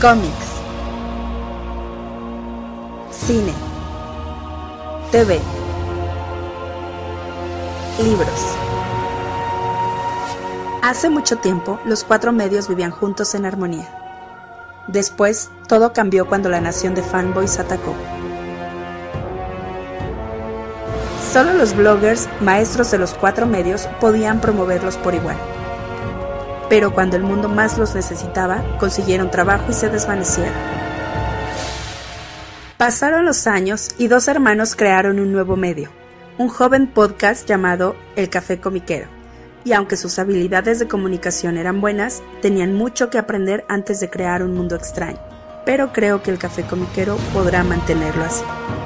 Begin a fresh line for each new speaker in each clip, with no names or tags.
Cómics, cine, TV, libros. Hace mucho tiempo, los cuatro medios vivían juntos en armonía. Después, todo cambió cuando la nación de fanboys atacó. Solo los bloggers, maestros de los cuatro medios, podían promoverlos por igual. Pero cuando el mundo más los necesitaba, consiguieron trabajo y se desvanecieron. Pasaron los años y dos hermanos crearon un nuevo medio, un joven podcast llamado El Café Comiquero. Y aunque sus habilidades de comunicación eran buenas, tenían mucho que aprender antes de crear un mundo extraño. Pero creo que El Café Comiquero podrá mantenerlo así.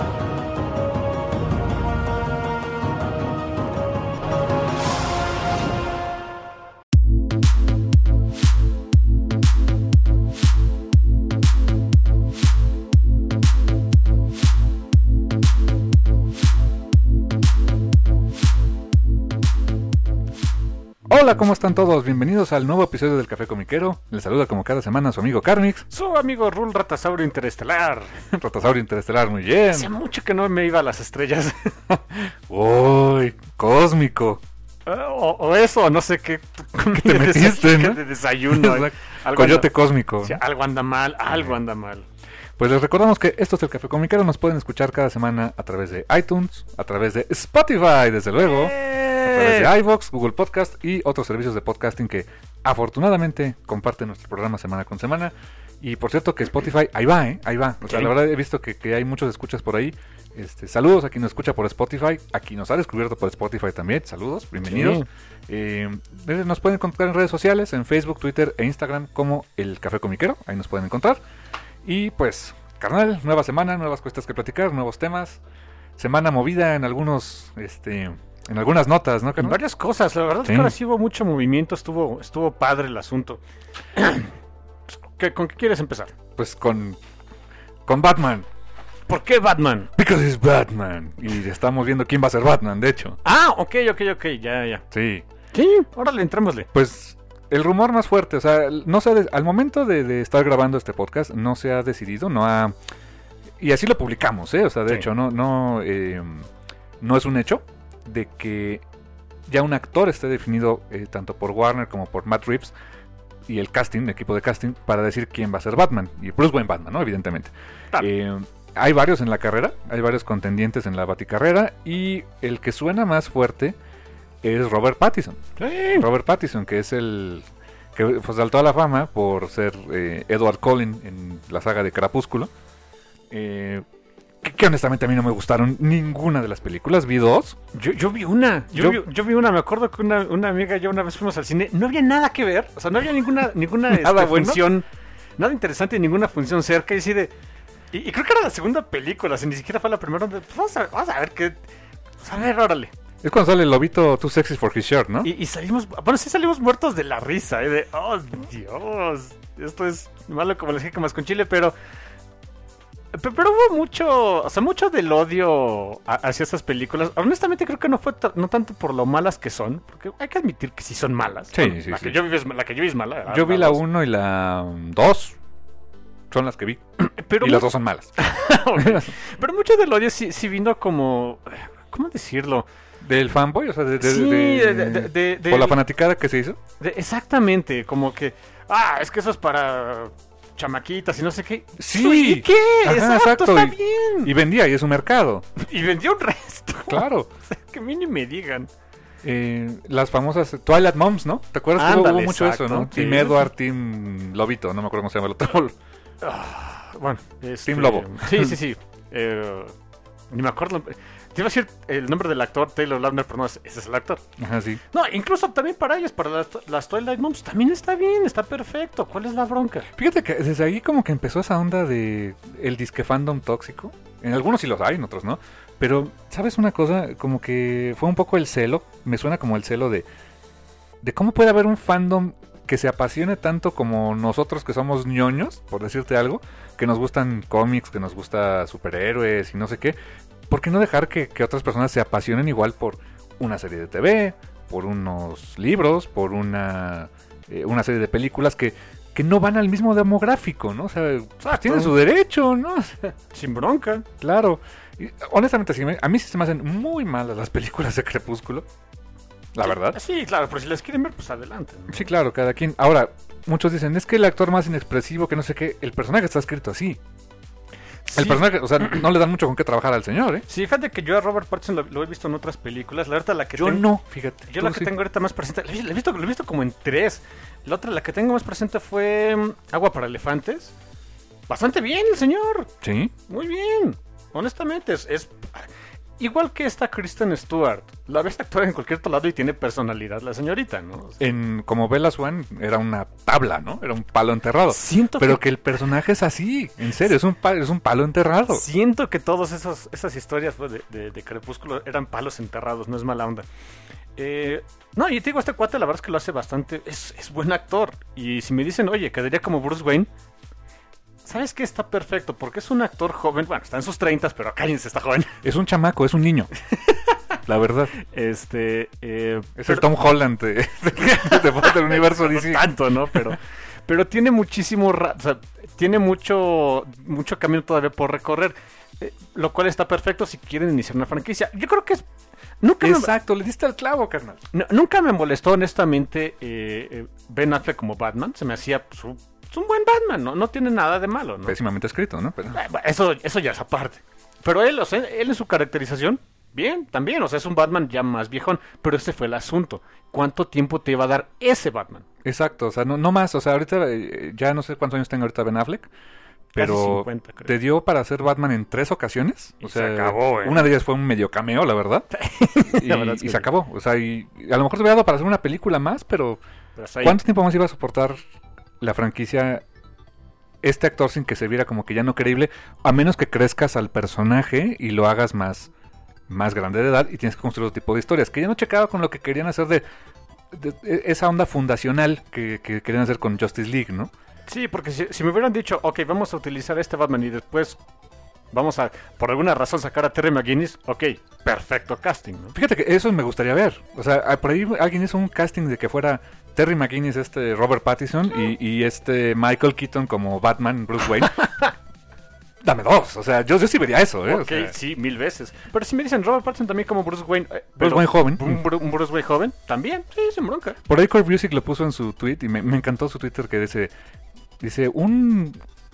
Hola, ¿cómo están todos? Bienvenidos al nuevo episodio del Café Comiquero. Les saluda como cada semana su amigo Carmix.
Su amigo Rul Ratasaurio Interestelar.
Ratasaurio Interestelar, muy bien.
Hace mucho que no me iba a las estrellas.
Uy, cósmico.
O eso, no sé qué.
¿Qué te metiste, no?
De desayuno.
Coyote cósmico.
Sí, algo anda mal, anda mal.
Pues les recordamos que esto es el Café Comiquero. Nos pueden escuchar cada semana a través de iTunes, a través de Spotify, desde luego. A través de iVoox, Google Podcast y otros servicios de podcasting que afortunadamente comparten nuestro programa semana con semana. Y por cierto que Spotify, ahí va, ahí va. O sea, la verdad he visto que hay muchos escuchas por ahí. Saludos a quien nos escucha por Spotify, a quien nos ha descubierto por Spotify también. Saludos, bienvenidos. Sí. Nos pueden encontrar en redes sociales, en Facebook, Twitter e Instagram como El Café Comiquero. Ahí nos pueden encontrar. Y pues, carnal, nueva semana, nuevas cosas que platicar, nuevos temas. Semana movida en algunos... en algunas notas, ¿no?
En varias cosas, la verdad es que ahora sí hubo mucho movimiento, estuvo padre el asunto. ¿Con qué quieres empezar?
Pues con Batman.
¿Por qué Batman?
Because it's Batman. Y estamos viendo quién va a ser Batman, de hecho.
Ah, ok, ya.
Sí.
Sí, órale, entrémosle.
Pues el rumor más fuerte, o sea, no se al momento de estar grabando este podcast, no se ha decidido, y así lo publicamos, o sea, de hecho, no es un hecho de que ya un actor esté definido tanto por Warner como por Matt Reeves y el equipo de casting, para decir quién va a ser Batman. Y Bruce Wayne Batman, ¿no? Evidentemente. Claro. Hay varios en la carrera, hay varios contendientes en la Baticarrera, y el que suena más fuerte es Robert Pattinson.
Sí.
Robert Pattinson, que es el que saltó a la fama por ser Edward Cullen en la saga de Crepúsculo. Que honestamente a mí no me gustaron ninguna de las películas, vi dos.
Yo vi una, yo vi una, me acuerdo que una amiga y yo una vez fuimos al cine, no había nada que ver, o sea, no había ninguna
nada
función, nada interesante, ninguna función cerca, y así de, y creo que era la segunda película, o sea, ni siquiera fue la primera, donde, vamos a ver qué, a ver, órale.
Es cuando sale el lobito Too Sexy for His Shirt, ¿no?
Y salimos, bueno, sí salimos muertos de la risa, de, oh, Dios, esto es malo como les dije, más con chile, pero hubo mucho del odio hacia esas películas. Honestamente creo que no fue no tanto por lo malas que son, porque hay que admitir que sí son malas.
Sí,
bueno,
sí,
la que yo vi es mala.
Yo vi la 1 y la 2. Son las que vi. Y las dos son malas.
Okay. Pero mucho del odio sí vino como... ¿Cómo decirlo?
¿Del fanboy? O sea,
por
la fanaticada que se hizo.
Exactamente, como que... es que eso es para... chamaquitas y no sé qué.
Sí.
¿Y qué?
Ajá, exacto.
Está bien.
Y vendía, y es un mercado.
Y vendió un resto.
Claro.
O sea, que a mí ni me digan.
Las famosas Twilight Moms, ¿no? ¿Te acuerdas?
Ándale,
hubo mucho
exacto,
eso, ¿no?
Sí.
Team Edward, Team Lobito, no me acuerdo cómo se llama el otro.
Bueno,
Team Lobo.
Sí. Ni me acuerdo. Te iba a decir el nombre del actor, Taylor Lautner, pero no, ese es el actor.
Ajá, sí.
No, incluso también para ellos, para las Twilight Moms, también está bien, está perfecto. ¿Cuál es la bronca?
Fíjate que desde ahí como que empezó esa onda de el disque fandom tóxico. En algunos sí los hay, en otros no. Pero, ¿sabes una cosa? Como que fue un poco el celo. Me suena como el celo de cómo puede haber un fandom que se apasione tanto como nosotros, que somos ñoños, por decirte algo, que nos gustan cómics, que nos gusta superhéroes y no sé qué. ¿Por qué no dejar que otras personas se apasionen igual por una serie de TV, por unos libros, por una serie de películas que que no van al mismo demográfico, ¿no? O sea, pues tienen su derecho, ¿no? O sea,
Sin bronca.
claro. Y, honestamente, sí, a mí sí se me hacen muy malas las películas de Crepúsculo. La verdad.
Sí, claro, pero si las quieren ver, pues adelante, ¿no?
Sí, claro, cada quien. Ahora, muchos dicen, es que el actor más inexpresivo, que no sé qué, el personaje está escrito así.
Sí.
El personaje, o sea, no le dan mucho con qué trabajar al señor, ¿eh?
Sí, fíjate que yo a Robert Pattinson lo he visto en otras películas. La verdad, la que
Yo
tengo,
no, fíjate.
Yo
tú
la que
sí.
tengo ahorita más presente, lo he visto como en 3. La otra, la que tengo más presente fue Agua para Elefantes. Bastante bien el señor.
Sí.
Muy bien. Honestamente, es igual que esta Kristen Stewart. La ves actuar en cualquier otro lado y tiene personalidad la señorita, ¿no? O sea,
Como Bella Swan, era una tabla, ¿no? Era un palo enterrado.
siento
Pero que el personaje es así, en serio, es un palo enterrado.
Siento que todas esas historias pues, de Crepúsculo eran palos enterrados, no es mala onda. No, y te digo, este cuate la verdad es que lo hace bastante, es buen actor. Y si me dicen, oye, quedaría como Bruce Wayne, ¿sabes qué? Está perfecto, porque es un actor joven, bueno, está en sus 30, pero cállense, está joven.
Es un chamaco, es un niño. La verdad.
Es
Es el Tom Holland de del universo DC.
No tanto, ¿no? Pero tiene muchísimo, o sea, tiene mucho camino todavía por recorrer. Lo cual está perfecto si quieren iniciar una franquicia. Yo creo que es...
Exacto, le diste al clavo, carnal.
Nunca me molestó, honestamente, Ben Affleck como Batman. Se me hacía pues, es un buen Batman, ¿no? No tiene nada de malo, ¿no?
Pésimamente escrito, ¿no? Pero...
Eso ya es aparte. Pero él, o sea, él en su caracterización, bien, también. O sea, es un Batman ya más viejón. Pero ese fue el asunto. ¿Cuánto tiempo te iba a dar ese Batman?
Exacto, o sea, no más. O sea, ahorita ya no sé cuántos años tenga ahorita Ben Affleck. Pero
Casi 50, creo.
te dio para hacer Batman en 3 ocasiones.
Y
O sea,
se acabó, ¿eh?
Una de ellas fue un medio cameo, la verdad.
La verdad es que
y
sí.
se acabó. O sea, y a lo mejor te hubiera dado para hacer una película más, pero
Pero hasta ahí.
¿cuánto tiempo más iba a soportar la franquicia este actor sin que se viera como que ya no creíble? A menos que crezcas al personaje y lo hagas más grande de edad y tienes que construir otro tipo de historias. Que ya no checaba con lo que querían hacer de esa onda fundacional que querían hacer con Justice League, ¿no?
Sí, porque si me hubieran dicho, ok, vamos a utilizar este Batman y después vamos a, por alguna razón, sacar a Terry McGinnis, ok, perfecto casting, ¿no?
Fíjate que eso me gustaría ver. O sea, por ahí alguien hizo un casting de que fuera Terry McGinnis, Robert Pattinson y Michael Keaton como Batman, Bruce Wayne. Dame dos. O sea, yo sí vería eso, ¿eh?
Ok,
O sea,
sí, 1000 veces. Pero si me dicen Robert Pattinson también como Bruce Wayne...
Bruce Wayne joven.
Un Bruce Wayne joven, también, sí, sin bronca.
Por ahí Core Music lo puso en su tweet y me encantó su Twitter que dice un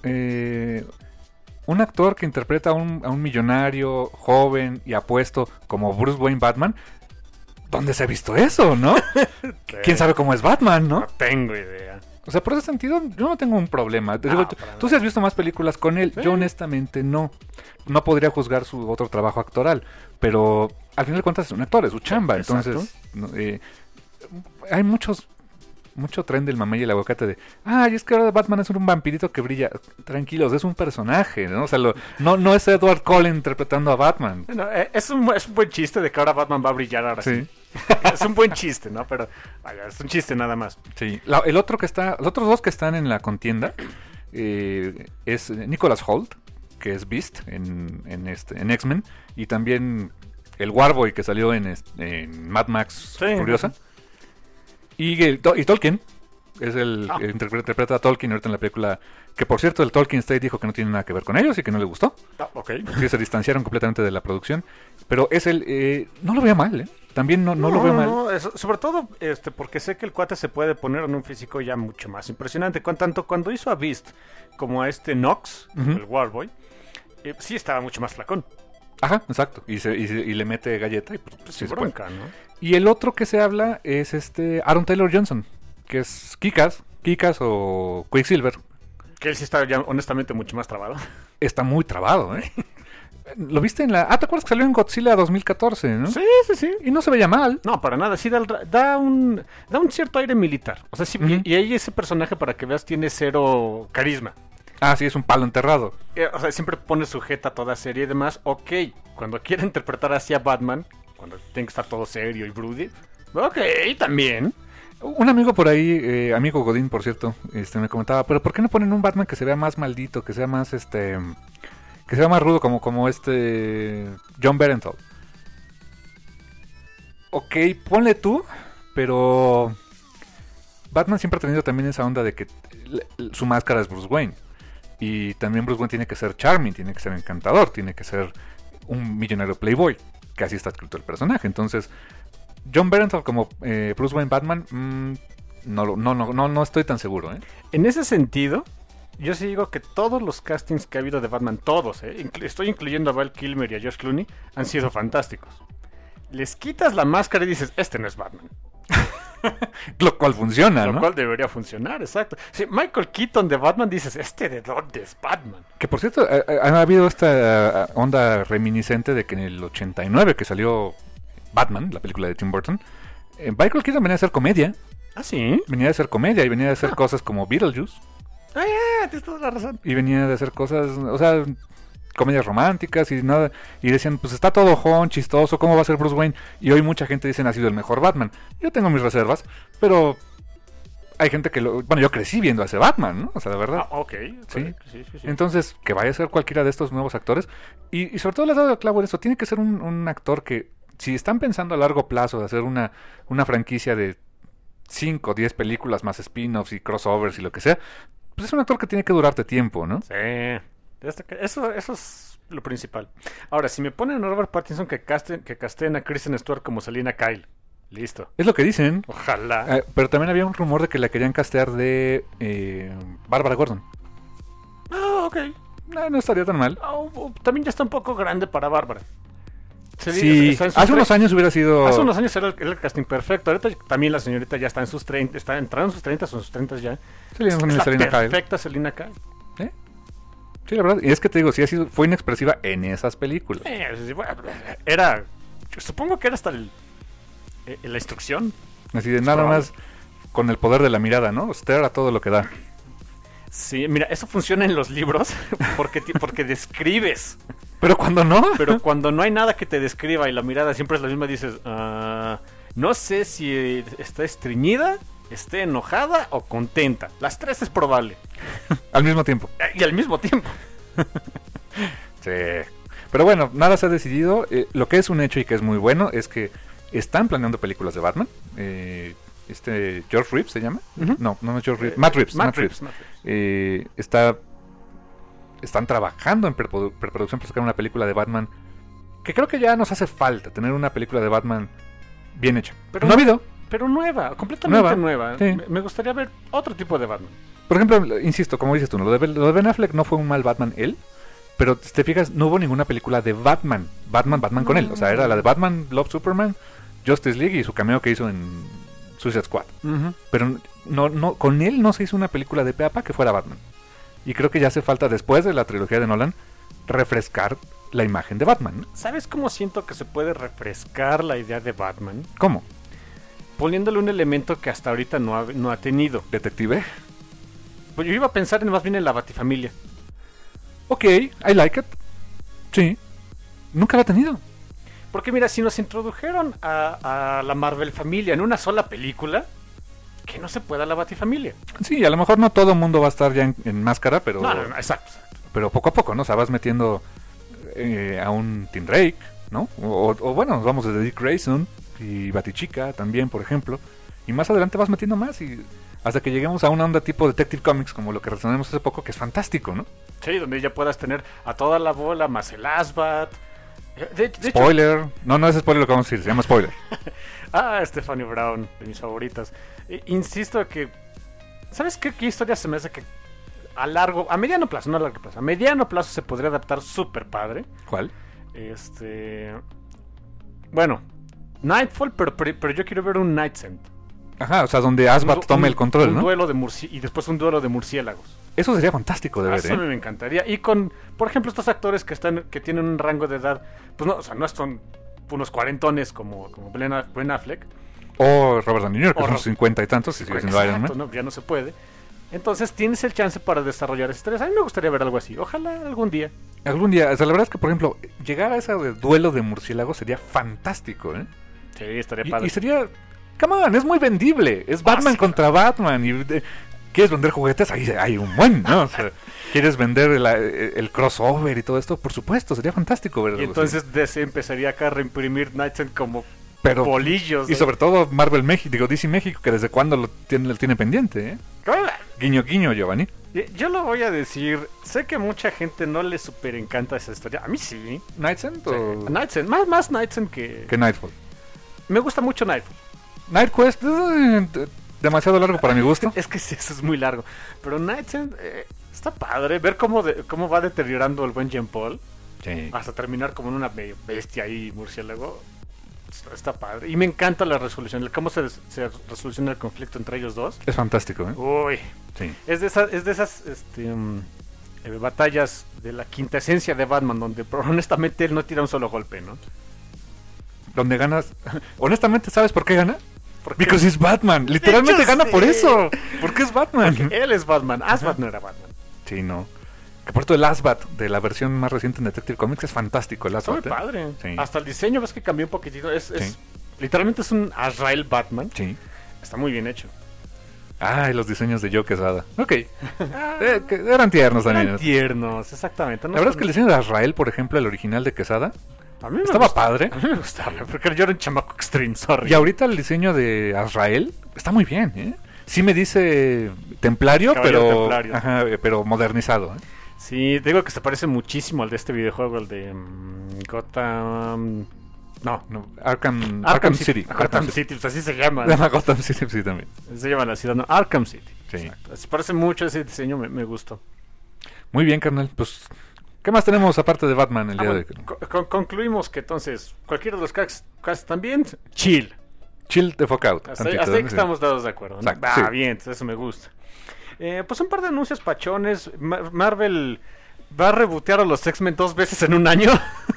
actor que interpreta a un millonario joven y apuesto como Bruce Wayne Batman. ¿Dónde se ha visto eso, no? ¿Quién sabe cómo es Batman, no?
No tengo idea.
O sea, por ese sentido, yo no tengo un problema. Te digo,
para
tú
nada.
sí has visto más películas con él.
Sí.
Yo honestamente no. No podría juzgar su otro trabajo actoral. Pero al final de cuentas es un actor, es su chamba.
Exacto.
Entonces, hay mucho tren del mamey y el aguacate de, ay, es que ahora Batman es un vampirito que brilla. Tranquilos, es un personaje, ¿no? O sea, no es Edward Cullen interpretando a Batman.
No, es un buen chiste de que ahora Batman va a brillar ahora sí. Es un buen chiste, ¿no? Pero vaya, es un chiste nada más.
Sí. Los otros dos que están en la contienda es Nicholas Hoult, que es Beast en X-Men, y también el Warboy que salió en Mad Max
Sí.
Furiosa. Y Tolkien es el que interpreta a Tolkien ahorita en la película, que por cierto el Tolkien State dijo que no tiene nada que ver con ellos y que no le gustó.
Ok.
Sí, se distanciaron completamente de la producción, pero es no lo veo mal, ¿eh? También no lo veo mal.
No, sobre todo porque sé que el cuate se puede poner en un físico ya mucho más impresionante. Tanto cuando hizo a Beast como a Nox,
Ujú.
el Warboy, sí estaba mucho más flacón.
Ajá, exacto. Y le mete galleta y pues sí
Sin
se puede.
bronca, ¿no?
Y el otro que se habla es Aaron Taylor Johnson, que es Kick-Ass o Quicksilver.
Que él sí está ya honestamente mucho más trabado.
Está muy trabado, ¿eh? Lo viste ¿te acuerdas que salió en Godzilla 2014, no?
Sí.
Y no se veía mal.
No, para nada. Sí da un cierto aire militar. O sea, sí,
Ujú.
y ahí ese personaje, para que veas, tiene cero carisma.
Ah, sí, es un palo enterrado.
O sea, siempre pone sujeta a toda serie y demás. Ok, cuando quiere interpretar así a Batman, cuando tiene que estar todo serio y broody, ok, también.
Un amigo por ahí, amigo Godín, por cierto, me comentaba, pero ¿por qué no ponen un Batman que se vea más maldito, que sea más, que sea más rudo, como John Berenthal? Ok, ponle tú, pero Batman siempre ha tenido también esa onda de que su máscara es Bruce Wayne. Y también Bruce Wayne tiene que ser charming, tiene que ser encantador, tiene que ser un millonario playboy, que así está escrito el personaje. Entonces, John Bernthal como Bruce Wayne Batman, no estoy tan seguro, ¿eh?
En ese sentido, yo sí digo que todos los castings que ha habido de Batman, todos, estoy incluyendo a Val Kilmer y a George Clooney, han sido fantásticos. Les quitas la máscara y dices, este no es Batman.
Lo cual funciona, ¿no?
Lo cual debería funcionar, exacto. Si Michael Keaton de Batman, dices, ¿este de dónde es Batman?
Que por cierto, ha habido esta onda reminiscente de que en el 89 que salió Batman, la película de Tim Burton, Michael Keaton venía a hacer comedia.
¿Ah, sí?
Venía a hacer comedia y venía a hacer cosas como Beetlejuice.
Tienes toda la razón.
Y venía de hacer cosas, o sea, comedias románticas y nada. Y decían, pues está todo chistoso, ¿cómo va a ser Bruce Wayne? Y hoy mucha gente dice, ha sido el mejor Batman. Yo tengo mis reservas, pero hay gente que yo crecí viendo a ese Batman, ¿no? O sea, de verdad.
Ok.
Sí.
Sí.
Entonces, que vaya a ser cualquiera de estos nuevos actores. Y sobre todo les he dado el clavo en eso. Tiene que ser un actor que, si están pensando a largo plazo de hacer una franquicia de 5 o 10 películas más spin-offs y crossovers y lo que sea, pues es un actor que tiene que durarte tiempo, ¿no?
Sí. Eso es lo principal. Ahora, si me ponen a Robert Pattinson que casteen a Kristen Stewart como Selina Kyle, listo.
Es lo que dicen.
Ojalá.
Pero también había un rumor de que la querían castear de Bárbara Gordon.
Ok.
No estaría tan mal.
También ya está un poco grande para Bárbara.
Sí, hace unos años hubiera sido...
Hace unos años era el casting perfecto. Ahorita también la señorita ya está en sus 30, está entrando en sus 30 o en sus 30 ya.
Selina Kyle.
Perfecta Selina Kyle.
Sí, la verdad. Y es que te digo, sí fue inexpresiva en esas películas.
Era... Supongo que era hasta la instrucción.
Así de nada más con el poder de la mirada, ¿no? Stare a todo lo que da.
Sí, mira, eso funciona en los libros porque describes.
Pero cuando no.
Pero cuando no hay nada que te describa y la mirada siempre es la misma, dices, no sé si está estreñida, esté enojada o contenta. Las tres es probable.
Al mismo tiempo.
Y al mismo tiempo.
Sí. Pero bueno, nada se ha decidido. Lo que es un hecho y que es muy bueno es que están planeando películas de Batman. George Reeves se llama.
Uh-huh.
No es George Reeves. Matt Reeves. Están trabajando en preproducción para sacar una película de Batman. Que creo que ya nos hace falta tener una película de Batman bien hecha.
Pero
no ha habido.
Pero nueva, completamente nueva.
Sí.
Me gustaría ver otro tipo de Batman.
Por ejemplo, insisto, como dices tú, lo de Ben Affleck no fue un mal Batman él. Pero si te fijas, no hubo ninguna película de Batman con él. O sea, era la de Batman, Love Superman, Justice League y su cameo que hizo en Suicide Squad.
Uh-huh.
Pero no, con él no se hizo una película de pe a pa que fuera Batman. Y creo que ya hace falta, después de la trilogía de Nolan, refrescar la imagen de Batman, ¿no?
¿Sabes cómo siento que se puede refrescar la idea de Batman?
¿Cómo?
Poniéndole un elemento que hasta ahorita no ha tenido.
¿Detective?
Pues yo iba a pensar más bien en la Batifamilia.
Ok, I like it. Sí. Nunca la ha tenido.
Porque mira, si nos introdujeron a la Marvel familia en una sola película, que no se pueda la Batifamilia.
Sí, a lo mejor no todo el mundo va a estar ya en máscara, pero...
No, exacto.
Pero poco a poco, ¿no? O sea, vas metiendo a un Tim Drake, ¿no? O bueno, nos vamos desde Dick Grayson y Batichica también, por ejemplo. Y más adelante vas metiendo más y hasta que lleguemos a una onda tipo Detective Comics, como lo que reseñamos hace poco, que es fantástico, ¿no?
Sí, donde ya puedas tener a toda la bola, más el Asbat.
Spoiler. Hecho... No es spoiler lo que vamos a decir, se llama spoiler.
Stephanie Brown, de mis favoritas. Insisto que... ¿Sabes qué historia se me hace que a mediano plazo, no a largo plazo, a mediano plazo se podría adaptar súper padre?
¿Cuál?
Bueno, Nightfall, pero yo quiero ver un Nightsend.
Ajá, o sea, donde Asbat tome el control, ¿no?
Duelo y después un duelo de murciélagos.
Eso sería fantástico de ver,
Eso me encantaría. Y con, por ejemplo, estos actores que tienen un rango de edad, pues no, o sea, no son unos cuarentones como Ben Affleck.
O Robert Downey Jr., que son 50 y tantos y sigue siendo Iron Man.
No, ya no se puede. Entonces tienes el chance para desarrollar estrés. A mí me gustaría ver algo así. Ojalá algún día.
Algún día. O sea, la verdad es que, por ejemplo, llegar a ese duelo de murciélagos sería fantástico, ¿eh?
Sí, estaría padre.
Y sería... Come on, es muy vendible. Es Batman contra Batman. Y ¿quieres vender juguetes? Ahí hay un buen, ¿no? O sea, ¿quieres vender el crossover y todo esto? Por supuesto, sería fantástico verlo.
Y entonces DC empezaría acá a reimprimir Nightsend como
Pero,
bolillos.
y sobre todo Marvel México, DC México, que desde cuándo lo tiene pendiente, ¿eh? Guiño, guiño, Giovanni.
Yo lo voy a decir, sé que mucha gente no le super encanta esa historia. A mí sí.
¿Nightsend o...?
Nightsend, más Nightsend que
Nightfall.
Me gusta mucho Nightfall.
Nightquest, demasiado largo para mi gusto.
Es que sí, eso es muy largo. Pero Nightsend está padre. Ver cómo va deteriorando el buen Jean Paul.
Sí.
Hasta terminar como en una bestia ahí, murciélago. Está padre. Y me encanta la resolución. Cómo se resoluciona el conflicto entre ellos dos.
Es fantástico, ¿eh?
Uy.
Sí.
Es de esas batallas de la quinta esencia de Batman, donde honestamente él no tira un solo golpe, ¿no?
Donde ganas... Honestamente, ¿sabes por qué gana?
Porque
Because es Batman. Literalmente gana por eso. Porque es Batman.
Porque él es Batman. Asbat no era Batman.
Sí, no. Que por cierto, el Asbat de la versión más reciente en Detective Comics es fantástico. El
Está
Asbat,
muy padre.
Sí.
Hasta el diseño ves que cambió un poquitito.
Sí.
Literalmente es un Azrael Batman.
Sí.
Está muy bien hecho.
Ay, los diseños de Joe Quesada. Ok. Que eran tiernos también.
Eran tiernos, exactamente.
La verdad es que el diseño de Azrael, por ejemplo, el original de Quesada,
a mí me
estaba
gustaba.
padre.
A mí me gustaba, porque yo era un chamaco extreme, sorry.
Y ahorita el diseño de Azrael está muy bien, ¿eh? Sí me dice templario,
Caballero
pero
templario.
Ajá, pero modernizado, ¿eh?
Sí, digo que se parece muchísimo al de este videojuego, el de Gotham... No,
Arkham City.
Arkham City, pues así se llama.
Se llama Gotham City, sí, también.
Se llama la ciudad, no, Arkham City.
Sí.
Exacto. Se parece mucho ese diseño, me gustó.
Muy bien, carnal. Pues, ¿qué más tenemos aparte de Batman el día de hoy?
Concluimos que entonces, cualquiera de los casos también, chill.
Chill the fuck out.
Hasta
tantito,
ahí
¿no?
que estamos dados de acuerdo, ¿no?
Exacto, sí.
Bien, entonces eso me gusta. Pues un par de anuncios pachones. Marvel va a rebotear a los X-Men 2 veces en un año.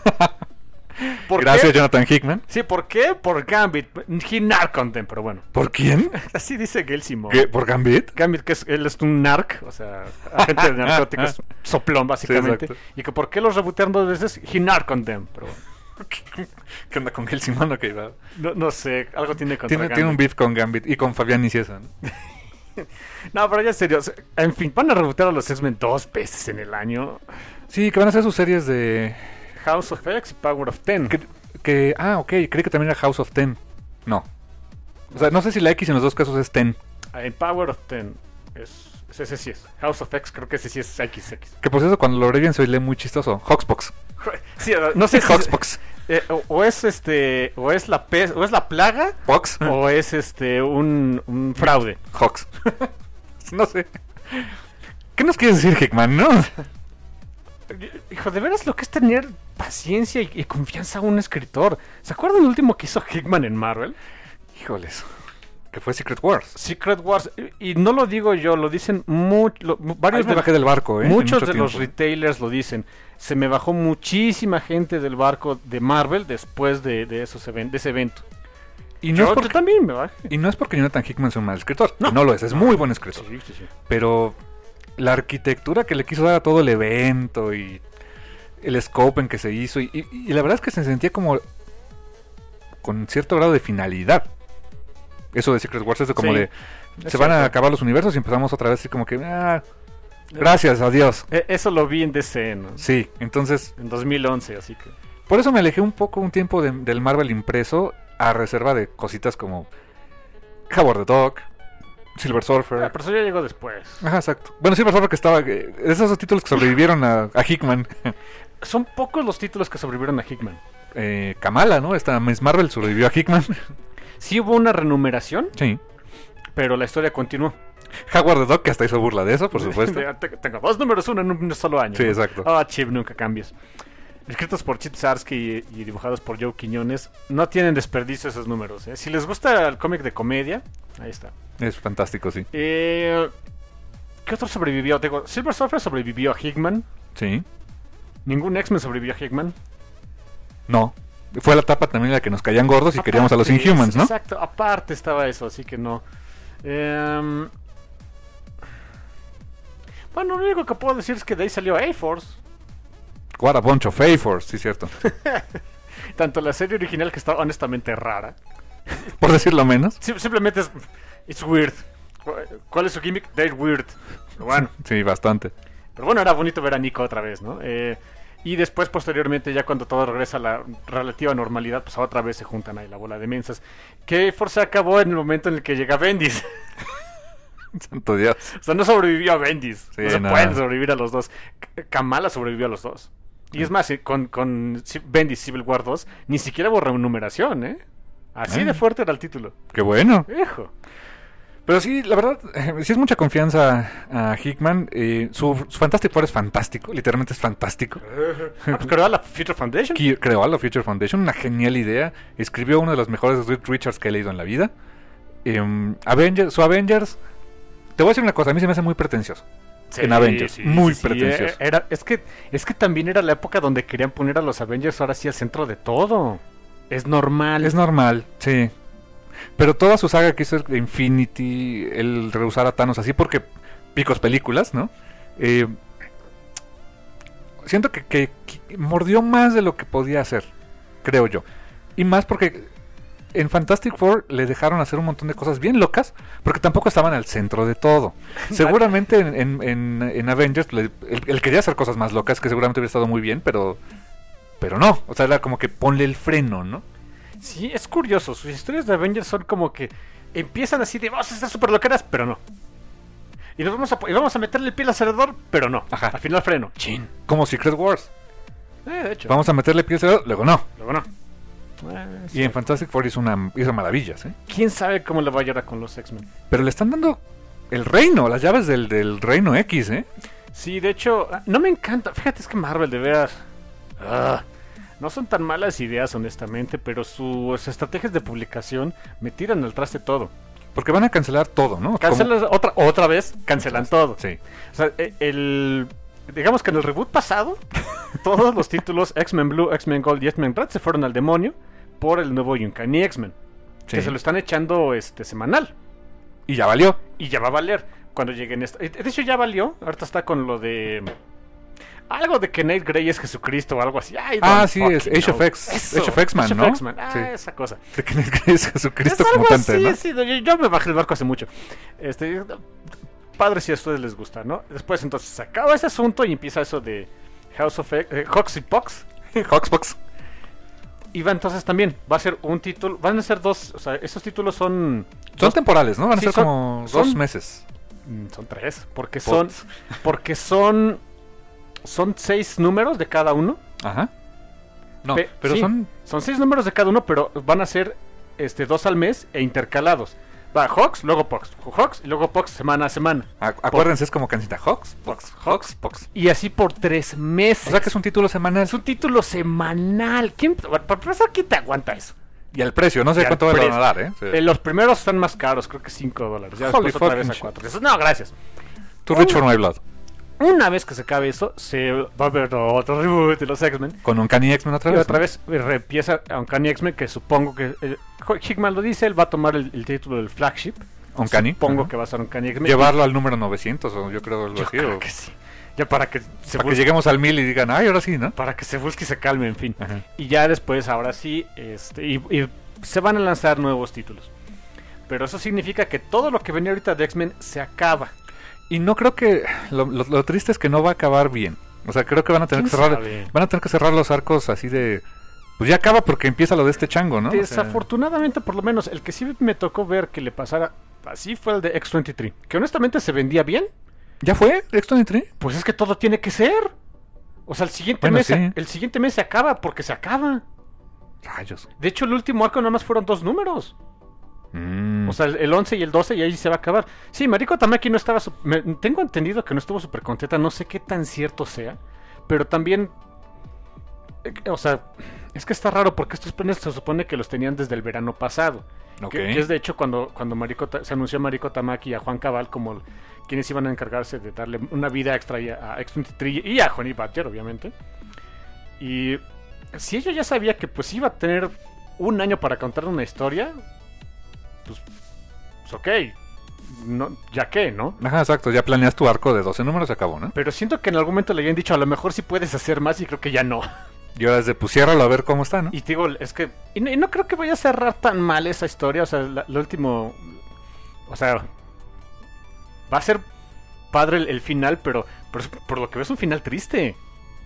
¿Por
Gracias,
qué?
Jonathan Hickman.
Sí, ¿por qué? Por Gambit. He narconten, pero bueno.
¿Por quién?
Así dice Gail Simone.
¿Qué? ¿Por Gambit?
Gambit, que él es un narc, o sea, agente de narcóticos, soplón básicamente.
Sí,
y que ¿por qué los rebotearon 2 veces? He narconten, pero bueno.
¿Qué onda con Gail Simón? Okay, va.
No sé, algo tiene contra
Tiene un
Gambit.
beef con Gambit y con Fabián Nicieza, ¿no?
No, pero ya en serio, en fin, van a rebotear a los X-Men 2 veces en el año.
Sí, que van a hacer sus series de...
House of X y Power of Ten.
Ok, creí que también era House of Ten. No. O sea, no sé si la X en los dos casos es Ten.
En Power of Ten ese sí es. House of X creo que ese sí es XX.
Que por eso cuando lo abrevian se oye muy chistoso. Hoxpox.
Sí, no sé si
Hoxpox.
o es la pez, o es la plaga,
Fox.
o es un fraude.
Hox. No sé. ¿Qué nos quieres decir, Hickman, no?
Hijo, de veras lo que es tener paciencia y confianza a un escritor. ¿Se acuerdan el último que hizo Hickman en Marvel?
Híjoles. Que fue Secret Wars.
Secret Wars. Y no lo digo yo, lo dicen varios.
Ahí me bajé del barco,
Muchos
mucho
de los
tiempo.
retailers lo dicen. Se me bajó muchísima gente del barco de Marvel después de ese evento.
Y no,
Yo
es porque,
también me bajé.
y no es porque Jonathan Hickman sea un mal escritor. No lo es muy buen escritor.
Sí.
Pero la arquitectura que le quiso dar a todo el evento y el scope en que se hizo. Y la verdad es que se sentía como con cierto grado de finalidad. Eso de Secret Wars es de como
Sí,
de...
es
Se van a
cierto.
acabar los universos y empezamos otra vez así como que... gracias, adiós.
Eso lo vi en DC, ¿no?
Sí, entonces...
En 2011, así que...
Por eso me alejé un tiempo del Marvel impreso a reserva de cositas como Howard the Duck, Silver Surfer.
Pero eso ya llegó después.
Ajá, exacto. Bueno, Silver Surfer que estaba... esos títulos que sobrevivieron a Hickman.
Son pocos los títulos que sobrevivieron a Hickman.
Kamala, ¿no? Esta Miss Marvel sobrevivió a Hickman.
Sí hubo una renumeración,
Sí.
pero la historia continuó.
Howard the Duck, que hasta hizo burla de eso, por supuesto.
Tengo 2 números 1 en un solo año.
Sí,
¿no?
exacto.
Chip, nunca cambies. Escritos por Chip Zdarsky y dibujados por Joe Quiñones, no tienen desperdicio esos números. Si les gusta el cómic de comedia, ahí está.
Es fantástico, sí.
¿Qué otro sobrevivió? Digo, Silver Surfer sobrevivió a Hickman.
Sí.
Ningún X-Men sobrevivió a Hickman.
No. Fue la etapa también en la que nos caían gordos y queríamos a los
Aparte,
Inhumans, ¿no?
Exacto, aparte estaba eso, así que no. Bueno, lo único que puedo decir es que de ahí salió A-Force.
What a bunch of A-Force, sí, cierto.
Tanto la serie original, que está honestamente rara.
Por decirlo menos.
Simplemente es... It's weird. ¿Cuál es su gimmick? They're weird. Pero bueno.
Sí, bastante.
Pero bueno, era bonito ver a Nico otra vez, ¿no? Y después, posteriormente, ya cuando todo regresa a la relativa normalidad, pues otra vez se juntan ahí la bola de mensas. Que Force acabó en el momento en el que llega Bendis.
Santo Dios.
O sea, no sobrevivió a Bendis.
Sí,
no se
no.
pueden sobrevivir a los dos. Kamala sobrevivió a los dos. Y es más, con Bendis Civil War 2, ni siquiera hubo renumeración, ¿eh? Así de fuerte era el título.
Qué bueno.
Hijo.
Pero sí, la verdad, sí es mucha confianza a Hickman. Su Fantastic Four es fantástico, literalmente es fantástico.
Pues creó la Future Foundation.
Creó a la Future Foundation, una genial idea. Escribió uno de los mejores Reed Richards que he leído en la vida. Su Avengers, te voy a decir una cosa, a mí se me hace muy pretencioso.
Sí,
en Avengers, muy pretencioso.
Es que también era la época donde querían poner a los Avengers ahora sí al centro de todo. Es normal.
Es normal, sí. Pero toda su saga que hizo de Infinity, el rehusar a Thanos así, porque picos películas, ¿no? Siento que mordió más de lo que podía hacer, creo yo. Y más porque en Fantastic Four le dejaron hacer un montón de cosas bien locas, porque tampoco estaban al centro de todo. Seguramente en Avengers él quería hacer cosas más locas, que seguramente hubiera estado muy bien, pero no. O sea, era como que ponle el freno, ¿no?
Sí, es curioso. Sus historias de Avengers son como que empiezan así de vamos a estar súper loqueras, pero no. Y vamos a meterle el pie al acelerador, pero no.
Ajá.
Al final freno. Chin.
Como Secret Wars.
De hecho.
Vamos a meterle pie al acelerador, luego no.
Luego no.
Y en Fantastic Four hizo maravillas, ¿eh?
¿Quién sabe cómo le va a llegar con los X-Men?
Pero le están dando el reino, las llaves del reino X, ¿eh?
Sí, de hecho, no me encanta. Fíjate, es que Marvel, de veras... no son tan malas ideas, honestamente, pero sus estrategias de publicación me tiran al traste todo.
Porque van a cancelar todo, ¿no?
Cancelan otra vez, cancelan todo.
Sí.
O sea, digamos que en el reboot pasado, todos los títulos X-Men Blue, X-Men Gold y X-Men Red se fueron al demonio por el nuevo Uncanny X-Men.
Sí.
Que se lo están echando semanal.
Y ya valió.
Y ya va a valer cuando lleguen de hecho ya valió. Ahorita está con lo de algo de que Nate Grey es Jesucristo o algo así.
Sí, es Age of X. Age of X-Man, ¿no?
X-Man.
Sí.
Esa cosa.
De que Nate Grey es Jesucristo
Es algo
mutante,
así,
¿no?
sí, yo me bajé el barco hace mucho. Padre, si a ustedes les gusta, ¿no? Después entonces se acaba ese asunto y empieza eso de House of Hawks y Pox.
Hawksbox.
Y va entonces también, va a ser un título, van a ser dos, o sea, esos títulos son
Temporales, ¿no? Van a
Sí,
ser como 2 meses.
Son 3, porque son 6 números de cada uno.
Ajá. No,
Pero
pero
sí,
son
6 números de cada uno, pero van a ser 2 al mes e intercalados. Va Hawks, luego Pox, Hawks y luego Pox semana a semana.
acuérdense, es como cancita Hawks, Pox.
Y así por 3 meses.
O sea que es un título semanal.
Es un título semanal. Para empezar, ¿quién te aguanta eso?
Y el precio, no sé
Y
cuánto
al
van a
precio.
dar, ¿eh? Sí.
Los primeros están más caros, creo que $5. Ya
Holy
después otra vez a
fucking
4. No, gracias.
Too rich for my blood.
Una vez que se acabe eso, se va a ver otro reboot de los X-Men.
Con Uncanny X-Men otra
Y
vez.
otra vez empieza Uncanny X-Men, que supongo que Hickman lo dice, él va a tomar el título del flagship.
Uncanny.
Supongo
Ajá.
que va a ser Uncanny X-Men.
Llevarlo al número 900, o yo creo algo
Yo
así.
creo que sí. Ya para que
Para que lleguemos al 1000 y digan, ay, ahora sí, ¿no?
para que se busque y se calme, en fin.
Ajá.
Y ya después, ahora sí, y se van a lanzar nuevos títulos. Pero eso significa que todo lo que venía ahorita de X-Men se acaba.
Y no creo que... Lo triste es que no va a acabar bien. O sea, creo que van a tener que cerrar los arcos así de... Pues ya acaba porque empieza lo de este chango, ¿no?
Desafortunadamente, por lo menos, el que sí me tocó ver que le pasara así fue el de X-23. Que honestamente se vendía bien.
¿Ya fue? ¿X-23?
Pues es que todo tiene que ser. O sea, el siguiente mes se acaba porque se acaba.
Rayos.
De hecho, el último arco nada más fueron 2 números. O sea, el 11 y el 12 y ahí se va a acabar. Sí, Mariko Tamaki no estaba... tengo entendido que no estuvo súper contenta. No sé qué tan cierto sea. Pero también... o sea, es que está raro porque estos planes se supone que los tenían desde el verano pasado.
Okay.
Que es de hecho cuando se anunció a Mariko Tamaki y a Juan Cabal como quienes iban a encargarse de darle una vida extra a X-23 y a Honey Badger, obviamente. Y si ella ya sabía que pues iba a tener un año para contar una historia, pues ok, no, ya que, ¿no?
Ajá, exacto, ya planeas tu arco de 12 números, se acabó, ¿no?
Pero siento que en algún momento le habían dicho a lo mejor sí puedes hacer más y creo que ya no.
Y ahora desde pusiéralo a ver cómo está, ¿no?
Y te digo, es que... Y no creo que vaya a cerrar tan mal esa historia. O sea, lo último... O sea... Va a ser padre el final, pero por lo que ves es un final triste.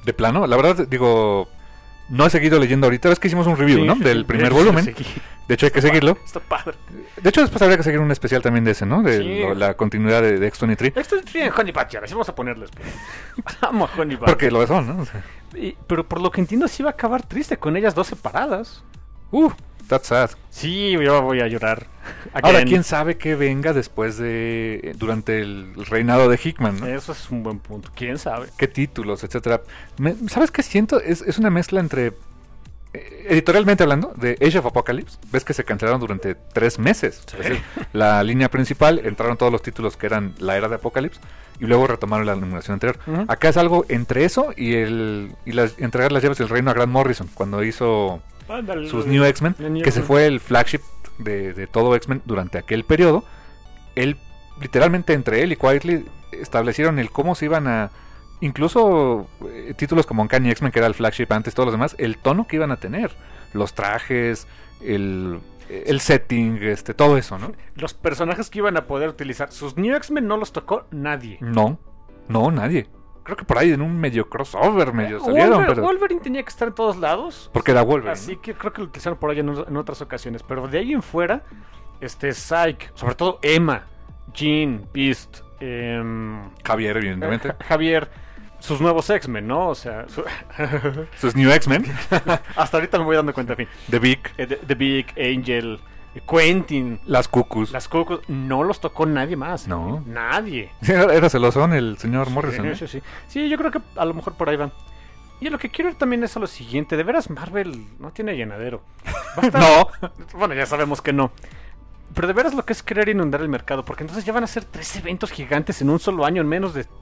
De plano, la verdad, digo, no he seguido leyendo ahorita. Ves que hicimos un review,
Sí,
¿no?
sí,
Del
sí.
primer
De hecho,
volumen.
seguí.
De hecho, hay que seguirlo.
Está padre.
De hecho, después habría que seguir un especial también de ese, ¿no? De
Sí.
la continuidad de X-23.
Esto es en Honey Badger, así vamos a ponerles. Pues. Vamos a Honey Badger.
Porque lo son, ¿no? O sea,
Pero por lo que entiendo, sí va a acabar triste con ellas dos separadas.
that's sad.
Sí, yo voy a llorar.
Ahora,
Again.
¿quién sabe qué venga después de... durante el reinado de Hickman, ¿no?
Eso es un buen punto. ¿Quién sabe?
¿Qué títulos, etcétera? ¿Sabes qué siento? Es una mezcla entre... editorialmente hablando, de Age of Apocalypse. Ves que se cancelaron durante 3 meses.
Sí.
Es decir, la línea principal, entraron todos los títulos que eran la era de Apocalypse y luego retomaron la numeración anterior.
Ujú.
Acá es algo entre eso y entregar las llaves del reino a Grant Morrison cuando hizo
Ándale,
sus New X-Men,
el New
que se
X-Men.
fue el flagship de todo X-Men durante aquel periodo. Él, literalmente entre él y Quietly establecieron el cómo se iban a... Incluso títulos como Uncanny X-Men, que era el flagship antes, todos los demás, el tono que iban a tener, los trajes, el setting, todo eso, ¿no?
Los personajes que iban a poder utilizar. Sus New X-Men no los tocó nadie.
No, nadie. Creo que por ahí en un medio crossover medio salieron, pero...
Wolverine tenía que estar en todos lados.
Porque era Wolverine.
Así que creo que lo utilizaron por ahí en otras ocasiones. Pero de ahí en fuera, Psyche, sobre todo Emma, Jean, Beast,
Javier, evidentemente.
Javier, sus nuevos X-Men, ¿no? O sea,
Sus New X-Men.
hasta ahorita me voy dando cuenta, en fin.
The Vic.
The Big, Angel, Quentin,
Las Cucus.
las Cocos, no los tocó nadie más.
No.
Nadie.
Era celosón el señor Morrison, ¿eh?
Sí, yo creo que a lo mejor por ahí van. Y lo que quiero ir también es a lo siguiente. De veras, Marvel no tiene llenadero. Va a estar-
No.
Bueno, ya sabemos que no. Pero de veras lo que es querer inundar el mercado. Porque entonces ya van a ser 3 eventos gigantes en un solo año en menos de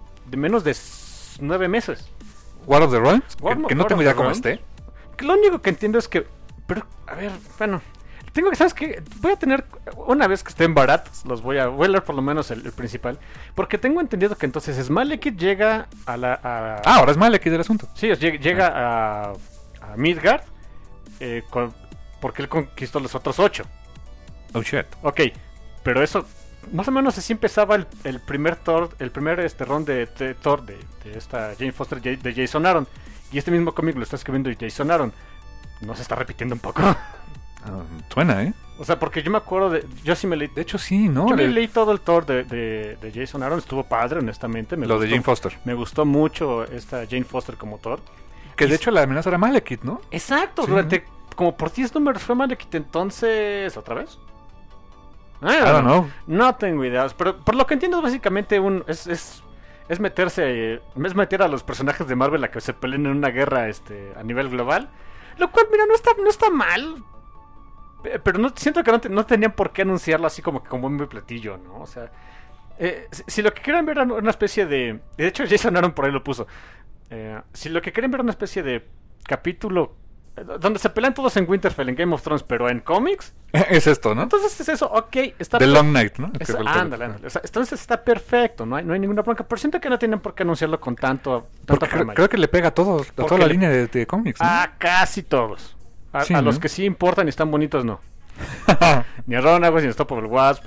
9 meses.
War of the Realms.
War
Que no
of
tengo
the
idea cómo
Realms.
esté.
Que lo único que entiendo es que... Pero, a ver, bueno... Tengo que, ¿sabes qué? Voy a tener... Una vez que estén baratos, voy a leer por lo menos el principal. Porque tengo entendido que entonces Smalekith llega a
Ahora es Malekith del asunto.
Sí, llega a Midgard porque él conquistó los otros 8.
Oh shit.
Ok, pero eso, más o menos así empezaba el primer Thor, ron de Thor de esta Jane Foster, de Jason Aaron. Y este mismo cómic lo está escribiendo Jason Aaron. ¿No se está repitiendo un poco?
Suena, ¿eh?
O sea, porque yo me acuerdo yo sí me leí...
De hecho, sí, ¿no?
Yo leí todo el Thor de Jason Aaron, estuvo padre, honestamente.
Lo de Jane Foster.
Me gustó mucho esta Jane Foster como Thor.
Que de hecho la amenaza era Malekith, ¿no?
Exacto,
Sí,
durante como por 10 números fue Malekith, entonces... ¿Otra vez?
I don't know.
No tengo ideas, pero por lo que entiendo es básicamente es meter a los personajes de Marvel a que se peleen en una guerra a nivel global. Lo cual, mira, no está mal. Pero no siento que no tenían por qué anunciarlo así como que como un platillo, ¿no? O sea, si lo que quieren ver es una especie de... De hecho, Jason Aaron por ahí lo puso. Si lo que quieren ver es una especie de capítulo donde se pelean todos en Winterfell, en Game of Thrones, pero en cómics,
Es esto, ¿no?
entonces es eso, ok, está
The Long Night, ¿no?
ándale. O sea, entonces está perfecto, no hay ninguna bronca. Pero siento que no tienen por qué anunciarlo con tanta
Porque
premura.
creo que le pega a todos, a
Porque
toda la
le-
línea de cómics, ¿no?
A casi todos.
Sí,
A los
¿no?
que sí importan y están bonitos, no. Ni a Runaways, ni a Unstoppable Wasp,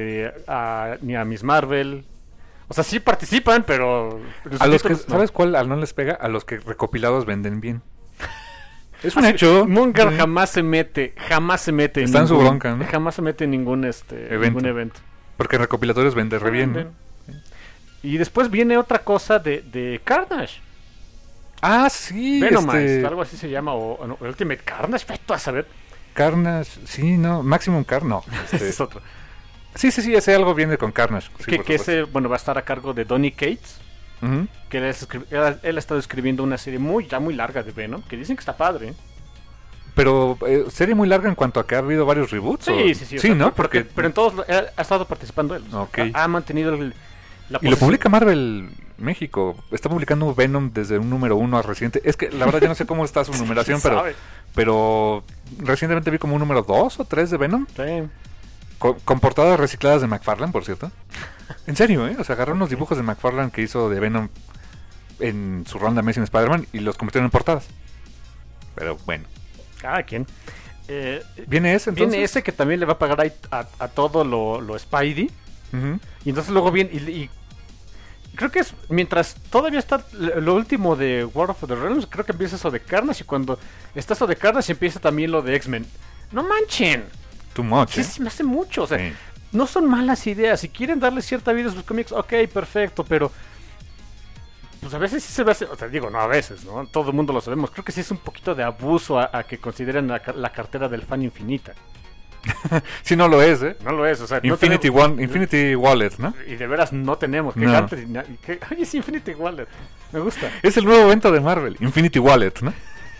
ni a Miss Marvel. O sea, sí participan, pero...
A los que,
títulos, no.
¿sabes cuál no les pega? A los que recopilados venden bien. Es un
Así,
hecho.
Munger
Sí.
jamás se mete en
Está en su bronca, ¿no?
Jamás se mete en ningún ningún evento.
Porque recopilatorios vende re bien, ¿no?
Y después viene otra cosa de Carnage.
Ah, sí.
Venomize, algo así se llama, o no, Ultimate Carnage, vete a saber.
Carnage, sí, no. Maximum Carnage, no.
Ese es otro.
Sí, ese algo viene con Carnage. Sí,
que
por
que
supuesto.
ese, bueno, va a estar a cargo de Donny Cates.
Ujú.
Que él ha estado escribiendo una serie ya muy larga de Venom, que dicen que está padre. ¿Eh?
Pero, ¿serie muy larga en cuanto a que ha habido varios reboots? o-
Sí. o
Sí,
sea,
¿no?
pero en todos ha estado participando él.
Ok.
Ha mantenido la
Y lo
posición.
publica Marvel México. Está publicando Venom desde un número 1 a reciente. Es que la verdad ya no sé cómo está su numeración,
¿Quién
pero,
sabe?
pero recientemente vi como un número 2 o 3 de Venom.
Sí.
Con portadas recicladas de McFarlane, por cierto. En serio, ¿eh? O sea, agarraron unos dibujos de McFarlane que hizo de Venom en su ronda Amazing Spider-Man y los convirtieron en portadas. Pero bueno.
Cada quien.
¿Viene ese entonces?
Viene ese que también le va a pagar a todo lo Spidey.
Ujú.
Y entonces luego viene. creo que es mientras todavía está lo último de War of the Realms, creo que empieza eso de Carnage y cuando está eso de Carnage empieza también lo de X-Men. No manchen.
Too much.
Sí, me hace mucho, o sea,
Sí.
no son malas ideas. Si quieren darle cierta vida a sus cómics, ok, perfecto, pero pues a veces sí se ve, o sea, digo, no a veces, ¿no? Todo el mundo lo sabemos. Creo que sí es un poquito de abuso a que consideren la cartera del fan infinita.
Sí, no lo es, ¿eh?
No lo es, o sea, no
Infinity,
tenemos-
Infinity Wallet, ¿no?
Y de veras no tenemos.
No.
Oye, sí, Infinity Wallet. Me gusta.
Es el nuevo evento de Marvel, Infinity Wallet, ¿no?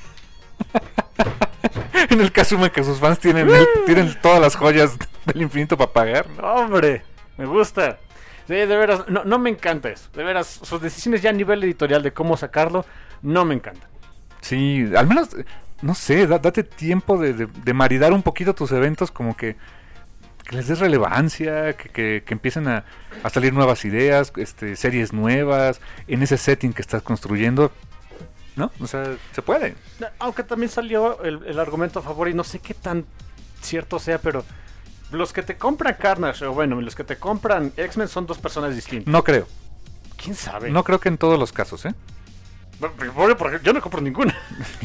En el que asume que sus fans tienen todas las joyas del infinito para pagar, ¿no?
¡Hombre! Me gusta. Sí, de veras, no me encanta eso. De veras, sus decisiones ya a nivel editorial de cómo sacarlo, no me encanta.
Sí, al menos, no sé, date tiempo de maridar un poquito tus eventos, como que les des relevancia, que empiecen a salir nuevas ideas, series nuevas, en ese setting que estás construyendo, ¿no? O sea, se puede.
Aunque también salió el argumento a favor y no sé qué tan cierto sea, pero los que te compran Carnage, o bueno, los que te compran X-Men son dos personas distintas.
No creo.
¿Quién sabe?
No creo que en todos los casos, ¿eh?
Porque yo no compro ninguna.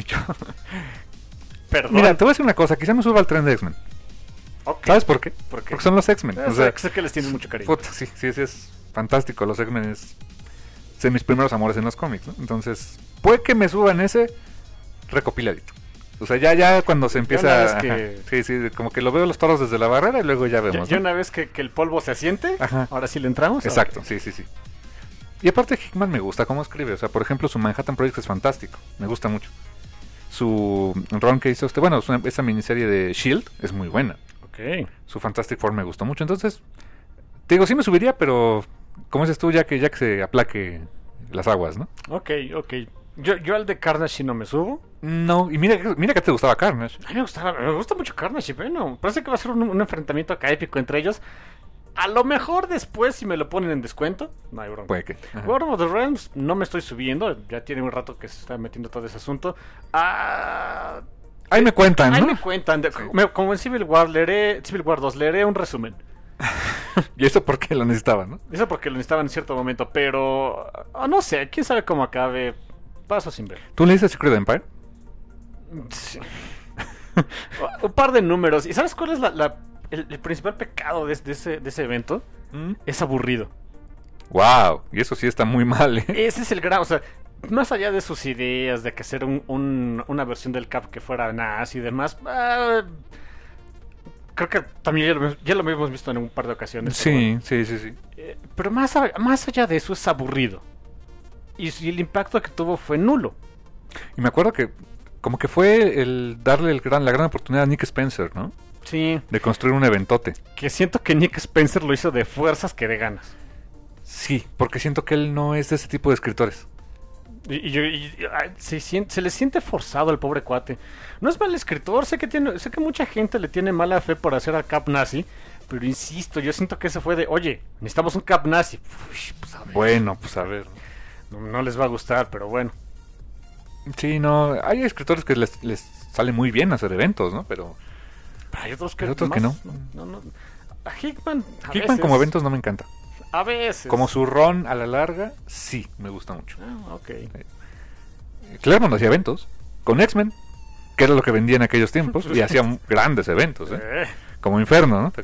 Perdón.
Mira, te voy a decir una cosa, quizá me suba al tren de X-Men.
Ok.
¿Sabes por qué?
¿Por qué?
Porque son los X-Men. O sea,
sé que les tienen mucho cariño.
puta, sí, es fantástico. Los X-Men es de mis primeros amores en los cómics, ¿no? Entonces, puede que me suban ese recopiladito. O sea, ya cuando se empieza...
una vez
ajá,
que-
sí, como que lo veo los toros desde la barrera y luego ya vemos,
Ya
¿no?
una vez que el polvo se asiente,
Ajá.
ahora sí le entramos.
Exacto, sí. Y aparte Hickman me gusta cómo escribe. O sea, por ejemplo, su Manhattan Project es fantástico. Me gusta mucho. Su run que hizo bueno, esa miniserie de S.H.I.E.L.D. es muy buena.
Ok.
Su Fantastic Four me gustó mucho. Entonces, te digo, sí me subiría, pero como dices tú, ya que se aplaque las aguas, ¿no?
Ok. Yo al de Carnage sí no me subo.
No, y mira que te gustaba Carnage.
A mí me gusta mucho Carnage, y bueno, parece que va a ser un enfrentamiento acá épico entre ellos. A lo mejor después, si me lo ponen en descuento, no hay bronca.
Puede que. Ajá.
War of the Realms no me estoy subiendo, ya tiene un rato que se está metiendo todo ese asunto.
Ahí me cuentan,
Ahí
¿no?
me cuentan,
Sí.
como en Civil War 2, leeré un resumen.
Y eso porque lo necesitaba, ¿no?
Eso porque lo necesitaba en cierto momento, pero no sé, quién sabe cómo acabe. Paso sin ver.
¿Tú leíste Secret Empire?
Sí. Un par de números. ¿Y sabes cuál es el principal pecado de ese evento? Es aburrido.
Wow, y eso sí está muy mal, ¿eh?
Ese es el gran, o sea, más allá de sus ideas de que hacer una versión del Cap que fuera nazi y demás, creo que también ya lo hemos visto en un par de ocasiones.
Sí.
Pero más allá de eso es aburrido. Y el impacto que tuvo fue nulo.
Y me acuerdo que como que fue el darle la gran oportunidad a Nick Spencer, ¿no?
Sí,
De construir un eventote.
que siento que Nick Spencer lo hizo de fuerzas que de ganas.
Sí, porque siento que él no es de ese tipo de escritores.
Se le siente forzado al pobre cuate. No es mal escritor, sé que mucha gente le tiene mala fe por hacer al Cap nazi, pero insisto, yo siento que ese fue de, oye, necesitamos un Cap nazi. Uy, pues a ver,
Bueno, pues a ver.
no les va a gustar, pero bueno.
Sí, no, hay escritores que les sale muy bien hacer eventos, ¿no? Pero
Hay otros que,
Hay otros que
nomás no. A Hickman,
Hickman como eventos no me encanta.
A veces.
Como su ron a la larga, sí, me gusta mucho.
Ok.
Claremont hacía eventos con X-Men, que era lo que vendía en aquellos tiempos, y hacía grandes eventos, ¿eh? Como Inferno, ¿no?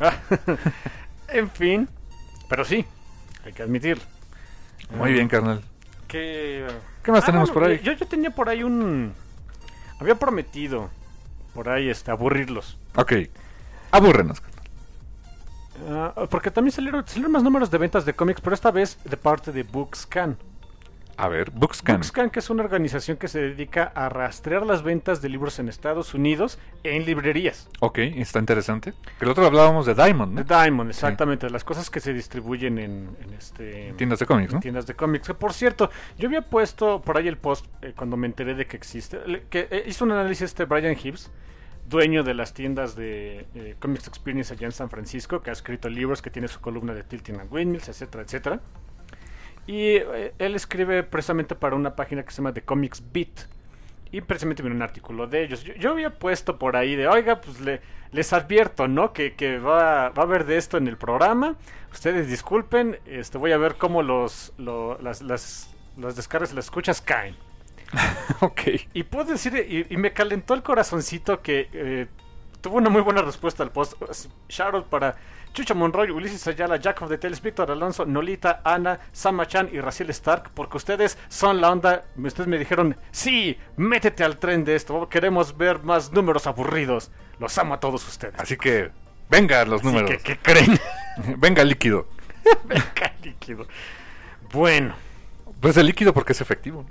En fin, pero sí, hay que admitirlo.
Muy bien, carnal.
¿Qué
más tenemos por ahí?
Yo tenía por ahí había prometido por ahí aburrirlos.
Ok, abúrrenos.
Porque también salieron más números de ventas de cómics, pero esta vez de parte de Bookscan.
A ver, Bookscan.
Bookscan, que es una organización que se dedica a rastrear las ventas de libros en Estados Unidos en librerías.
Ok, está interesante. Que el otro hablábamos de Diamond, ¿no?
De Diamond, exactamente, las cosas que se distribuyen en
Tiendas de cómics, ¿no?
tiendas de cómics. Que, por cierto, yo había puesto por ahí el post cuando me enteré de que existe, que hizo un análisis Brian Hibbs, dueño de las tiendas de Comics Experience allá en San Francisco, que ha escrito libros, que tiene su columna de Tilting and Windmills, etcétera, etcétera. Y él escribe precisamente para una página que se llama The Comics Beat. Y precisamente viene un artículo de ellos. Yo había puesto por ahí de, oiga, pues les advierto, ¿no? Que va a haber de esto en el programa. Ustedes disculpen, voy a ver cómo las descargas y las escuchas caen.
Ok.
Y puedo decir, y me calentó el corazoncito que tuvo una muy buena respuesta al post. Shoutout para Chucho Monroy, Ulises Ayala, Jack of the Tales, Víctor Alonso, Nolita, Ana, Sama Chan y Raciel Stark, porque ustedes son la onda. Ustedes me dijeron, sí, métete al tren de esto, queremos ver más números aburridos. Los amo a todos ustedes.
Así que, venga los números.
¿Qué creen?
Venga el líquido.
Venga el líquido. Bueno.
Pues el líquido porque es efectivo.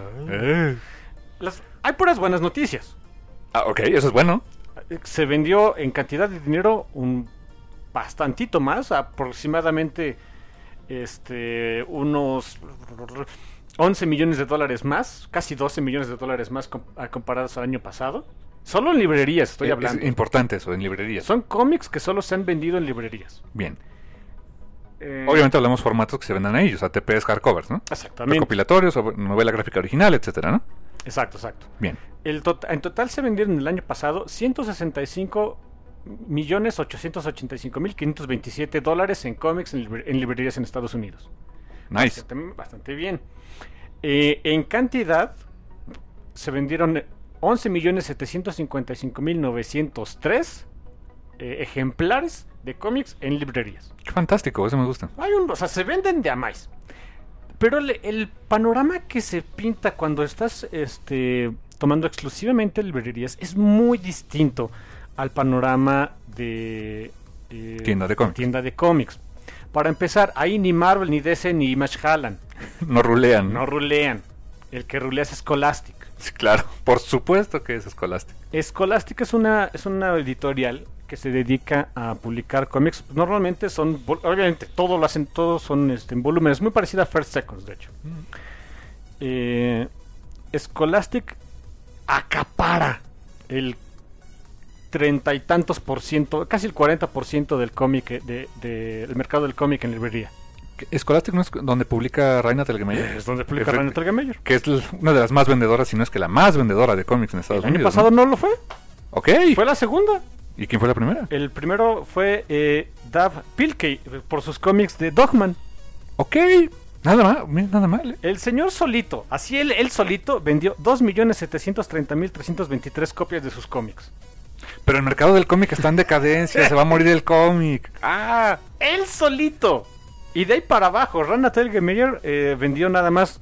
Hay puras buenas noticias.
Ah, ok, eso es bueno.
Se vendió en cantidad de dinero un bastantito más, aproximadamente unos 11 millones de dólares más, casi 12 millones de dólares más comparados al año pasado. Solo en librerías estoy hablando.
Es importante eso, en librerías.
Son cómics que solo se han vendido en librerías.
Bien. Obviamente hablamos formatos que se vendan a ellos, ATPs, hardcovers, ¿no?
Exactamente.
Recopilatorios, novela gráfica original, etcétera, ¿no?
Exacto.
Bien.
En total se vendieron el año pasado 165.885.527 dólares en cómics en librerías en Estados Unidos.
Nice.
Bastante bien. En cantidad se vendieron 11.755.903 ejemplares de cómics en librerías.
Qué fantástico, eso me gusta.
O sea, se venden de a más. Pero el panorama que se pinta cuando estás tomando exclusivamente librerías es muy distinto al panorama de
tienda de cómics.
Para empezar, ahí ni Marvel, ni DC, ni Image jalan.
No rulean.
No rulean. El que rulea es Scholastic.
Sí, claro, por supuesto que es Scholastic.
Scholastic es una editorial que se dedica a publicar cómics. Normalmente son, obviamente, todos son en volúmenes, muy parecida a First Seconds, de hecho. Scholastic acapara el 30 y tantos %, casi el 40% del cómic, del mercado del cómic en librería.
Scholastic no es donde publica Raina Telgemeier.
Es donde publica Raina Telgemeier.
Que es una de las más vendedoras, si no es que la más vendedora de cómics en Estados Unidos.
El año pasado no lo fue.
Ok.
Fue la segunda.
¿Y quién fue la primera?
El primero fue Dave Pilkey por sus cómics de Dogman.
Ok. Nada mal.
El señor solito, así él solito, vendió 2.730.323 copias de sus cómics.
Pero el mercado del cómic está en decadencia, se va a morir el cómic.
Él solito. Y de ahí para abajo, Raina Telgemeier vendió nada más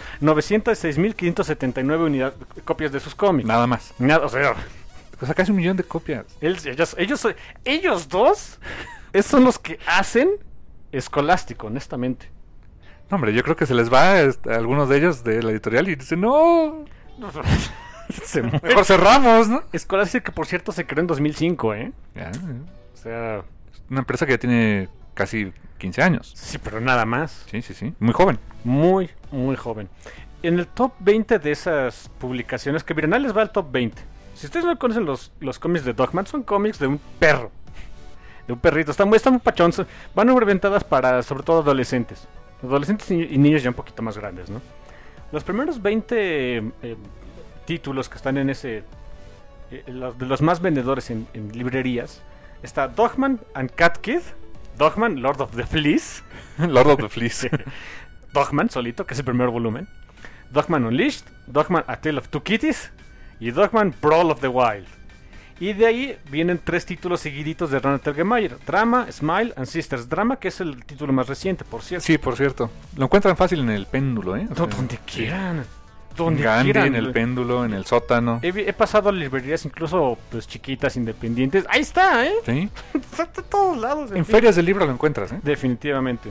906.579 copias de sus cómics.
Nada más.
O sea,
casi 1 millón de copias.
Ellos dos son los que hacen Scholastic, honestamente.
No, hombre, yo creo que se les va a algunos de ellos de la editorial y dicen, no. Mejor cerramos, ¿no?
Scholastic, que por cierto se creó en 2005,
Ya.
O sea,
una empresa que ya tiene casi 15 años.
Sí, pero nada más.
Sí. Muy joven.
Muy, muy joven. En el top 20 de esas publicaciones, que miren, ahí les va el top 20. Si ustedes no conocen los cómics de Dogman, son cómics de un perro. De un perrito. Están muy pachón. Van orientadas para, sobre todo, adolescentes. Adolescentes y niños ya un poquito más grandes, ¿no? Los primeros 20 títulos que están en ese... de los más vendedores en librerías, está Dogman and Cat Kid. Dogman, Lord of the Fleas.
Lord of the Fleas.
Dogman solito, que es el primer volumen. Dogman Unleashed. Dogman A Tale of Two Kitties. Y Dogman Brawl of the Wild. Y de ahí vienen 3 títulos seguiditos de Raina Telgemeier: Drama, Smile and Sisters. Drama, que es el título más reciente, por cierto.
Sí, por cierto. Lo encuentran fácil en el péndulo, ¿eh?
Donde quieran.
Donde Gandhi, quieran. En el péndulo, en el sótano.
He pasado a librerías incluso pues chiquitas, independientes. Ahí está, ¿eh?
Sí.
Está de todos lados.
En ferias del libro lo encuentras, ¿eh?
Definitivamente.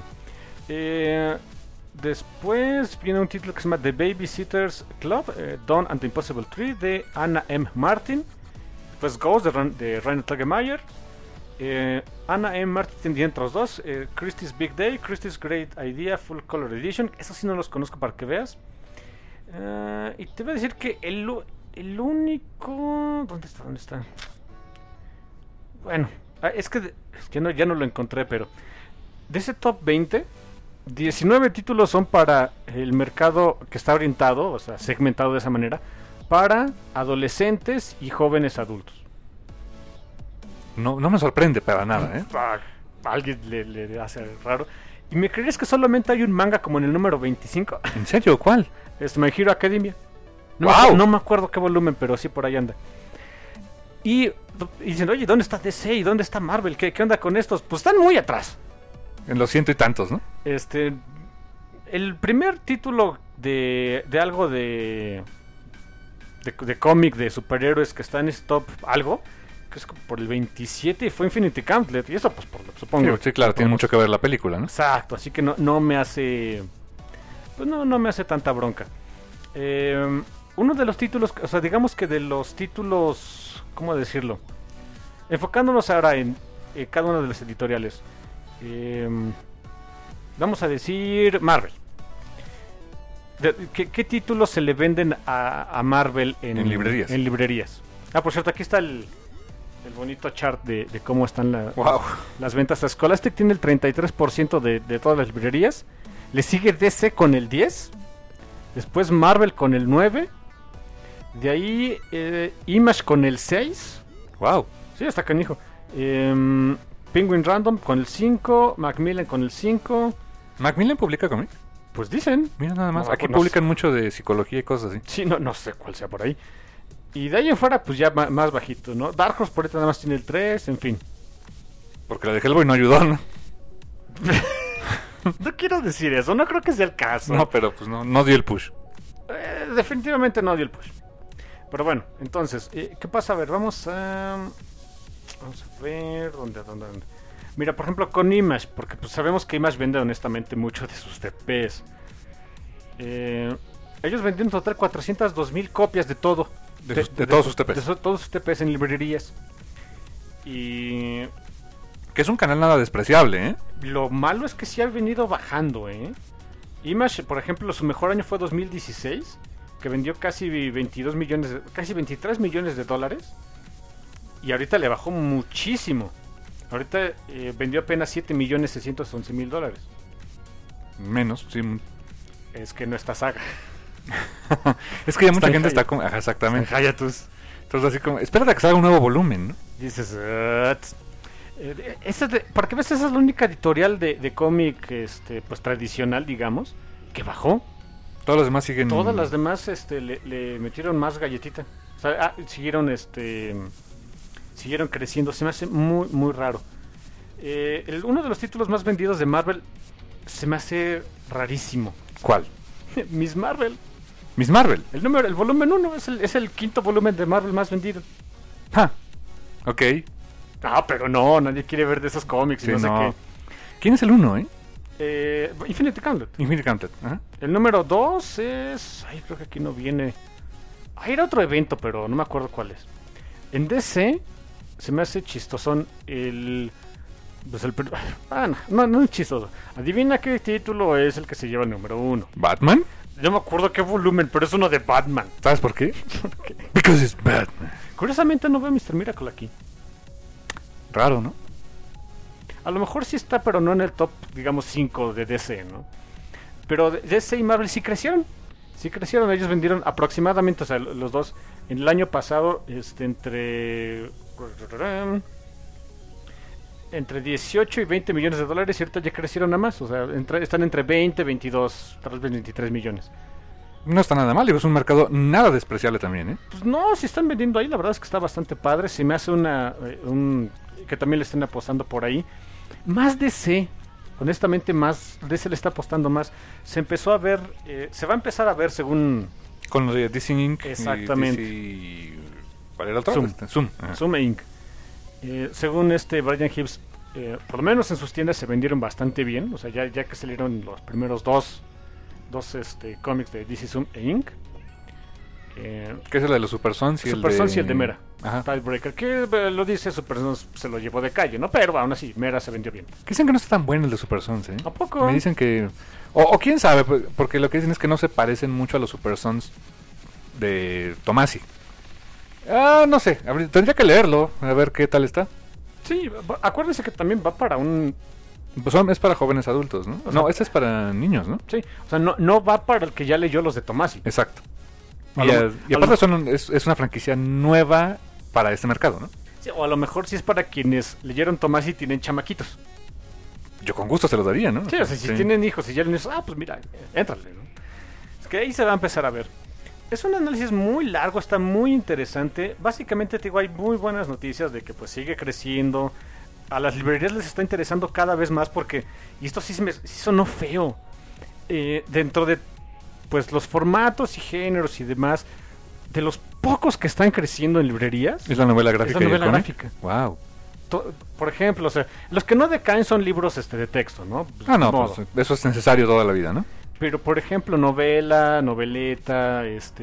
Después viene un título que se llama The Babysitter's Club, Dawn and the Impossible Tree, de Anna M. Martin. Pues Ghost de Raina Telgemeier. Anna M. Martin tiene otros dos: Christie's Big Day, Christie's Great Idea Full Color Edition. Esos sí no los conozco para que veas. Y te voy a decir que el único... ¿Dónde está? Bueno, es que ya no lo encontré, pero de ese top 20, 19 títulos son para el mercado que está orientado, o sea, segmentado de esa manera, para adolescentes y jóvenes adultos.
No me sorprende para nada, ¿eh?
A alguien le hace raro. ¿Y me creerías que solamente hay un manga como en el número 25?
¿En serio? ¿Cuál?
My Hero Academia.
¡Wow!
No me acuerdo qué volumen, pero sí por ahí anda. Y dicen, oye, ¿dónde está DC y dónde está Marvel? ¿Qué onda con estos? Pues están muy atrás.
En los 100 y tantos, ¿no?
El primer título de algo de cómic de superhéroes que está en stop algo, que es por el 27 y fue Infinity Gauntlet, y eso pues supongo.
Sí, claro, tiene mucho que ver la película, ¿no?
Exacto, así que no me hace, pues no me hace tanta bronca. Uno de los títulos, o sea, digamos que de los títulos, ¿cómo decirlo? Enfocándonos ahora en cada una de las editoriales. Vamos a decir Marvel. ¿Qué títulos se le venden a Marvel en
librerías?
En librerías. Por cierto, aquí está el bonito chart de cómo están las ventas. Scholastic tiene el 33% de todas las librerías. Le sigue DC con el 10%. Después Marvel con el 9%. De ahí Image con el 6%.
¡Wow!
Sí, está canijo. Penguin Random con el 5%. Macmillan con el 5%.
¿Macmillan publica cómic?
Pues dicen.
Mira nada más.
No,
aquí
pues
publican mucho de psicología y cosas así.
Sí, no sé cuál sea por ahí. Y de ahí en fuera, pues ya más bajito, ¿no? Dark Horse por ahorita nada más tiene el 3%, en fin.
Porque la de Hellboy no ayudó, ¿no?
No quiero decir eso, no creo que sea el caso.
No, pero pues no dio el push.
Definitivamente no dio el push. Pero bueno, entonces, ¿qué pasa? A ver, vamos a ver, ¿dónde? Mira, por ejemplo, con Image, porque pues sabemos que Image vende honestamente mucho de sus TPs. Ellos vendieron en total 402,000 copias de todo.
De todos sus TPs.
De todos sus TPs en librerías. Y
que es un canal nada despreciable, ¿eh?
Lo malo es que sí ha venido bajando, ¿eh? Image, por ejemplo, su mejor año fue 2016, que vendió casi 22 millones, casi 23 millones de dólares. Y ahorita le bajó muchísimo. Ahorita vendió apenas 7.611.000 dólares.
Menos, sí.
Es que no está Saga.
Es que ya mucha gente está como... Ajá, exactamente.
Hayatus.
Entonces así como... Espérate a que salga un nuevo volumen, ¿no?
Dices... porque ves, esa es la única editorial de cómic pues tradicional, digamos, que bajó.
Todas las demás siguen...
Todas las demás le metieron más galletita. O sea, siguieron creciendo. Se me hace muy, muy raro. Uno de los títulos más vendidos de Marvel se me hace rarísimo.
¿Cuál?
Miss Marvel.
Miss Marvel.
El volumen 1 es el quinto volumen de Marvel más vendido.
Ok.
Pero no, nadie quiere ver de esos cómics y no sé qué.
¿Quién es el 1,
Infinity Gauntlet.
Infinity Gauntlet, ajá.
El número 2 es... creo que aquí no viene... era otro evento, pero no me acuerdo cuál es. En DC se me hace chistosón no es chistoso. Adivina qué título es el que se lleva el número 1.
¿Batman?
Yo me acuerdo qué volumen, pero es uno de Batman.
¿Sabes por qué? Because it's Batman.
Curiosamente no veo Mr. Miracle aquí.
Raro, ¿no?
A lo mejor sí está, pero no en el top, digamos, 5 de DC, ¿no? Pero DC y Marvel sí crecieron. Sí crecieron, ellos vendieron aproximadamente, o sea, los dos, en el año pasado, entre 18 y 20 millones de dólares, y ahorita ya crecieron a más, o sea, están entre 20, 22, tal vez 23 millones.
No está nada mal, es un mercado nada despreciable también, ¿eh?
Pues no, si están vendiendo ahí, la verdad es que está bastante padre. Se me hace que también le estén apostando por ahí. Más DC, honestamente más DC le está apostando más. Se empezó a ver, se va a empezar a ver según...
Con lo de DC Inc.
Exactamente.
¿Cuál era el otro?
Zoom Inc. Según Brian Hibbs, por lo menos en sus tiendas se vendieron bastante bien. O sea, ya que salieron los primeros dos cómics de DC Zoom e Inc.
¿Qué es el de los Super Sons?
Y el de Mera.
Ajá.
Tidebreaker, que lo dice Super Sons, se lo llevó de calle, ¿no? Pero aún así, Mera se vendió bien.
Dicen que no está tan bueno el de Super Sons, ¿eh?
¿A poco?
Me dicen que... O quién sabe, porque lo que dicen es que no se parecen mucho a los Super Sons de Tomasi. No sé, tendría que leerlo, a ver qué tal está.
Sí, acuérdense que también va para un...
Pues es para jóvenes adultos, ¿no? Este es para niños, ¿no?
Sí, o sea, no va para el que ya leyó los de Tomasi.
Exacto. Y aparte es una franquicia nueva para este mercado, ¿no?
Sí, o a lo mejor sí es para quienes leyeron Tomás y tienen chamaquitos.
Yo con gusto se los daría, ¿no?
Sí, o sea, si tienen hijos y ya les dicen, pues mira, éntrale, ¿no? Es que ahí se va a empezar a ver. Es un análisis muy largo, está muy interesante. Básicamente, te digo, hay muy buenas noticias de que pues sigue creciendo. A las librerías les está interesando cada vez más porque, y esto sí sonó feo, dentro de pues los formatos y géneros y demás, de los pocos que están creciendo en librerías,
es la novela gráfica.
Es la novela gráfica.
Wow.
Por ejemplo, o sea, los que no decaen son libros de texto, ¿no?
Pues eso es necesario toda la vida, ¿no?
Pero, por ejemplo, novela, noveleta,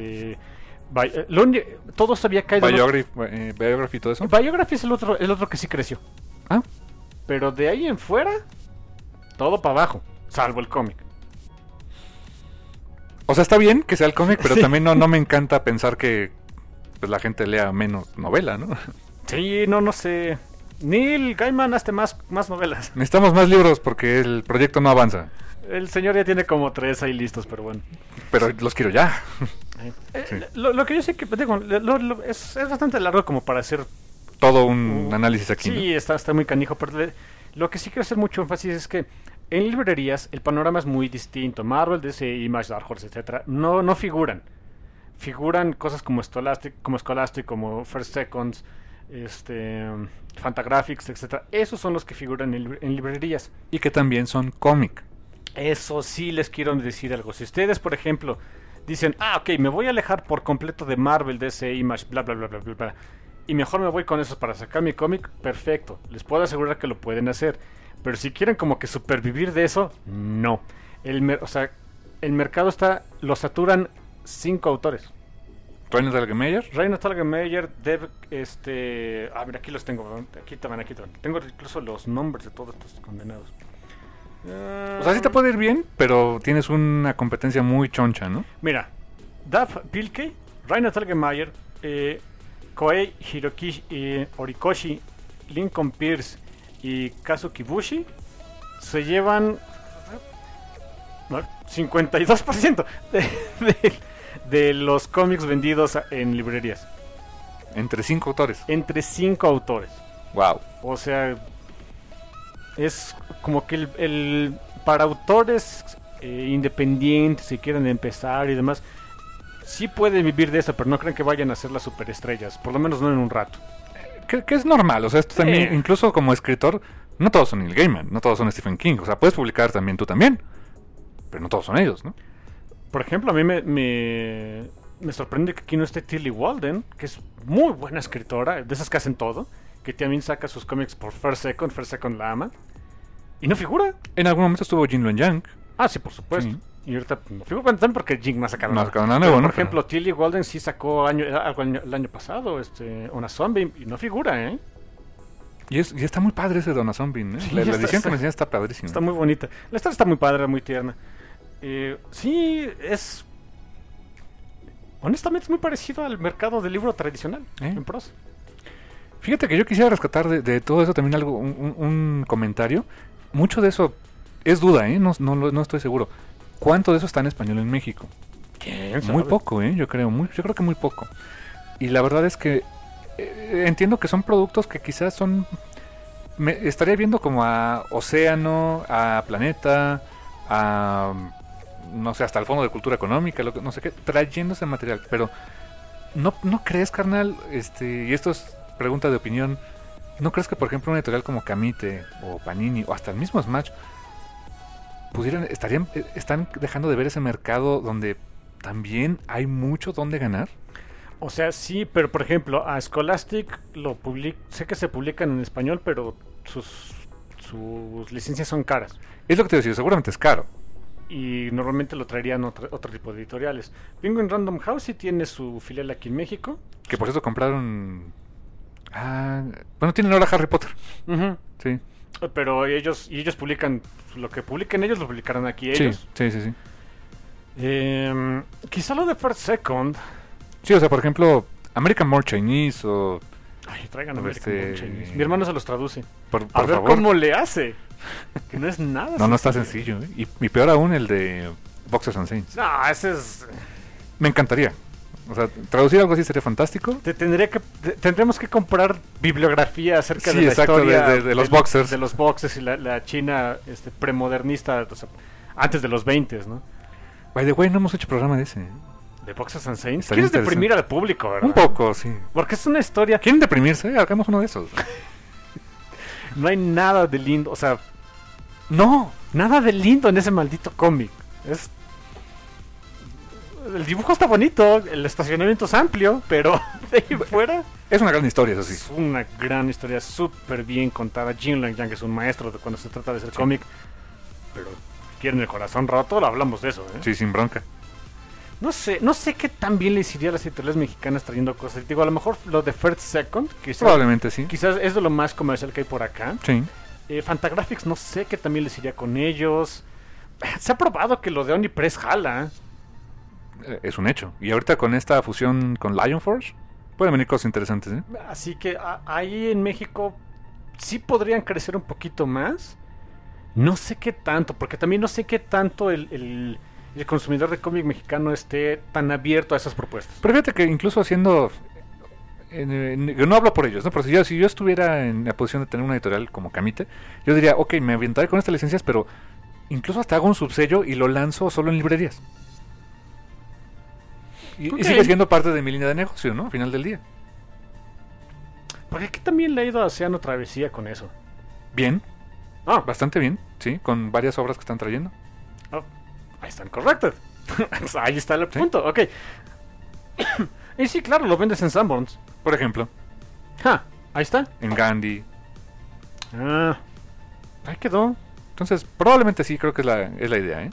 todo se había caído.
Biography y todo eso.
Biography es el otro que sí creció.
Ah.
Pero de ahí en fuera, todo para abajo, salvo el cómic.
O sea, está bien que sea el cómic, pero
sí.
También no me encanta pensar que pues, la gente lea menos novela, ¿no?
Sí, no sé. Neil Gaiman, hazte más novelas.
Necesitamos más libros porque el proyecto no avanza.
El señor ya tiene como 3 ahí listos, pero bueno.
Pero los quiero ya.
Sí. Lo que yo sé que digo, es bastante largo como para hacer
todo un análisis aquí.
Sí, ¿no? está muy canijo, pero lo que sí quiero hacer mucho énfasis es que en librerías el panorama es muy distinto. Marvel, DC, Image, Dark Horse, etcétera, no figuran. Figuran cosas como Scholastic, como First Seconds, Fantagraphics, etcétera. Esos son los que figuran en librerías.
Y que también son cómic.
Eso sí les quiero decir algo. Si ustedes, por ejemplo, dicen, ok, me voy a alejar por completo de Marvel, DC, Image, bla, bla, bla, bla, bla, bla, y mejor me voy con esos para sacar mi cómic, perfecto. Les puedo asegurar que lo pueden hacer. Pero si quieren como que supervivir de eso, no. El mercado lo saturan 5 autores.
Rainer Telgemeier.
Rainer Telgemeier, mira, aquí los tengo. Aquí también. Tengo incluso los nombres de todos estos condenados.
O sea, sí te puede ir bien, pero tienes una competencia muy choncha, ¿no?
Mira, Dave Pilkey, Rainer Telgemeier, Koei Hiroki Horikoshi, Lincoln Pierce y Kazu Kibushi se llevan 52% de los cómics vendidos en librerías.
Entre 5 autores.
Entre 5 autores.
Wow.
O sea, es como que para autores independientes, si quieren empezar y demás, sí pueden vivir de eso, pero no creen que vayan a ser las superestrellas, por lo menos no en un rato.
Que es normal, o sea, esto también, incluso como escritor, no todos son Neil Gaiman, no todos son Stephen King, o sea, puedes publicar también tú también, pero no todos son ellos, ¿no?
Por ejemplo, a mí me sorprende que aquí no esté Tilly Walden, que es muy buena escritora, de esas que hacen todo, que también saca sus cómics por First Second la ama, y no figura.
En algún momento estuvo Jin Luen Yang.
Ah, sí, por supuesto. Sí. Y ahorita no figura también porque Jing no ha sacado nada.
Nuevo,
por ejemplo, Tilly Walden sí sacó algo el año pasado, una zombie, y no figura, ¿eh?
Y está muy padre ese Donna Zombie, ¿eh? Sí, la edición que me enseñaste está padrísima.
Está muy bonita. La historia está muy padre, muy tierna. Sí, honestamente es muy parecido al mercado del libro tradicional en prosa.
Fíjate que yo quisiera rescatar de todo eso también algo, un comentario. Mucho de eso es duda, no estoy seguro. ¿Cuánto de eso está en español en México?
¿Quién sabe?
Muy poco, yo creo que muy poco. Y la verdad es que entiendo que son productos que quizás estaría viendo como a Océano, a Planeta, a no sé, hasta el Fondo de Cultura Económica, no sé qué, trayendo ese material. Pero ¿no crees, carnal? Y esto es pregunta de opinión. ¿No crees que, por ejemplo, una editorial como Camite o Panini o hasta el mismo Smash están dejando de ver ese mercado donde también hay mucho donde ganar?
O sea, sí, pero por ejemplo, a Scholastic sé que se publican en español, pero sus licencias son caras.
Es lo que te decía, seguramente es caro.
Y normalmente lo traerían otro tipo de editoriales. Penguin Random House sí tiene su filial aquí en México.
Que por eso compraron... bueno, tienen ahora Harry Potter.
Uh-huh.
Sí.
Pero ellos publican lo que publiquen ellos, lo publicarán aquí ellos.
Sí.
Quizá lo de First Second.
Sí, o sea, por ejemplo, American More Chinese o...
Ay, traigan American More Chinese. Mi hermano se los traduce.
Por
a ver
favor.
cómo le hace. Que no es nada.
No está sencillo. Y peor aún el de Boxers and Saints.
No, ese es...
Me encantaría. O sea, traducir algo así sería fantástico.
Tendremos que comprar bibliografía acerca
Sí,
de la
exacto,
historia
de los boxers.
De los boxers y la China premodernista, o sea, antes de los 20, ¿no?
By the way, no hemos hecho programa de ese.
De Boxers and Saints.
Estaría
¿Quieres deprimir
interesante.
al público, verdad?
Un poco, sí.
Porque es una historia...
¿Quieren deprimirse? Hagamos uno de esos.
No hay nada de lindo, o sea,
No.
nada de lindo en ese maldito cómic. El dibujo está bonito, el estacionamiento es amplio, pero de ahí fuera
Es una gran historia, eso
es
sí.
una gran historia, súper bien contada. Jin Lang Yang es un maestro de cuando se trata de hacer
Sí.
cómic, pero quieren el corazón roto, lo hablamos de eso, ¿eh?
Sí, sin bronca.
No sé qué tan bien les iría a las editoriales mexicanas trayendo cosas. Digo, a lo mejor lo de First Second,
Probablemente sí.
quizás es de lo más comercial que hay por acá.
Sí.
Fantagraphics, no sé qué también les iría con ellos. Se ha probado que lo de Onipress jala.
Es un hecho. Y ahorita con esta fusión con Lionforge, pueden venir cosas interesantes, ¿eh?
Así que ahí en México sí podrían crecer un poquito más. No sé qué tanto, porque también no sé qué tanto el consumidor de cómic mexicano esté tan abierto a esas propuestas.
Pero fíjate que incluso haciendo... yo no hablo por ellos, ¿no? Pero si yo estuviera en la posición de tener una editorial como Camite, yo diría, ok, me aventaré con estas licencias, pero incluso hasta hago un subsello y lo lanzo solo en librerías. Y
Ok.
sigue siendo parte de mi línea de negocio, ¿no? Al final del día.
Porque aquí también le ha ido a Océano Travesía con eso.
Bien,
Ah,
bastante bien, sí, con varias obras que están trayendo.
ahí están corrected. Ahí está el
Sí.
punto, ok. Y sí, claro, lo vendes en Sanborns.
Por ejemplo,
Ahí está.
en Gandhi.
Ahí quedó.
Entonces, probablemente sí, creo que es la idea, ¿eh?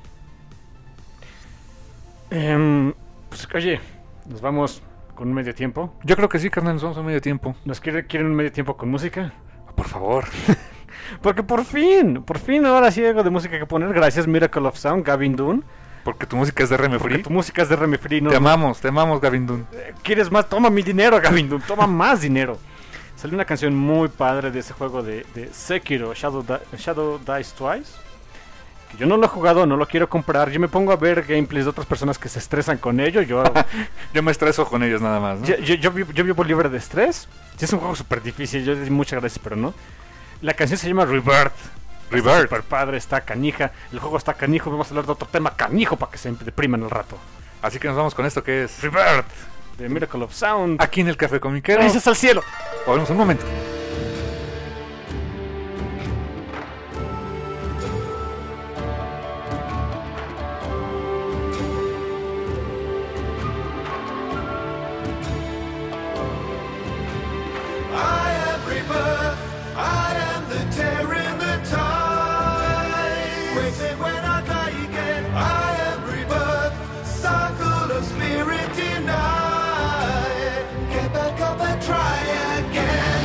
Pues oye, nos vamos con un medio tiempo.
Yo creo que sí, carnal, nos vamos a medio tiempo.
¿Nos quieren un medio tiempo con música?
Por favor.
Porque por fin ahora sí hay algo de música que poner. Gracias Miracle of Sound, Gavin Dunn.
Porque tu música es de RM
Porque
Free.
tu música es de RM Free.
Te amamos, Gavin Dunn.
¿Quieres más? Toma mi dinero, Gavin Dunn. Toma más dinero. Salió una canción muy padre de ese juego de Sekiro, Shadow Dice Twice. Que yo no lo he jugado, no lo quiero comprar. Yo me pongo a ver gameplays de otras personas que se estresan con ello. Yo
Yo me estreso con ellos nada más, ¿no?
yo vivo libre de estrés. Sí, es un juego súper difícil. Yo le di muchas gracias, pero no. La canción se llama Rebirth. Está súper padre, está canija. El juego está canijo. Vamos a hablar de otro tema canijo para que se depriman al rato.
Así que nos vamos con esto que es
Rebirth de Miracle of Sound.
aquí en el Café Comiquero.
Gracias al cielo.
Volvemos un momento.
I am rebirth. I am the tear in the tide. Waiting when I die again. I am rebirth. Circle of spirit denied. Get back up and try again.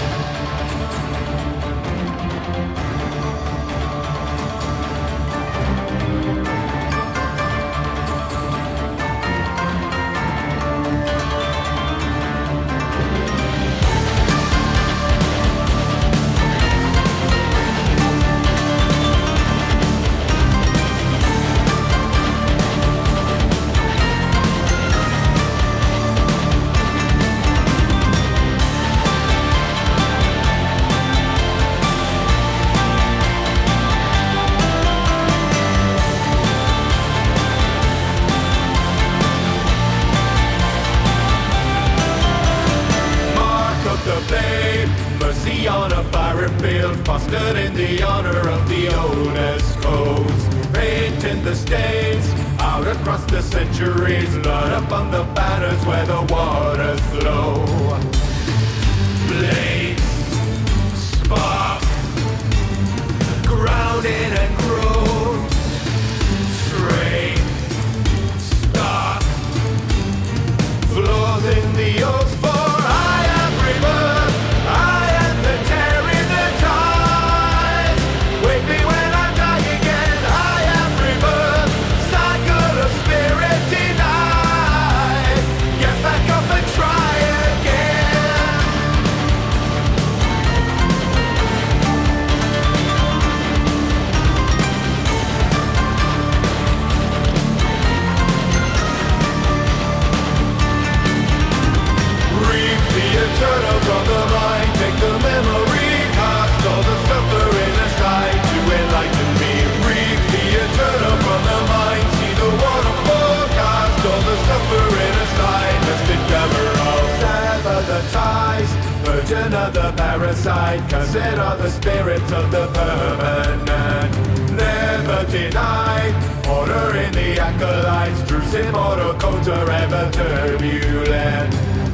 Mark of the blade, mercy on a fire field, fostered in the honor of the oldest codes. Painting the stains out across the centuries, blood upon the banners where the waters flow. Blaze, spark, grounded and grown, strain, start, flows in the oath for I am rebirth. I am the tear in the tide. Wake me when I die again. I am rebirth. Cycle of spirit denied. Get back up and try again. legion of the parasite, consider the spirit of the permanent. Never denied, order in the acolytes, Drus immortal codes are ever turbulent.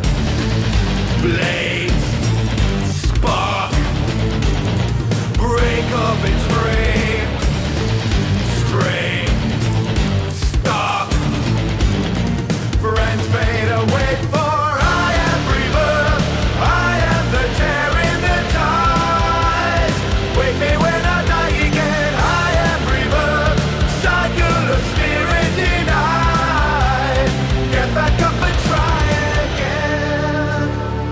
Blades, spark, break up its frame, strain, stop, friends fade away for I am rebirth, I am the tear in the tide. Wake me when I die again, I am rebirth, cycle of spirit denied. Get back up and try again.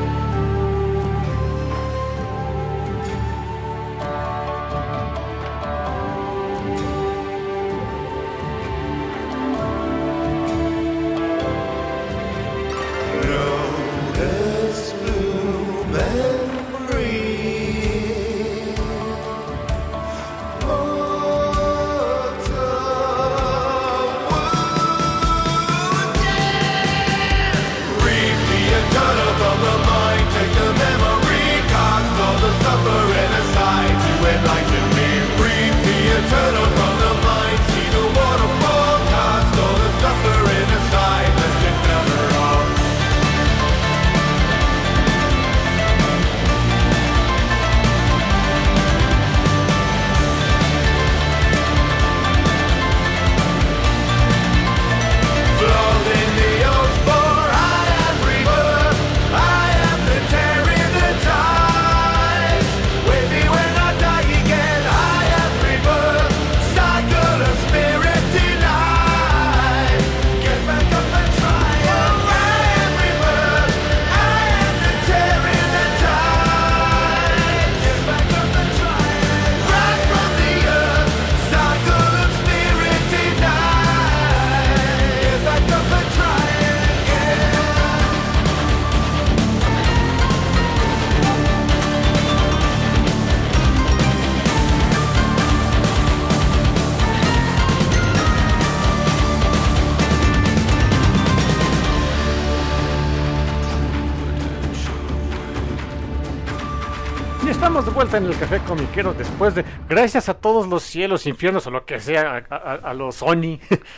Lotus bloom and green, autumn wood, reap the eternal from the mind, take the memory, cast all the suffering aside to enlighten me. Reap the eternal from the mind, see the waterfall, cast all the suffering aside, let it never off. Flows in the oath for I am rebirth, I am the tear in the tide. Wake me when I die again, I am rebirth, cycle of spirit denied. Get back up and try again. I am rebirth, I am the tear in the tide. Get back up and try again. Rise from the earth, cycle of spirit denied. Get back up and try again.
Y estamos de vuelta en el Café Comiquero después de, gracias a todos los cielos, infiernos o lo que sea, a los Sony,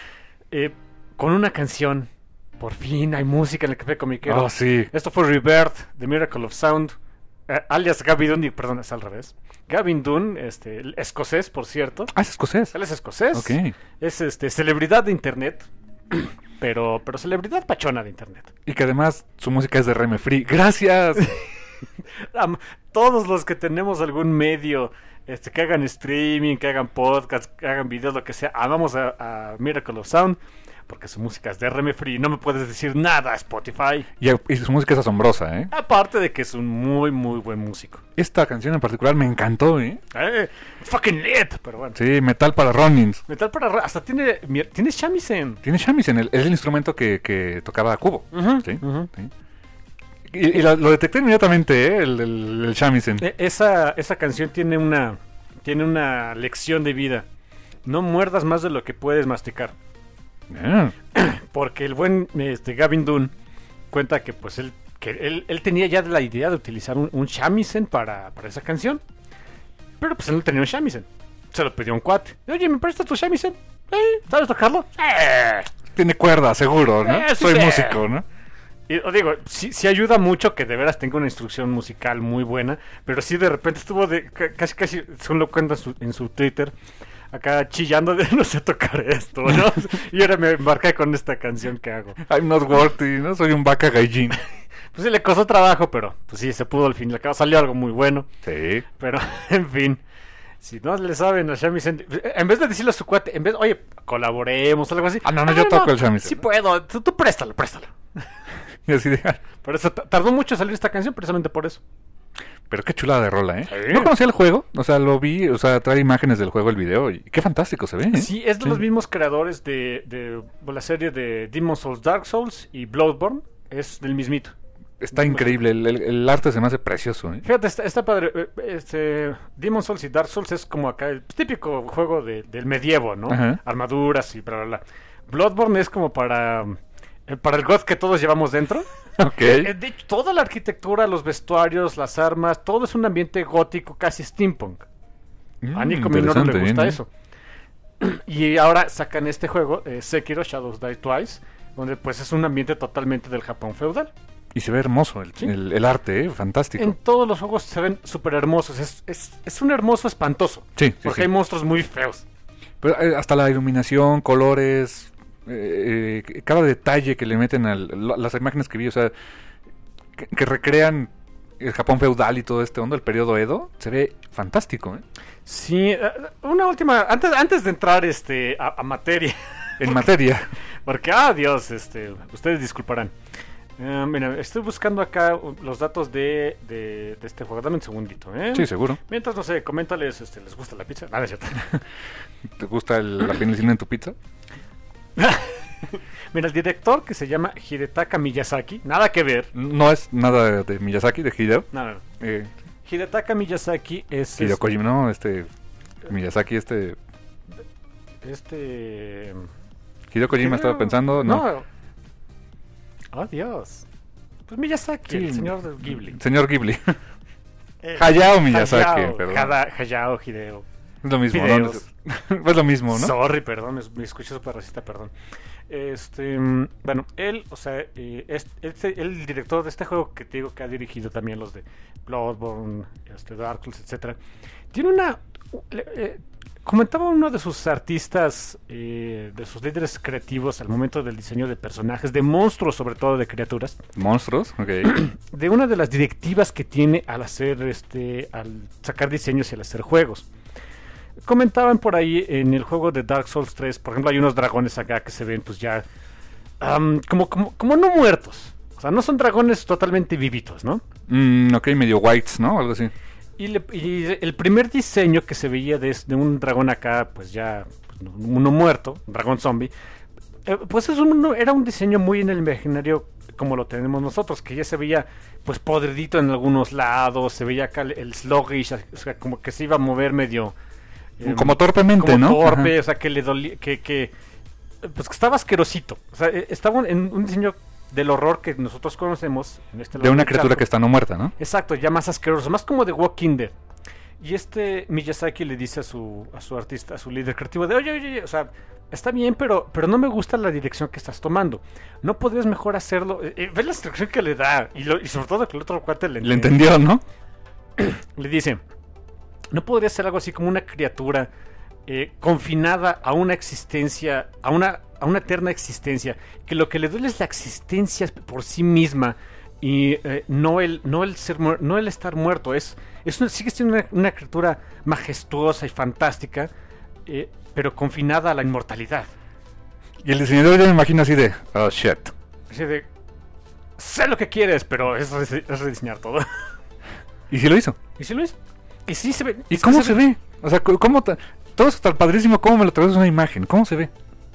con una canción. Por fin hay música en el Café Comiquero.
Oh, sí.
Esto fue Rebirth, The Miracle of Sound, alias Gavin Dunn, perdón, es al revés. Gavin Dunn, el escocés, por cierto.
Ah, es escocés.
Él es escocés.
Ok.
Es celebridad de internet. Pero celebridad pachona de internet.
Y que además su música es de RM Free. ¡Gracias!
Todos los que tenemos algún medio que hagan streaming, que hagan podcast, que hagan videos, lo que sea, amamos a Miracle of Sound porque su música es de RM Free. No me puedes decir nada, Spotify.
Y su música es asombrosa, ¿eh?
Aparte de que es un muy, muy buen músico.
Esta canción en particular me encantó, ¿eh?
Fucking lit, pero bueno.
Sí, metal para Ronins.
Metal para... Hasta tiene shamisen.
Tiene shamisen, es el instrumento que tocaba Kubo.
Ujú,
¿Sí?
ujú.
Sí. Y lo detecté inmediatamente, ¿eh? El shamisen.
Esa canción tiene una lección de vida. No muerdas más de lo que puedes masticar.
Ah.
Porque el buen Gavin Dunn cuenta que pues él tenía ya la idea de utilizar un shamisen para esa canción. Pero pues él no tenía un shamisen. Se lo pidió a un cuate. Oye, ¿me prestas tu shamisen? ¿Sabes tocarlo?
Tiene cuerda, seguro, ¿no?
Sí,
Soy
sí.
músico, ¿no?
Y os digo, sí ayuda mucho que de veras tenga una instrucción musical muy buena, pero sí de repente estuvo casi, según lo cuenta en su Twitter, acá chillando de no sé tocar esto, ¿no? Y ahora me embarqué con esta canción que hago.
I'm not worthy, ¿no? Soy un vaca gaijin.
Pues sí, le costó trabajo, pero pues sí, se pudo al fin y al cabo, salió algo muy bueno.
Sí.
Pero, en fin, si no le saben a shamisen, en vez de decirle a su cuate, oye, colaboremos, algo así.
No, yo toco el shamisen.
Sí puedo, tú préstalo.
Y así de...
Por eso tardó mucho en salir esta canción, precisamente por eso.
Pero qué chulada de rola, ¿eh?
Sí.
No conocía el juego, o sea, lo vi, o sea, trae imágenes del juego, el video, y qué fantástico se ve, ¿eh?
Sí, es de los mismos creadores de la serie de Demon's Souls, Dark Souls y Bloodborne. Es del mismito.
Está increíble, el arte se me hace precioso, ¿eh?
Fíjate, está padre. Demon's Souls y Dark Souls es como acá el típico juego del medievo, ¿no?
Ajá.
Armaduras y bla, bla, bla. Bloodborne es como para Para el God que todos llevamos dentro.
Ok.
De hecho, toda la arquitectura, los vestuarios, las armas, todo es un ambiente gótico, casi steampunk. A Nico Minoru le gusta
bien.
eso. Y ahora sacan este juego, Sekiro Shadows Die Twice, donde pues es un ambiente totalmente del Japón feudal.
Y se ve hermoso el,
Sí.
el arte, fantástico.
En todos los juegos se ven súper hermosos. Es un hermoso espantoso.
Sí, sí,
Porque
sí.
hay monstruos muy feos.
Pero hasta la iluminación, colores, cada detalle que le meten a las imágenes que vi, o sea, que recrean el Japón feudal y todo este el periodo Edo, se ve fantástico, ¿eh?
Sí, una última, antes de entrar a materia,
En materia.
porque, Dios, ustedes disculparán. Mira, estoy buscando acá los datos de este juego. Dame un segundito, ¿eh?
Sí, seguro.
Mientras, no sé, coméntales, ¿les gusta la pizza? Nada, es cierto.
¿Te gusta la penicilina en tu pizza?
Mira, el director, que se llama Hidetaka Miyazaki, nada que ver.
No es nada de Miyazaki, de Hideo.
No. Hidetaka Miyazaki es
Hideo Kojima, no, Miyazaki, Hideo Kojima estaba pensando, no.
Oh, Dios. Pues Miyazaki,
Sí.
el señor de Ghibli.
Señor Ghibli. Hayao Miyazaki,
Hayao,
perdón.
Hayao Hideo.
Es lo mismo,
Fideos.
¿no? Es lo mismo, ¿no?
Sorry, perdón, me escuché súper racista, perdón. Bueno, él, o sea, el director de este juego que te digo que ha dirigido también los de Bloodborne, Dark Souls, etcétera, tiene una... comentaba uno de sus artistas, de sus líderes creativos al momento del diseño de personajes, de monstruos, sobre todo de criaturas,
Monstruos, ok.
de una de las directivas que tiene al hacer, al sacar diseños y al hacer juegos. Comentaban por ahí en el juego de Dark Souls 3, por ejemplo, hay unos dragones acá que se ven pues ya como no muertos. O sea, no son dragones totalmente vivitos, ¿no?
Ok, medio whites, ¿no? Algo así.
Y el primer diseño que se veía de un dragón acá, pues ya uno muerto, un dragón zombie, pues era un diseño muy en el imaginario como lo tenemos nosotros, que ya se veía pues podridito en algunos lados, se veía acá el sluggish, o sea, como que se iba a mover medio...
como torpemente,
como
¿no?
torpe,
Ajá.
o sea, que le dolía, pues que estaba asquerosito. O sea, estaba en un diseño del horror que nosotros conocemos en este
De
lado
una
del
criatura
charco.
que está no muerta, ¿no?
Exacto, ya más asqueroso, más como de Walking Dead. Y Miyazaki le dice a su artista, a su líder creativo, de oye, o sea, está bien, pero no me gusta la dirección que estás tomando. ¿No podrías mejor hacerlo? Ve la instrucción que le da, y sobre todo que el otro cuate
Le entendió, ¿no?
le dice, ¿no podría ser algo así como una criatura confinada a una existencia, a una eterna existencia, que lo que le duele es la existencia por sí misma y no el estar muerto, sigue siendo una criatura majestuosa y fantástica, pero confinada a la inmortalidad.
Y el diseñador, yo me imagino así de, oh shit.
Así de, sé lo que quieres, pero es rediseñar todo.
¿Y si lo hizo?
¿Y sí lo hizo? Y sí se ve.
¿Y cómo se ve? O sea, ¿cómo todo eso está padrísimo, ¿cómo me lo traes una imagen? ¿Cómo se ve?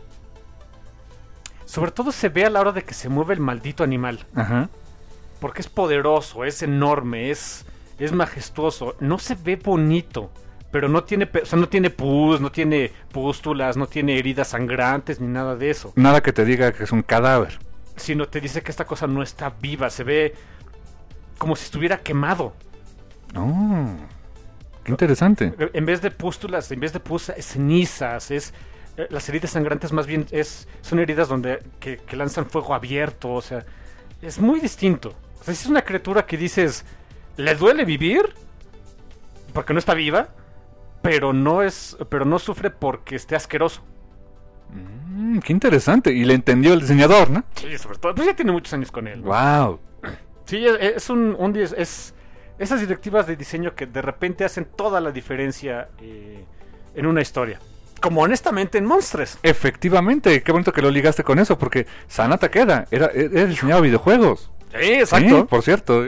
Sobre todo se ve a la hora de que se mueve el maldito animal.
Ajá.
Porque es poderoso, es enorme, es majestuoso. No se ve bonito, pero no tiene pus, no tiene pústulas, no tiene heridas sangrantes ni nada de eso.
Nada que te diga que es un cadáver.
Sino te dice que esta cosa no está viva, se ve como si estuviera quemado.
Oh, qué interesante.
En vez de pústulas, en vez de pus, es cenizas, las heridas sangrantes más bien son heridas que lanzan fuego abierto, o sea, es muy distinto. O sea, si es una criatura que dices, ¿le duele vivir? Porque no está viva, pero no sufre porque esté asqueroso.
Qué interesante. Y le entendió el diseñador, ¿no?
Sí, sobre todo, pues ya tiene muchos años con él, ¿no?
Wow.
Sí, es esas directivas de diseño que de repente hacen toda la diferencia en una historia. Como honestamente en Monstres.
Efectivamente, qué bonito que lo ligaste con eso, porque Sana Takeda era diseñado videojuegos.
Sí, exacto.
Sí, por cierto.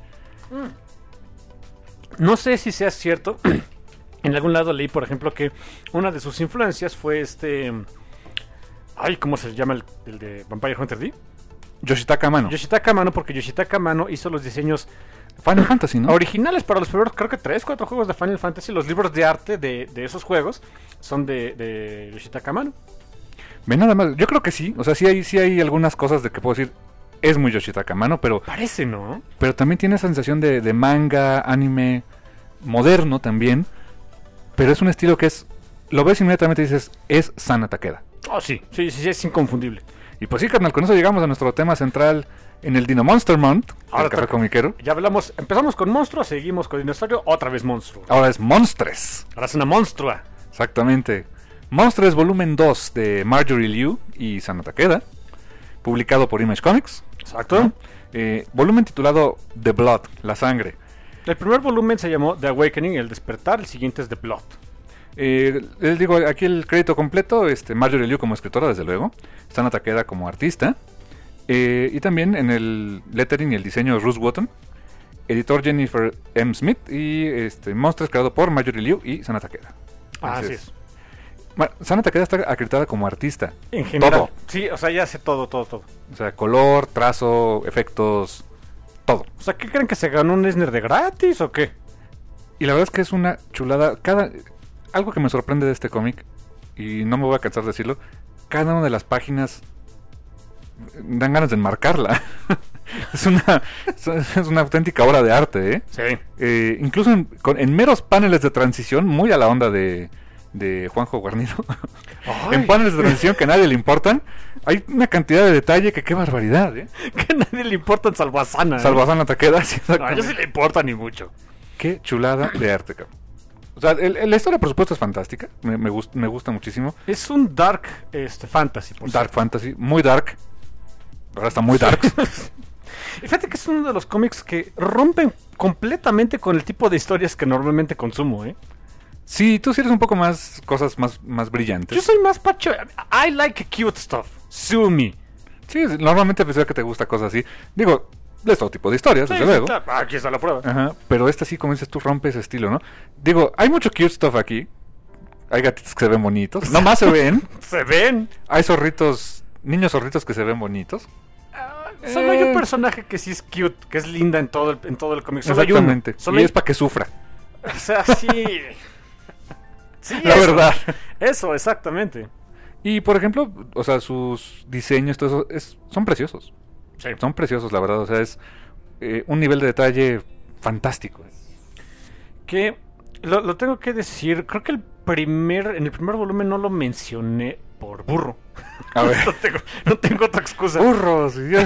No sé si sea cierto. En algún lado leí, por ejemplo, que una de sus influencias fue ¿cómo se llama el de Vampire Hunter D?
Yoshitaka Amano.
Yoshitaka Amano, porque Yoshitaka Amano hizo los diseños
Final Fantasy, ¿no?
originales para los primeros, creo que 3-4 juegos de Final Fantasy. Los libros de arte de esos juegos son de Yoshitaka Amano.
Ve nada más, yo creo que sí, o sea, sí hay algunas cosas de que puedo decir, es muy Yoshitaka Amano,
Parece, ¿no?
pero también tiene esa sensación de manga, anime, moderno también, pero es un estilo que lo ves inmediatamente y dices, es Sana Takeda.
Oh, sí, es inconfundible.
Y pues sí, carnal, con eso llegamos a nuestro tema central en el Dino Monster Month,
Ahora
el café
toca.
comiquero.
Ya empezamos con monstruo, seguimos con dinosaurio, otra vez monstruo.
Ahora es Monstres,
Ahora es una monstrua.
exactamente. Monstres volumen 2 de Marjorie Liu y Sana Takeda, publicado por Image Comics.
Exacto.
Volumen titulado The Blood, la sangre.
El primer volumen se llamó The Awakening, el despertar, el siguiente es The Blood.
Les digo, aquí el crédito completo, Marjorie Liu como escritora, desde luego, Sana Takeda como artista, y también en el lettering y el diseño Russ Wotton, editor Jennifer M. Smith, y Monsters creado por Marjorie Liu y Sana Takeda.
Así es.
Sana Takeda está acreditada como artista.
En general.
Todo.
Sí, o sea, ya hace todo.
O sea, color, trazo, efectos, todo.
O sea, ¿qué creen que se ganó un Eisner de gratis o qué?
Y la verdad es que es una chulada. Algo que me sorprende de este cómic, y no me voy a cansar de decirlo, cada una de las páginas dan ganas de enmarcarla. es una auténtica obra de arte, ¿eh?
Sí.
Incluso en meros paneles de transición, muy a la onda de Juanjo Guarnido. En paneles de transición que a nadie le importan, hay una cantidad de detalle que qué barbaridad, ¿eh?
Que a nadie le importa Salvo a Sana.
Salvo a Sana Takeda, sí,
A
exactamente.
ellos sí le importa ni mucho.
Qué chulada de arte, cabrón. O sea, la historia, por supuesto, es fantástica. Me gusta muchísimo.
Es un dark fantasy, por
Dark fantasy, muy dark. Ahora está muy dark.
Y fíjate que es uno de los cómics que rompen completamente con el tipo de historias que normalmente consumo, ¿eh?
Sí, tú sí eres un poco más cosas más brillantes.
Yo soy más pacho. I like cute stuff. Sue me.
Sí, normalmente pensé que te gusta cosas así. Digo, de todo tipo de historias, desde luego.
Aquí está la prueba.
Ajá, pero sí, como dices, tú rompes ese estilo, ¿no? Digo, hay mucho cute stuff aquí. Hay gatitos que se ven bonitos. Nomás se ven.
Se ven.
Hay niños zorritos que se ven bonitos.
Solo hay un personaje que sí es cute, que es linda en todo el cómic. Solo hay uno.
Exactamente.
Solo
Y
hay-
es para que sufra.
O sea, sí. Sí,
La
eso.
verdad.
Eso, exactamente.
Y por ejemplo, o sea, sus diseños, todo eso, son preciosos.
Sí.
Son preciosos, la verdad. O sea, es un nivel de detalle fantástico.
Que lo tengo que decir, creo que en el primer volumen no lo mencioné por burro.
A ver.
No tengo otra excusa.
¡Burros! Dios.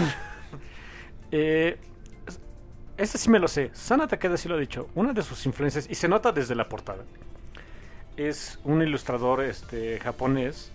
Este sí me lo sé. Sana Takeda sí lo ha dicho. Una de sus influencias, y se nota desde la portada, es un ilustrador japonés.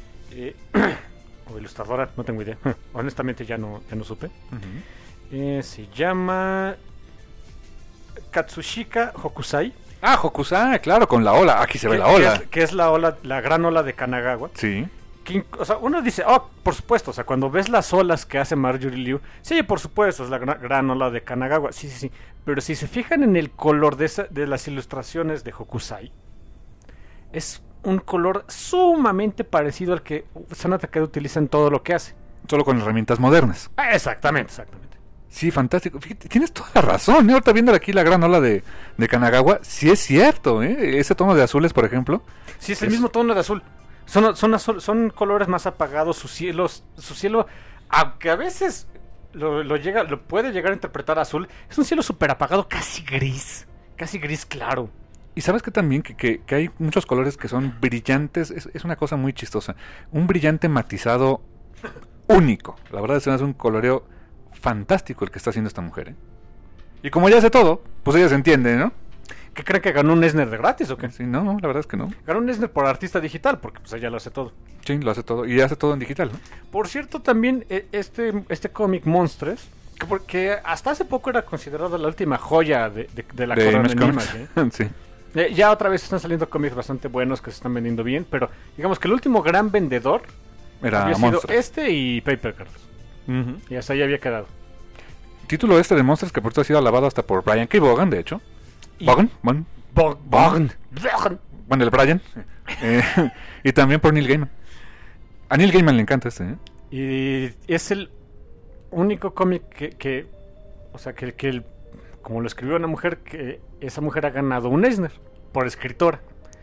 O ilustradora, no tengo idea. Honestamente ya no supe. Se llama Katsushika Hokusai.
Ah, Hokusai, claro, con la ola. Aquí se ve la ola.
Que es la ola, la gran ola de Kanagawa.
Sí.
O sea, uno dice, oh, por supuesto, o sea, cuando ves las olas que hace Marjorie Liu, sí, por supuesto, es la gran ola de Kanagawa, sí. Pero si se fijan en el color de las ilustraciones de Hokusai, es un color sumamente parecido al que Sana Takeda utiliza en todo lo que hace.
Solo con herramientas modernas.
Exactamente.
Sí, fantástico. Fíjate, tienes toda la razón. Ahorita viendo aquí la gran ola de Kanagawa, sí es cierto, ¿eh? Ese tono de azules, por ejemplo.
Sí, es el mismo tono de azul. Son colores más apagados, su cielo, aunque a veces lo puede llegar a interpretar azul, es un cielo súper apagado, casi gris claro.
Y sabes que también que hay muchos colores que son brillantes, es una cosa muy chistosa. Un brillante matizado único. La verdad es que es un coloreo fantástico el que está haciendo esta mujer, ¿eh? Y como ya hace todo, pues ella se entiende, ¿no?
¿Qué creen que ganó un Eisner de gratis o qué?
Sí, no, la verdad es que no.
Ganó un Eisner por artista digital, porque pues ella lo hace todo.
Sí, lo hace todo. Y hace todo en digital, ¿no?
Por cierto, también este cómic Monstres, porque hasta hace poco era considerado la última joya de la corona
Image
en
Comics.
Image, ¿eh?
Sí.
Ya otra vez están saliendo cómics bastante buenos que se están vendiendo bien, pero digamos que el último gran vendedor
Era
había sido
Monsters.
y Paper Girls.
Ujú.
Y hasta ahí había quedado.
Título de Monsters que por cierto ha sido alabado hasta por Brian K. Vaughan, de hecho.
Y-
Vaughan. Vaughan. Bueno, el Brian. Y también por Neil Gaiman. A Neil Gaiman le encanta ¿eh?
Y es el único cómic o sea, como lo escribió una mujer, que esa mujer ha ganado un Eisner por escritora.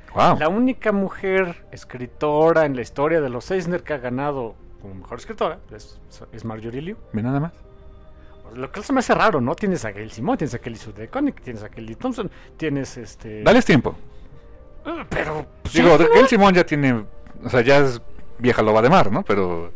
Wow.
La única mujer escritora en la historia de los Eisner que ha ganado como mejor escritora es Marjorie Liu.
Ve nada más.
Lo que se me hace raro, ¿no? Tienes a Gail Simon, tienes a Kelly Sue DeConnick, tienes a Kelly Thompson, tienes
Dales tiempo.
Pero...
Digo, Gail Simón ya tiene... O sea, ya es vieja loba de mar, ¿no? Pero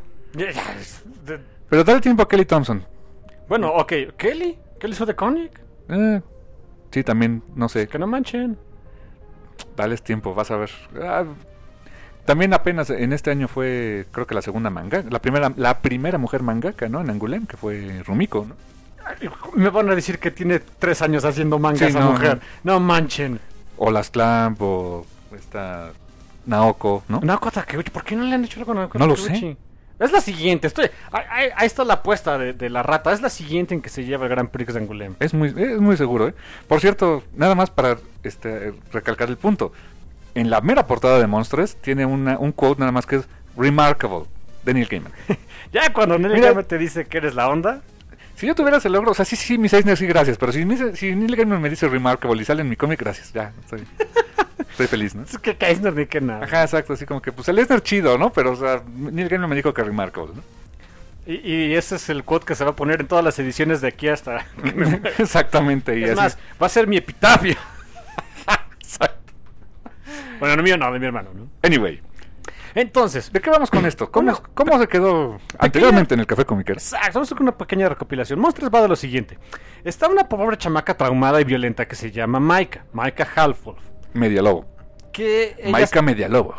dale tiempo a Kelly Thompson.
Bueno, ok, Kelly Sue DeConnick.
Sí, también, no sé.
Que no manchen.
Dales tiempo, vas a ver. También apenas en este año fue, creo que la segunda manga, la primera mujer mangaka, ¿no? En Angoulême, que fue Rumiko, ¿no?
Me van a decir que tiene 3 años haciendo manga
Sí,
esa
no,
mujer. No manchen.
O Las Clamp, o esta Naoko, ¿no?
Naoko Takeuchi, ¿por qué no le han hecho algo a Naoko
No lo
Takeuchi?
sé.
Es la siguiente, ahí está la apuesta de la rata, es la siguiente en que se lleva el Grand Prix de Angoulême.
Es muy seguro, ¿eh? Por cierto, nada más para recalcar el punto. En la mera portada de Monsters tiene un quote nada más que es Remarkable, de Neil Gaiman.
Ya cuando Neil
Mira,
Gaiman te dice que eres la onda.
Si yo tuviera ese logro, o sea, sí, mis Eisner, sí, gracias. Pero si Neil Gaiman me dice Remarkable y sale en mi cómic, gracias, ya, estoy feliz, ¿no?
Es que Eisner ni que nada.
Ajá, exacto, así como que, pues el Eisner chido, ¿no? Pero, o sea, Neil Gaiman me dijo que Remarkable, ¿no?
Y ese es el quote que se va a poner en todas las ediciones de aquí hasta...
Exactamente. Y
Es
así.
más, va a ser mi epitafio. Exacto. Bueno, no mío, no, de mi hermano, ¿no?
Anyway,
Entonces,
¿de qué vamos con esto? ¿Cómo se quedó
Pequeña-
anteriormente en el Café Comiquero?
exacto, vamos a hacer una pequeña recopilación. Monsters va de lo siguiente. Está una pobre chamaca traumada y violenta que se llama Maika Halfwolf.
Media Lobo.
Que ella
Maika Media Lobo.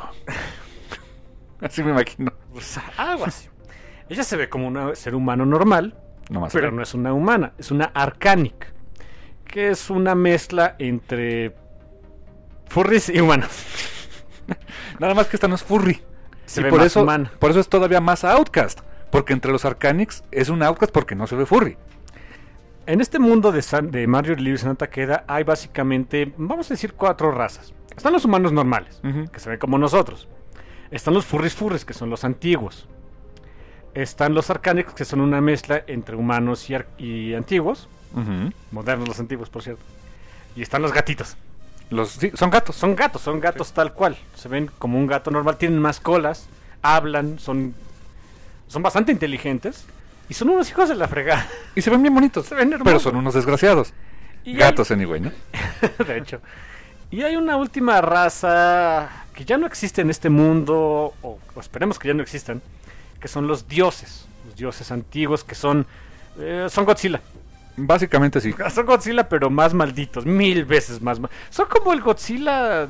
Así me imagino.
pues, algo así. Ella se ve como un ser humano normal,
No más.
pero no es una humana, es una Arcanic, que es una mezcla entre furries y humanos.
Nada más que esta no es furry.
Se
y
ve
por
más
eso,
humana.
por eso es todavía más outcast. Porque entre los Arcanics es un outcast porque no se ve furry.
En este mundo de Marjorie Liu y Sana Takeda hay básicamente, vamos a decir, 4 razas. Están los humanos normales,
Ujú.
que se ven como nosotros. Están los furries, que son los antiguos. Están los Arcanics, que son una mezcla entre humanos y antiguos.
Ujú.
Modernos los antiguos, por cierto. Y están los gatitos.
Sí, son gatos.
Son gatos tal cual. Se ven como un gato normal, tienen más colas, hablan, son bastante inteligentes. Y son unos hijos de la fregada.
Y se ven bien bonitos.
Se ven hermosos.
Pero son unos desgraciados.
Y
Gatos, anyway, ¿no?
de hecho. Y hay una última raza que ya no existe en este mundo, o esperemos que ya no existan, que son los dioses antiguos, que son Godzilla.
Básicamente sí.
Son Godzilla, pero más malditos, 1000 veces más. Son como el Godzilla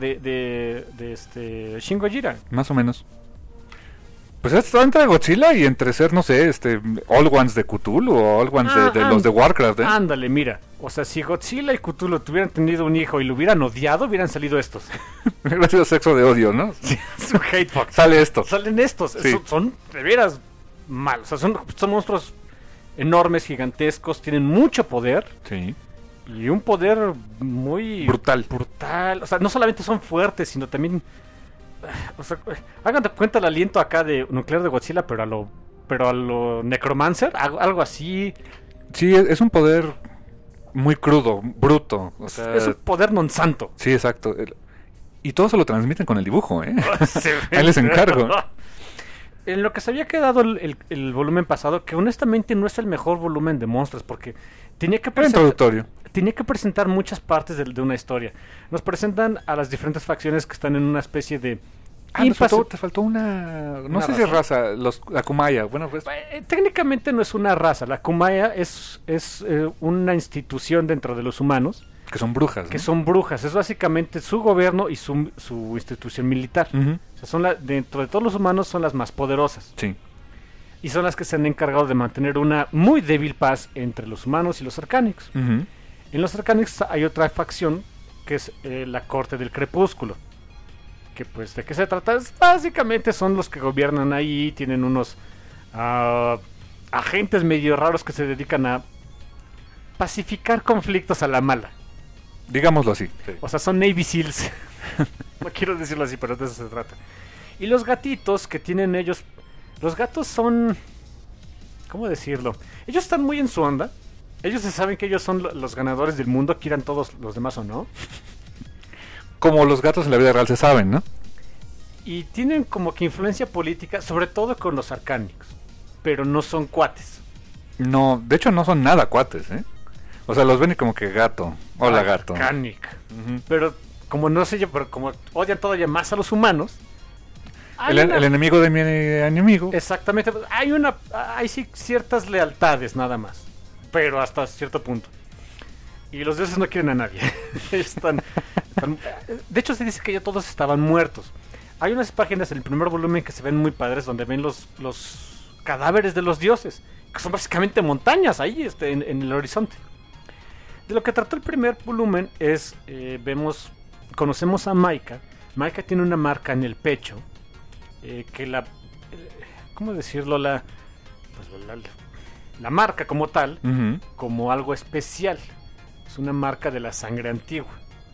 de Shin Gojira.
Más o menos. Pues está entre Godzilla y entre ser, no sé, All Ones de Cthulhu o All Ones de los de Warcraft, ¿eh?
Ándale, mira. O sea, si Godzilla y Cthulhu tuvieran tenido un hijo y lo hubieran odiado, hubieran salido estos.
Gracias a sexo de odio, ¿no?
Es un hate fuck.
Sale esto.
Salen estos.
Sí.
Son de veras malos. O sea, son monstruos enormes, gigantescos, tienen mucho poder.
Sí.
Y un poder muy...
Brutal.
O sea, no solamente son fuertes, sino también... O sea, hagan de cuenta el aliento acá de nuclear de Godzilla, pero a lo Necromancer, algo así.
Sí, es un poder muy crudo, bruto. O sea,
Es un poder non santo.
sí, exacto. Y todo se lo transmiten con el dibujo, ¿eh?
Se ve-
Ahí les encargo.
En lo que se había quedado el volumen pasado, que honestamente no es el mejor volumen de monstruos, porque tenía que
Era introductorio.
presentar muchas partes de una historia. Nos presentan a las diferentes facciones que están en una especie de...
Te faltó una... No
¿Una
sé si es
raza?
raza, la Kumaya. Bueno, pues...
técnicamente no es una raza. La Kumaya es una institución dentro de los humanos
Que son brujas,
que
¿no?
son brujas. Es básicamente su gobierno y su institución militar.
Ujú.
O sea, dentro de todos los humanos son las más poderosas.
Sí.
Y son las que se han encargado de mantener una muy débil paz entre los humanos y los Arcanics.
Ujú.
En los Arcanics hay otra facción que es la Corte del Crepúsculo. Que pues, ¿de qué se trata? Básicamente son los que gobiernan ahí, tienen unos agentes medio raros que se dedican a pacificar conflictos a la mala.
Digámoslo así. Sí.
O sea, son Navy Seals. No quiero decirlo así, pero de eso se trata. Y los gatitos que tienen ellos... Los gatos son... ¿Cómo decirlo? Ellos están muy en su onda. Ellos se saben que ellos son los ganadores del mundo, quieran todos los demás o no.
como los gatos en la vida real se saben, ¿no?
Y tienen como que influencia política, sobre todo con los arcánicos. Pero no son cuates.
No, de hecho no son nada cuates, ¿eh? O sea, los ven y como que gato. Hola, gato.
Arcanic.
Ujú.
Pero como no sé yo, pero como odian todavía más a los humanos. hay
El
una-
enemigo de mi enemigo.
Exactamente. Hay sí ciertas lealtades nada más. Pero hasta cierto punto. Y los dioses no quieren a nadie. están, de hecho se dice que ya todos estaban muertos. Hay unas páginas en el primer volumen que se ven muy padres donde ven los cadáveres de los dioses. Que son básicamente montañas ahí en el horizonte. De lo que trató el primer volumen es, conocemos a Maika. Maika tiene una marca en el pecho. ¿Cómo decirlo? La marca como tal,
Ujú.
como algo especial. Es una marca de la sangre antigua.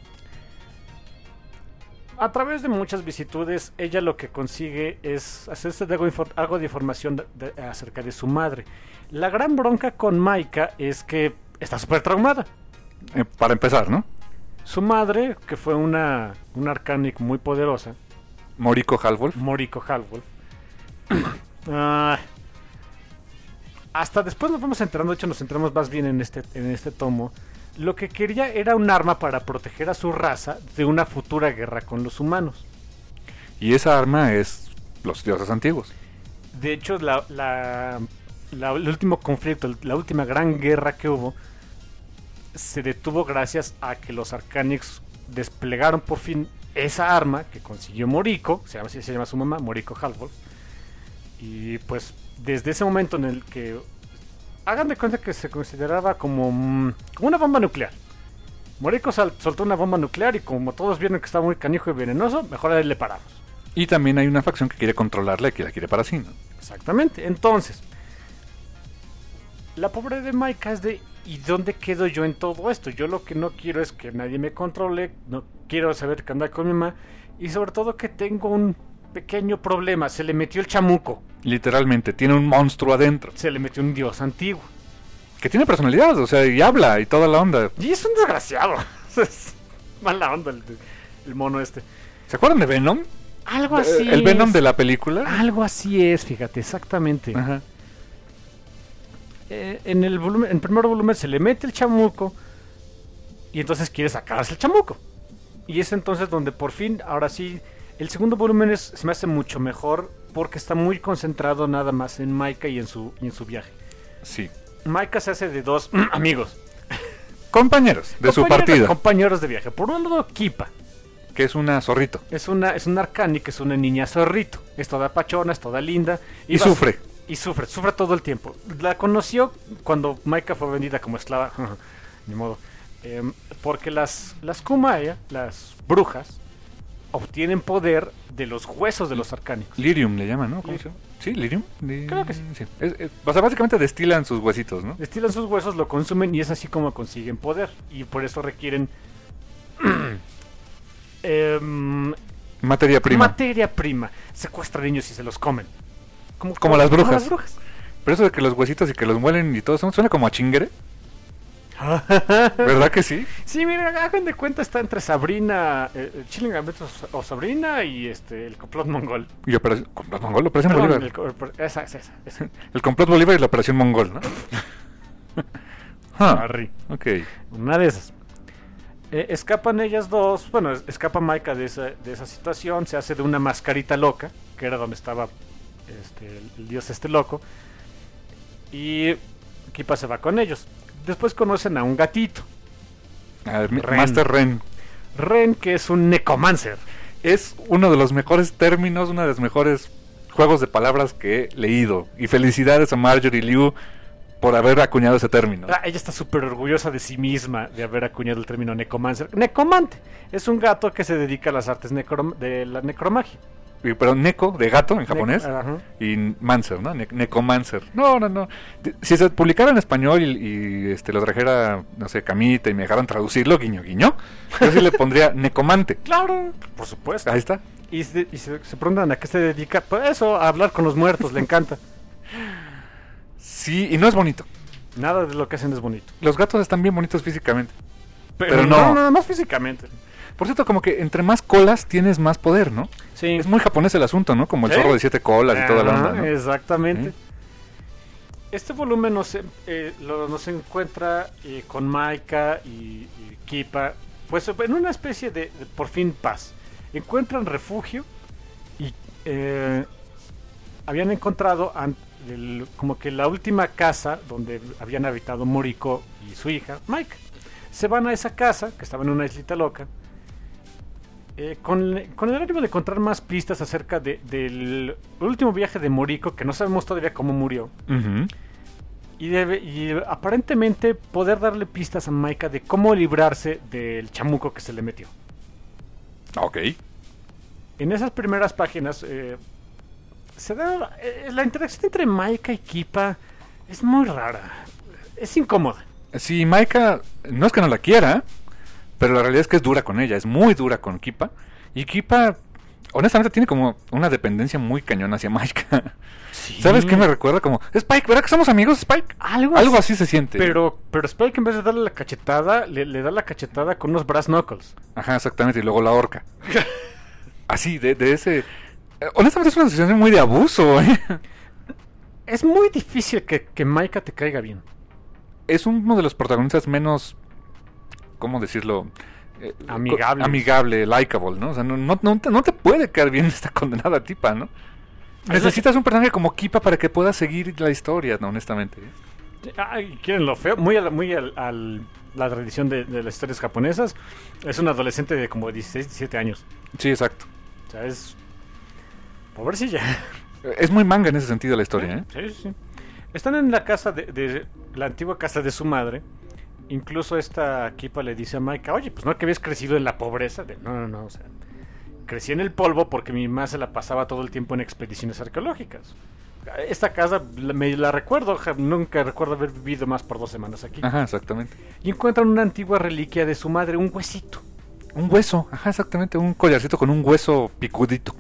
A través de muchas vicitudes, ella lo que consigue es hacerse de algo de información acerca de su madre. La gran bronca con Maika es que está súper traumada.
Para empezar, ¿no?
Su madre, que fue una Arcanic muy poderosa,
Moriko Halfwolf.
Moriko Halfwolf, hasta después nos vamos enterando, de hecho nos enteramos más bien en este tomo, lo que quería era un arma para proteger a su raza de una futura guerra con los humanos.
Y esa arma es los dioses antiguos.
De hecho, el último conflicto, la última gran guerra que hubo, se detuvo gracias a que los Arcanics desplegaron por fin esa arma que consiguió Moriko, así se llama su mamá, Moriko Halfwolf. Y pues desde ese momento en el que hagan de cuenta que se consideraba como una bomba nuclear. Moriko soltó una bomba nuclear y como todos vieron que estaba muy canijo y venenoso, mejor ahí le paramos.
Y también hay una facción que quiere controlarla y que la quiere para sí, ¿no?
Exactamente. Entonces, la pobre de Maika es de ¿y dónde quedo yo en todo esto? Yo lo que no quiero es que nadie me controle, no quiero saber qué anda con mi mamá y sobre todo que tengo un pequeño problema, se le metió el chamuco,
Literalmente, tiene un monstruo adentro.
se le metió un dios antiguo.
Que tiene personalidad, o sea, y habla y toda la onda.
Y es un desgraciado. Es mala onda el mono este.
¿Se acuerdan de Venom?
Algo así.
El Venom
es.
de la película.
Algo así es, fíjate, exactamente.
Ajá.
En el primer volumen se le mete el chamuco y entonces quiere sacarse el chamuco. Y es entonces donde por fin, ahora sí, el segundo volumen se me hace mucho mejor porque está muy concentrado nada más en Maika y en su viaje.
Sí.
Maika se hace de dos amigos.
Compañeros de su partida.
Compañeros de viaje. Por un lado, Kipa.
Que es una zorrito.
Es una Arcani, que es una niña zorrito. Es toda pachona, es toda linda.
Y sufre.
Y sufre todo el tiempo. La conoció cuando Maika fue vendida como esclava. Ni modo. Porque las Kumae, las brujas, obtienen poder de los huesos de los arcánicos.
Lyrium le llaman, ¿no? ¿Cómo se llama? Sí, Lyrium.
Creo que sí.
O sea, básicamente destilan sus huesitos, ¿no?
Destilan sus huesos, lo consumen y es así como consiguen poder. Y por eso requieren
Materia prima.
materia prima. Secuestran niños y se los comen.
Como las brujas.
Como las brujas.
Pero eso de que los huesitos y que los muelen y todo eso, suena como a chinguere. ¿Verdad que sí?
Sí, mira, hagan de cuenta, está entre Sabrina, Chilling Gambit o Sabrina y el complot mongol.
Y complot mongol, Operación
Perdón,
Bolívar.
esa.
El complot Bolívar y la Operación Mongol, ¿no?
Arri.
Ok.
Una de esas. Escapan ellas dos, bueno, escapa Maika de esa situación, se hace de una mascarita loca, que era donde estaba el dios loco, y Kipa se va con ellos. Después conocen a un gatito,
A ver,
Ren.
Master Ren.
Ren, que es un necromancer.
Es uno de los mejores términos, uno de los mejores juegos de palabras que he leído. Y felicidades a Marjorie Liu por haber acuñado ese término.
Ella está súper orgullosa de sí misma de haber acuñado el término necromancer. Necomante es un gato que se dedica a las artes de la necromagia.
Pero Neko, de gato en japonés,
Ajá.
y Mancer, ¿no? Nekomancer. No. Si se publicara en español y lo trajera, no sé, Camita y me dejaran traducirlo, guiño, yo sí le pondría Necomante.
Claro, por supuesto.
Ahí está.
Y se preguntan a qué se dedica. Pues eso, a hablar con los muertos, le encanta.
Sí, y no es bonito.
Nada de lo que hacen es bonito.
Los gatos están bien bonitos físicamente. Pero
no físicamente.
Por cierto, como que entre más colas tienes más poder, ¿no?
Sí.
Es muy japonés el asunto, ¿no? Como el
¿Sí?
zorro de 7 colas y toda la onda,
Ajá,
¿no?
Exactamente.
¿Sí?
Este volumen nos encuentra con Maika y Kippa, pues en una especie de por fin paz. Encuentran refugio y habían encontrado como que la última casa donde habían habitado Moriko y su hija, Maika. Se van a esa casa, que estaba en una islita loca, con el ánimo de encontrar más pistas acerca del último viaje de Moriko, que no sabemos todavía cómo murió.
Ujú.
Y aparentemente poder darle pistas a Maika de cómo librarse del chamuco que se le metió.
Ok.
En esas primeras páginas se da la interacción entre Maika y Kippa es muy rara, es incómoda.
Sí, Maika, no es que no la quiera, pero la realidad es que es dura con ella, es muy dura con Kippa. Y Kippa, honestamente, tiene como una dependencia muy cañona hacia Maika.
Sí.
¿Sabes qué me recuerda? Como, Spike, ¿verdad que somos amigos, Spike?
Algo
Así se siente.
Pero Spike, en vez de darle la cachetada, le da la cachetada con unos brass knuckles.
Ajá, exactamente, y luego la horca. Así, de ese... honestamente es una situación muy de abuso, ¿eh?
Es muy difícil que Maika te caiga bien.
Es uno de los protagonistas menos... ¿cómo decirlo? Amigable, likable, ¿no? O sea, no te puede caer bien esta condenada tipa, ¿no? Necesitas un personaje como Kippa para que pueda seguir la historia, ¿no? Honestamente.
Ay, quieren lo feo, muy a la tradición de las historias japonesas. Es un adolescente de como 16, 17 años.
Sí, exacto.
O sea, es... pobrecilla.
Es muy manga en ese sentido la historia, ¿eh?
Sí, sí. Están en la casa de la antigua casa de su madre. Incluso esta Kippa le dice a Maika, oye, pues no que habías crecido en la pobreza. No, o sea, crecí en el polvo porque mi mamá se la pasaba todo el tiempo en expediciones arqueológicas. Esta casa me la recuerdo, nunca recuerdo haber vivido más por 2 semanas aquí.
Ajá, exactamente.
Y encuentran una antigua reliquia de su madre, un huesito.
Un hueso, ajá, exactamente, un collarcito con un hueso picudito.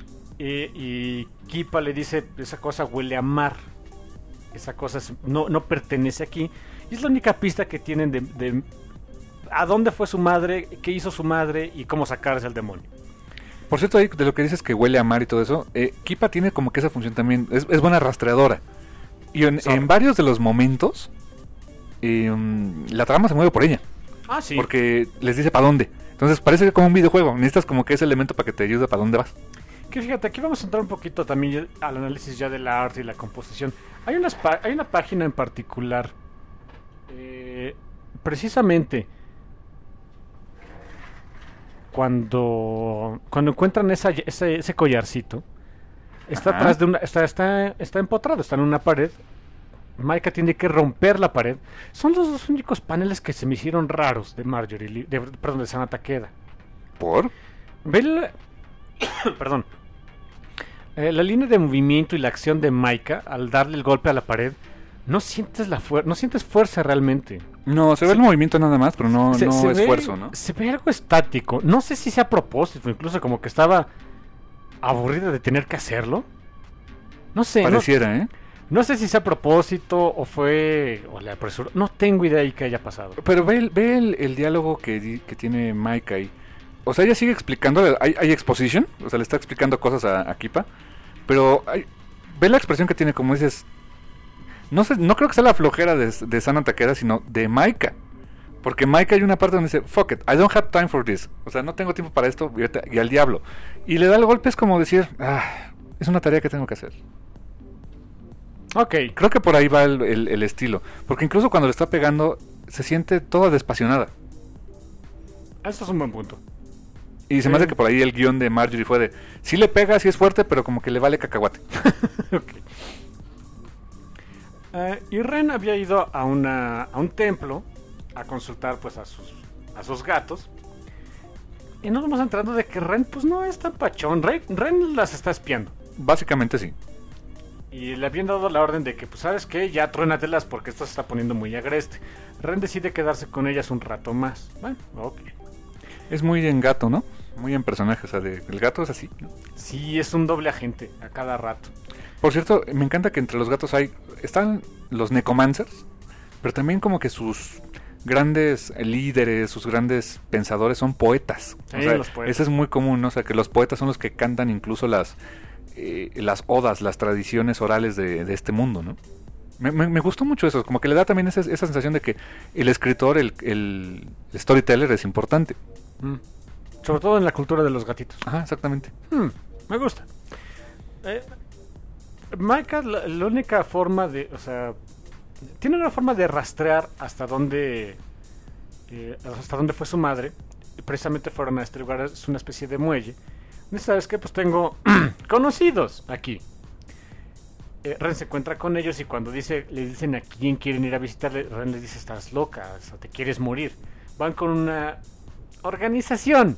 Y Kippa le dice, esa cosa huele a mar. Esa cosa no pertenece aquí. Y es la única pista que tienen de a dónde fue su madre, qué hizo su madre y cómo sacarse al demonio.
Por cierto, ahí de lo que dices que huele a mar y todo eso, Kippa tiene como que esa función también, es buena rastreadora. Y en varios de los momentos, la trama se mueve por ella.
Ah, sí.
Porque les dice para dónde. Entonces parece como un videojuego, necesitas como que ese elemento para que te ayude para dónde vas.
Que fíjate, aquí vamos a entrar un poquito también al análisis ya del arte y la composición. Hay una página en particular, precisamente cuando encuentran ese collarcito, está
Ajá.
atrás de está empotrado, está en una pared. Maika tiene que romper la pared. Son los 2 únicos paneles que se me hicieron raros de Marjorie, de Sana Takeda.
¿Por?
Perdón. La línea de movimiento y la acción de Maika al darle el golpe a la pared, no sientes fuerza realmente.
No, se ve el movimiento nada más, pero no esfuerzo, ¿no?
Se ve algo estático. No sé si sea a propósito, incluso como que estaba aburrida de tener que hacerlo. No sé.
Pareciera, ¿eh?
No sé si sea a propósito o fue... o la apresuró. No tengo idea de qué haya pasado.
Pero ve el diálogo que tiene Maika ahí. O sea, ella sigue explicando, hay exposition, o sea, le está explicando cosas a Kippa, pero ve la expresión que tiene, como dices, no creo que sea la flojera de Sana Takeda, sino de Maika, porque Maika hay una parte donde dice, fuck it, I don't have time for this, o sea, no tengo tiempo para esto, y al diablo, y le da el golpe, es como decir, es una tarea que tengo que hacer.
Ok.
Creo que por ahí va el estilo, porque incluso cuando le está pegando, se siente toda despasionada.
Eso es un buen punto.
Y se me hace que por ahí el guión de Marjorie fue de... sí le pega, sí es fuerte, pero como que le vale cacahuate.
Okay. Y Ren había ido a un templo a consultar pues a sus gatos. Y nos vamos enterando de que Ren pues no es tan pachón. Ren las está espiando.
Básicamente sí.
Y le habían dado la orden de que, pues, ¿sabes qué? Ya truénatelas porque esto se está poniendo muy agreste. Ren decide quedarse con ellas un rato más. Bueno, ok.
Es muy en gato, ¿no? Muy en personaje, o sea, el gato es así, ¿no?
Sí, es un doble agente a cada rato.
Por cierto, me encanta que entre los gatos están los necromancers, pero también como que sus grandes líderes, sus grandes pensadores son poetas.
Sí,
O sea,
los poetas.
eso es muy común, ¿no? O sea, que los poetas son los que cantan incluso las odas, las tradiciones orales de este mundo, ¿no? Me gustó mucho eso, como que le da también esa sensación de que el escritor, el storyteller es importante.
Sobre todo en la cultura de los gatitos.
Ajá, exactamente.
Me gusta. Micah, la única forma de... O sea, tiene una forma de rastrear hasta dónde fue su madre. Y precisamente fueron a este lugar, es una especie de muelle. ¿Y sabes qué? Pues tengo conocidos aquí. Ren se encuentra con ellos y cuando le dicen a quién quieren ir a visitarle, Ren les dice, estás loca, o sea, te quieres morir. Van con una organización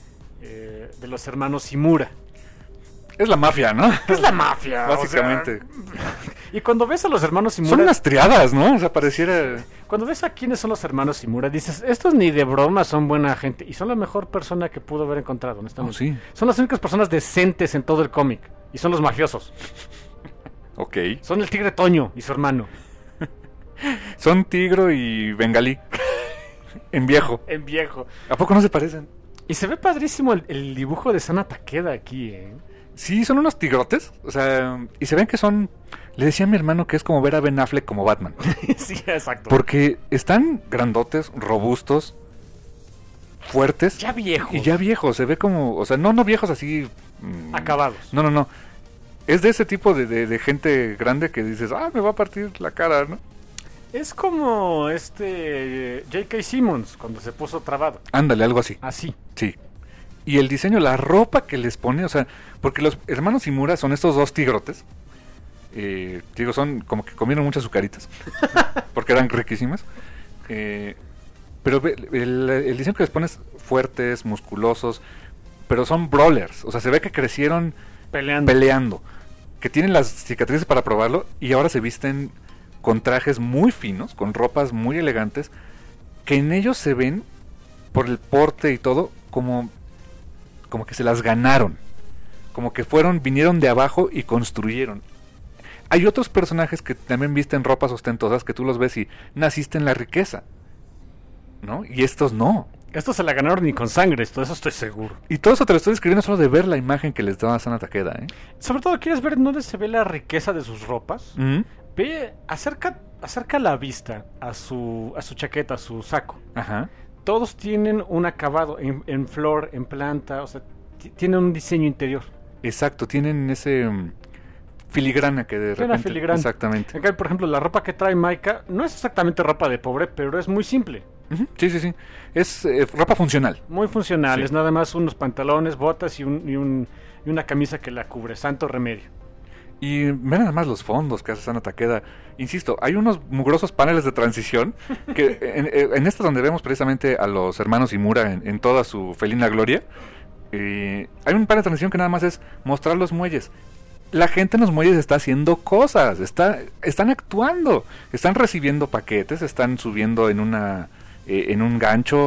de los hermanos Shimura.
Es la mafia, ¿no?
Es la mafia,
básicamente.
O sea, y cuando ves a los hermanos Shimura...
Son unas triadas, ¿no? O sea, pareciera...
Cuando ves a quiénes son los hermanos Shimura, dices, estos ni de broma son buena gente. Y son la mejor persona que pudo haber encontrado, honestamente.
Oh, sí.
Son las únicas personas decentes en todo el cómic. Y son los mafiosos.
Ok.
Son el tigre Toño y su hermano.
Son Tigro y Bengalí. En viejo.
En viejo.
¿A poco no se parecen?
Y se ve padrísimo el dibujo de Sana Takeda aquí, ¿eh?
Sí, son unos tigrotes. O sea, y se ven que son... Le decía a mi hermano que es como ver a Ben Affleck como Batman.
Sí, exacto.
Porque están grandotes, robustos, fuertes.
Ya viejos.
Y ya viejos. Se ve como... O sea, no viejos así...
Acabados.
No. Es de ese tipo de gente grande que dices, me va a partir la cara, ¿no?
Es como J.K. Simmons cuando se puso trabado.
Ándale, algo así.
Así.
Sí. Y el diseño, la ropa que les pone, o sea, porque los hermanos Shimura son estos dos tigrotes. Son como que comieron muchas azucaritas. Porque eran riquísimas. Pero el diseño que les pones fuertes, musculosos, pero son brawlers. O sea, se ve que crecieron peleando. Que tienen las cicatrices para probarlo y ahora se visten con trajes muy finos, con ropas muy elegantes, que en ellos se ven, por el porte y todo, como que se las ganaron. Como que vinieron de abajo y construyeron. Hay otros personajes que también visten ropas ostentosas que tú los ves y naciste en la riqueza, ¿no? Y estos no.
Estos se la ganaron ni con sangre, todo eso estoy seguro.
Y todo eso te lo estoy describiendo solo de ver la imagen que les daba Sana Takeda, ¿eh?
Sobre todo, ¿quieres ver dónde se ve la riqueza de sus ropas? Ve, acerca la vista a su chaqueta, a su saco.
Ajá.
Todos tienen un acabado en flor, en planta, o sea, tienen un diseño interior.
Exacto, tienen ese filigrana que de repente...
Filigrana.
Exactamente.
Acá, por ejemplo, la ropa que trae Micah no es exactamente ropa de pobre, pero es muy simple.
Sí. Es ropa funcional.
Muy funcional,
Sí.
es nada más unos pantalones, botas y una camisa que la cubre, santo remedio.
Y ven nada más los fondos que hace Sana Takeda. Insisto, hay unos mugrosos paneles de transición que en esta donde vemos precisamente a los hermanos Shimura en toda su felina gloria. Hay un panel de transición que nada más es mostrar los muelles. La gente en los muelles está haciendo cosas, están actuando, están recibiendo paquetes, están subiendo en un gancho.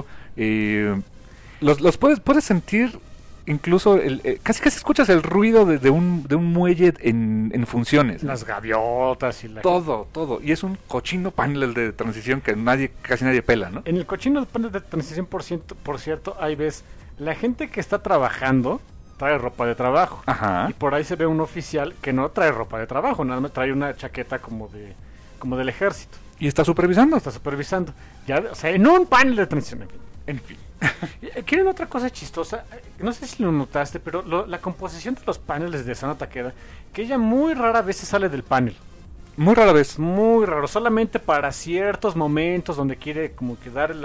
Los puedes sentir. Incluso casi escuchas el ruido de un muelle en funciones.
Las gaviotas y
Todo. Y es un cochino panel de transición que casi nadie pela, ¿no?
En el cochino panel de transición, por cierto, ahí ves la gente que está trabajando trae ropa de trabajo.
Ajá.
Y por ahí se ve un oficial que no trae ropa de trabajo, nada más trae una chaqueta como del ejército.
Y está supervisando.
Está supervisando. Ya, o sea, en un panel de transición.
En fin.
¿Quieren otra cosa chistosa? No sé si lo notaste, pero la composición de los paneles de Sana Takeda, que ella muy rara vez se sale del panel.
Muy rara vez.
Muy raro, solamente para ciertos momentos donde quiere como que dar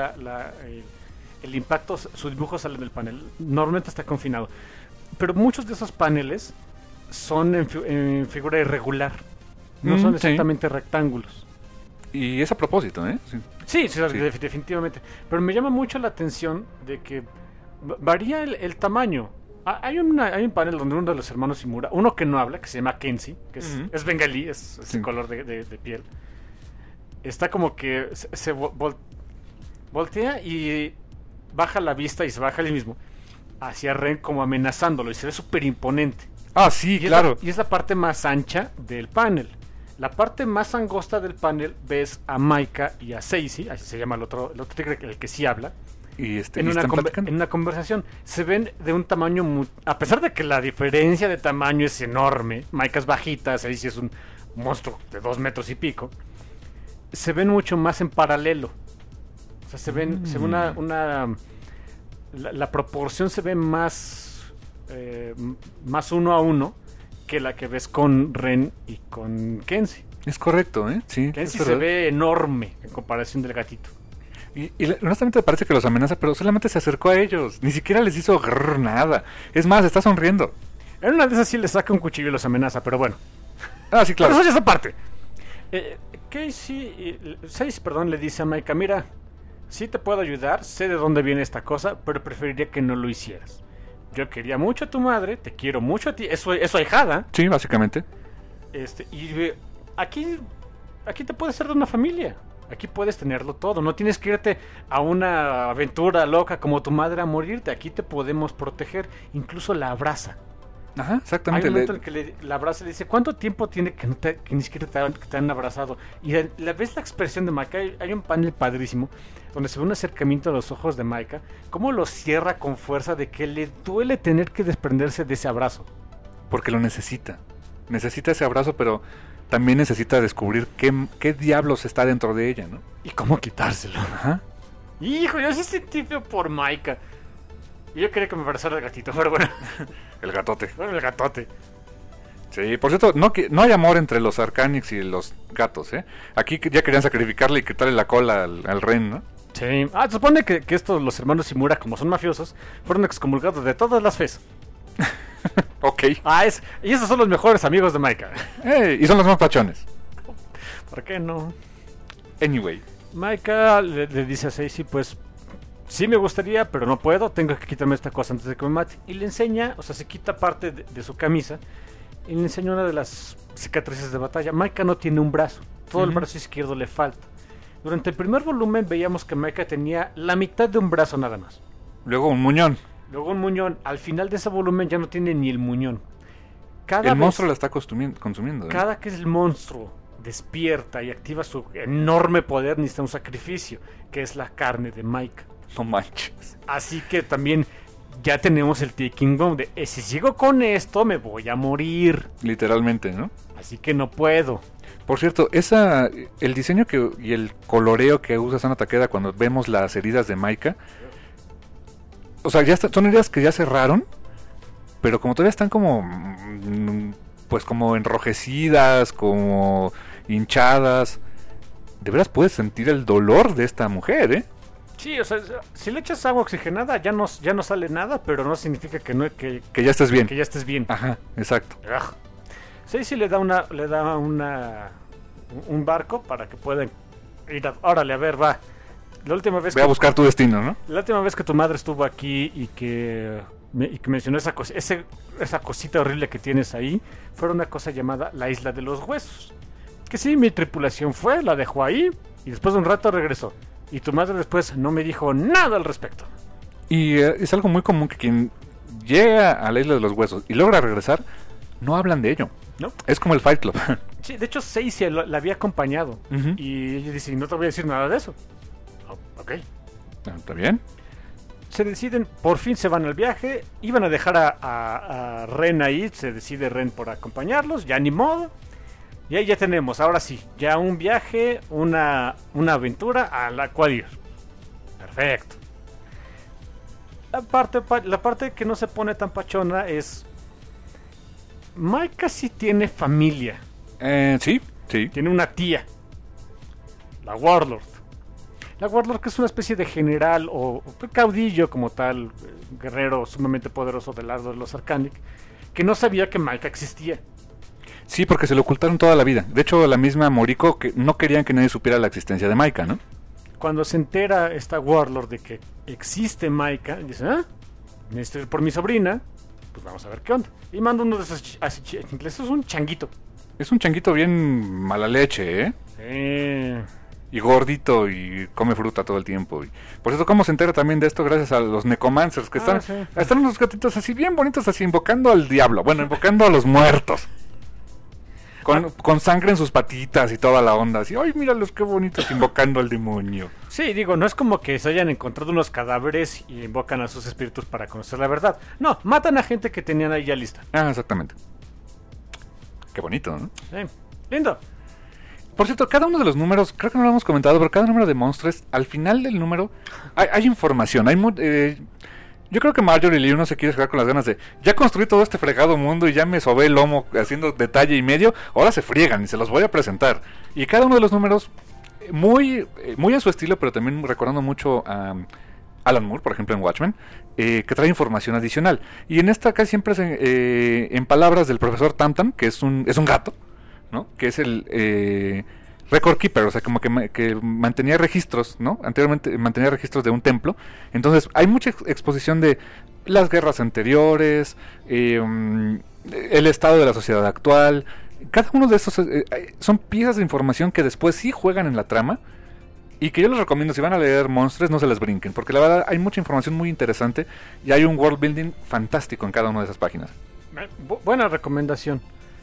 el impacto, su dibujo sale del panel. Normalmente está confinado. Pero muchos de esos paneles son en figura irregular. No son exactamente rectángulos.
Y es a propósito, ¿eh?
Sí, definitivamente. Pero me llama mucho la atención de que varía el tamaño. Hay un panel donde uno de los hermanos Shimura, uno que no habla, que se llama Kenshi, que es bengalí, es el color de piel. Está como que se voltea y baja la vista y se baja él mismo hacia Ren como amenazándolo y se ve súper imponente.
Ah, sí, claro.
Y es la parte más ancha del panel. la parte más angosta del panel ves a Maika y a Stacey, así se llama el otro tigre, el que sí habla,
Y,
en,
y
una
están platicando.
en una conversación. Se ven de un tamaño a pesar de que la diferencia de tamaño es enorme, Maika es bajita, Stacey es un monstruo de 2 metros y pico, se ven mucho más en paralelo. O sea, se ve la proporción se ve más más 1 a 1 que la que ves con Ren y con Kenzie.
Es correcto, ¿eh? Sí.
Kenzie
es
se
verdad.
ve enorme en comparación del gatito.
Y honestamente parece que los amenaza, pero solamente se acercó a ellos. Ni siquiera les hizo nada. Es más, está sonriendo.
En una de esas sí le saca un cuchillo y los amenaza, pero bueno.
Ah, sí, claro.
Pero eso ya es aparte. Stacey, le dice a Maika, mira, sí te puedo ayudar, sé de dónde viene esta cosa, pero preferiría que no lo hicieras. Yo quería mucho a tu madre, te quiero mucho a ti, es su ahijada.
Sí, básicamente.
Aquí te puedes ser de una familia. Aquí puedes tenerlo todo. No tienes que irte a una aventura loca como tu madre a morirte. Aquí te podemos proteger. Incluso la abraza.
Ajá,
Hay
exactamente.
un momento en que la abraza y le dice, ¿cuánto tiempo tiene que ni siquiera te han abrazado? Y ves la expresión de Maika. Hay un panel padrísimo donde se ve un acercamiento a los ojos de Maika. Cómo lo cierra con fuerza, de que le duele tener que desprenderse de ese abrazo.
Porque lo necesita. Necesita ese abrazo, pero también necesita descubrir qué diablos está dentro de ella, ¿no?
Y cómo quitárselo.
Ajá.
Hijo, yo sí sentí feo por Maika. Y yo quería que me abrazara el gatito, pero bueno.
El gatote.
Bueno, el gatote.
Sí, por cierto, no hay amor entre los Arcanix y los gatos, ¿eh? Aquí ya querían sacrificarle y quitarle la cola al Ren, ¿no?
Sí. Se supone que estos, los hermanos Shimura, como son mafiosos, fueron excomulgados de todas las fes.
Ok.
Y esos son los mejores amigos de Maika.
Y son los más pachones.
¿Por qué no?
Anyway.
Maika le dice a Stacey, pues, sí me gustaría, pero no puedo, tengo que quitarme esta cosa antes de que me mate. Y le enseña, o sea, se quita parte de su camisa y le enseña una de las cicatrices de batalla. Maika no tiene un brazo, todo el brazo izquierdo le falta. Durante el primer volumen veíamos que Maika tenía la mitad de un brazo nada más.
Luego un muñón.
Luego un muñón. Al final de ese volumen ya no tiene ni el muñón.
El monstruo la está consumiendo.
Cada que el monstruo despierta y activa su enorme poder, necesita un sacrificio, que es la carne de Maika.
No manches.
Así que también ya tenemos el ticking bomb de si sigo con esto me voy a morir.
Literalmente, ¿no?
Así que no puedo.
Por cierto, el diseño y el coloreo que usa Sana Takeda cuando vemos las heridas de Maika, o sea, son heridas que ya cerraron, pero como todavía están como pues como enrojecidas, como hinchadas, de veras puedes sentir el dolor de esta mujer, ¿eh?
Sí, o sea, si le echas agua oxigenada ya no sale nada, pero no significa que
ya estés bien.
Que ya estés bien.
Ajá, exacto.
Sí, le da un barco para que puedan ir órale, a ver, va. La última vez
Ve a buscar tu destino, ¿no?
La última vez que tu madre estuvo aquí y que mencionó esa cosita horrible que tienes ahí, fue una cosa llamada la Isla de los Huesos. Que sí, mi tripulación fue, la dejó ahí y después de un rato regresó. Y tu madre después no me dijo nada al respecto.
Y es algo muy común que quien llega a la Isla de los Huesos y logra regresar, no hablan de ello.
¿No?
Es como el Fight Club.
Sí, de hecho Stacey la había acompañado.
Uh-huh.
Y ella dice, no te voy a decir nada de eso. Ok.
¿Está bien?
Se deciden, por fin se van al viaje. Iban a dejar a Ren ahí. Se decide Ren por acompañarlos. Ya ni modo. Y ahí ya tenemos, ahora sí, ya un viaje, una aventura a la cual ir. Perfecto. La parte que no se pone tan pachona es... Maika sí tiene familia.
Sí.
Tiene una tía. La Warlord. La Warlord, que es una especie de general o caudillo como tal, guerrero sumamente poderoso del lado de los Arcanic, que no sabía que Maika existía.
Sí, porque se lo ocultaron toda la vida. De hecho, la misma Moriko, que no querían que nadie supiera la existencia de Maika, ¿no?
Cuando se entera esta Warlord de que existe Maika, dice, necesito ir por mi sobrina, pues vamos a ver qué onda. Y manda uno de esos es un changuito.
Es un changuito bien mala leche, ¿eh?
Sí.
Y gordito y come fruta todo el tiempo. Por eso, ¿cómo se entera también de esto? Gracias a los Necromancers, que están unos gatitos así bien bonitos, así invocando al diablo. Bueno, invocando a los muertos. Con sangre en sus patitas y toda la onda. Así, ay, míralos qué bonitos invocando al demonio.
Sí, digo, no es como que se hayan encontrado unos cadáveres y invocan a sus espíritus para conocer la verdad. No, matan a gente que tenían ahí ya lista.
Ah, exactamente. Qué bonito, ¿no?
Lindo.
Por cierto, cada uno de los números, creo que no lo hemos comentado, pero cada número de monstruos, al final del número hay información. Yo creo que Marjorie Lee uno se quiere quedar con las ganas de, ya construí todo este fregado mundo y ya me sobé el lomo haciendo detalle y medio, ahora se friegan y se los voy a presentar. Y cada uno de los números, muy a su estilo, pero también recordando mucho a Alan Moore, por ejemplo en Watchmen, que trae información adicional. Y en esta casi siempre es en palabras del profesor Tamtam, que es un gato, ¿no? Que es el record keeper, o sea, como que mantenía registros, ¿no? Anteriormente mantenía registros de un templo. Entonces hay mucha exposición de las guerras anteriores, el estado de la sociedad actual. Cada uno de estos son piezas de información que después sí juegan en la trama y que yo les recomiendo, si van a leer Monstruos, no se les brinquen, porque la verdad hay mucha información muy interesante y hay un world building fantástico en cada una de esas páginas.
Buena recomendación.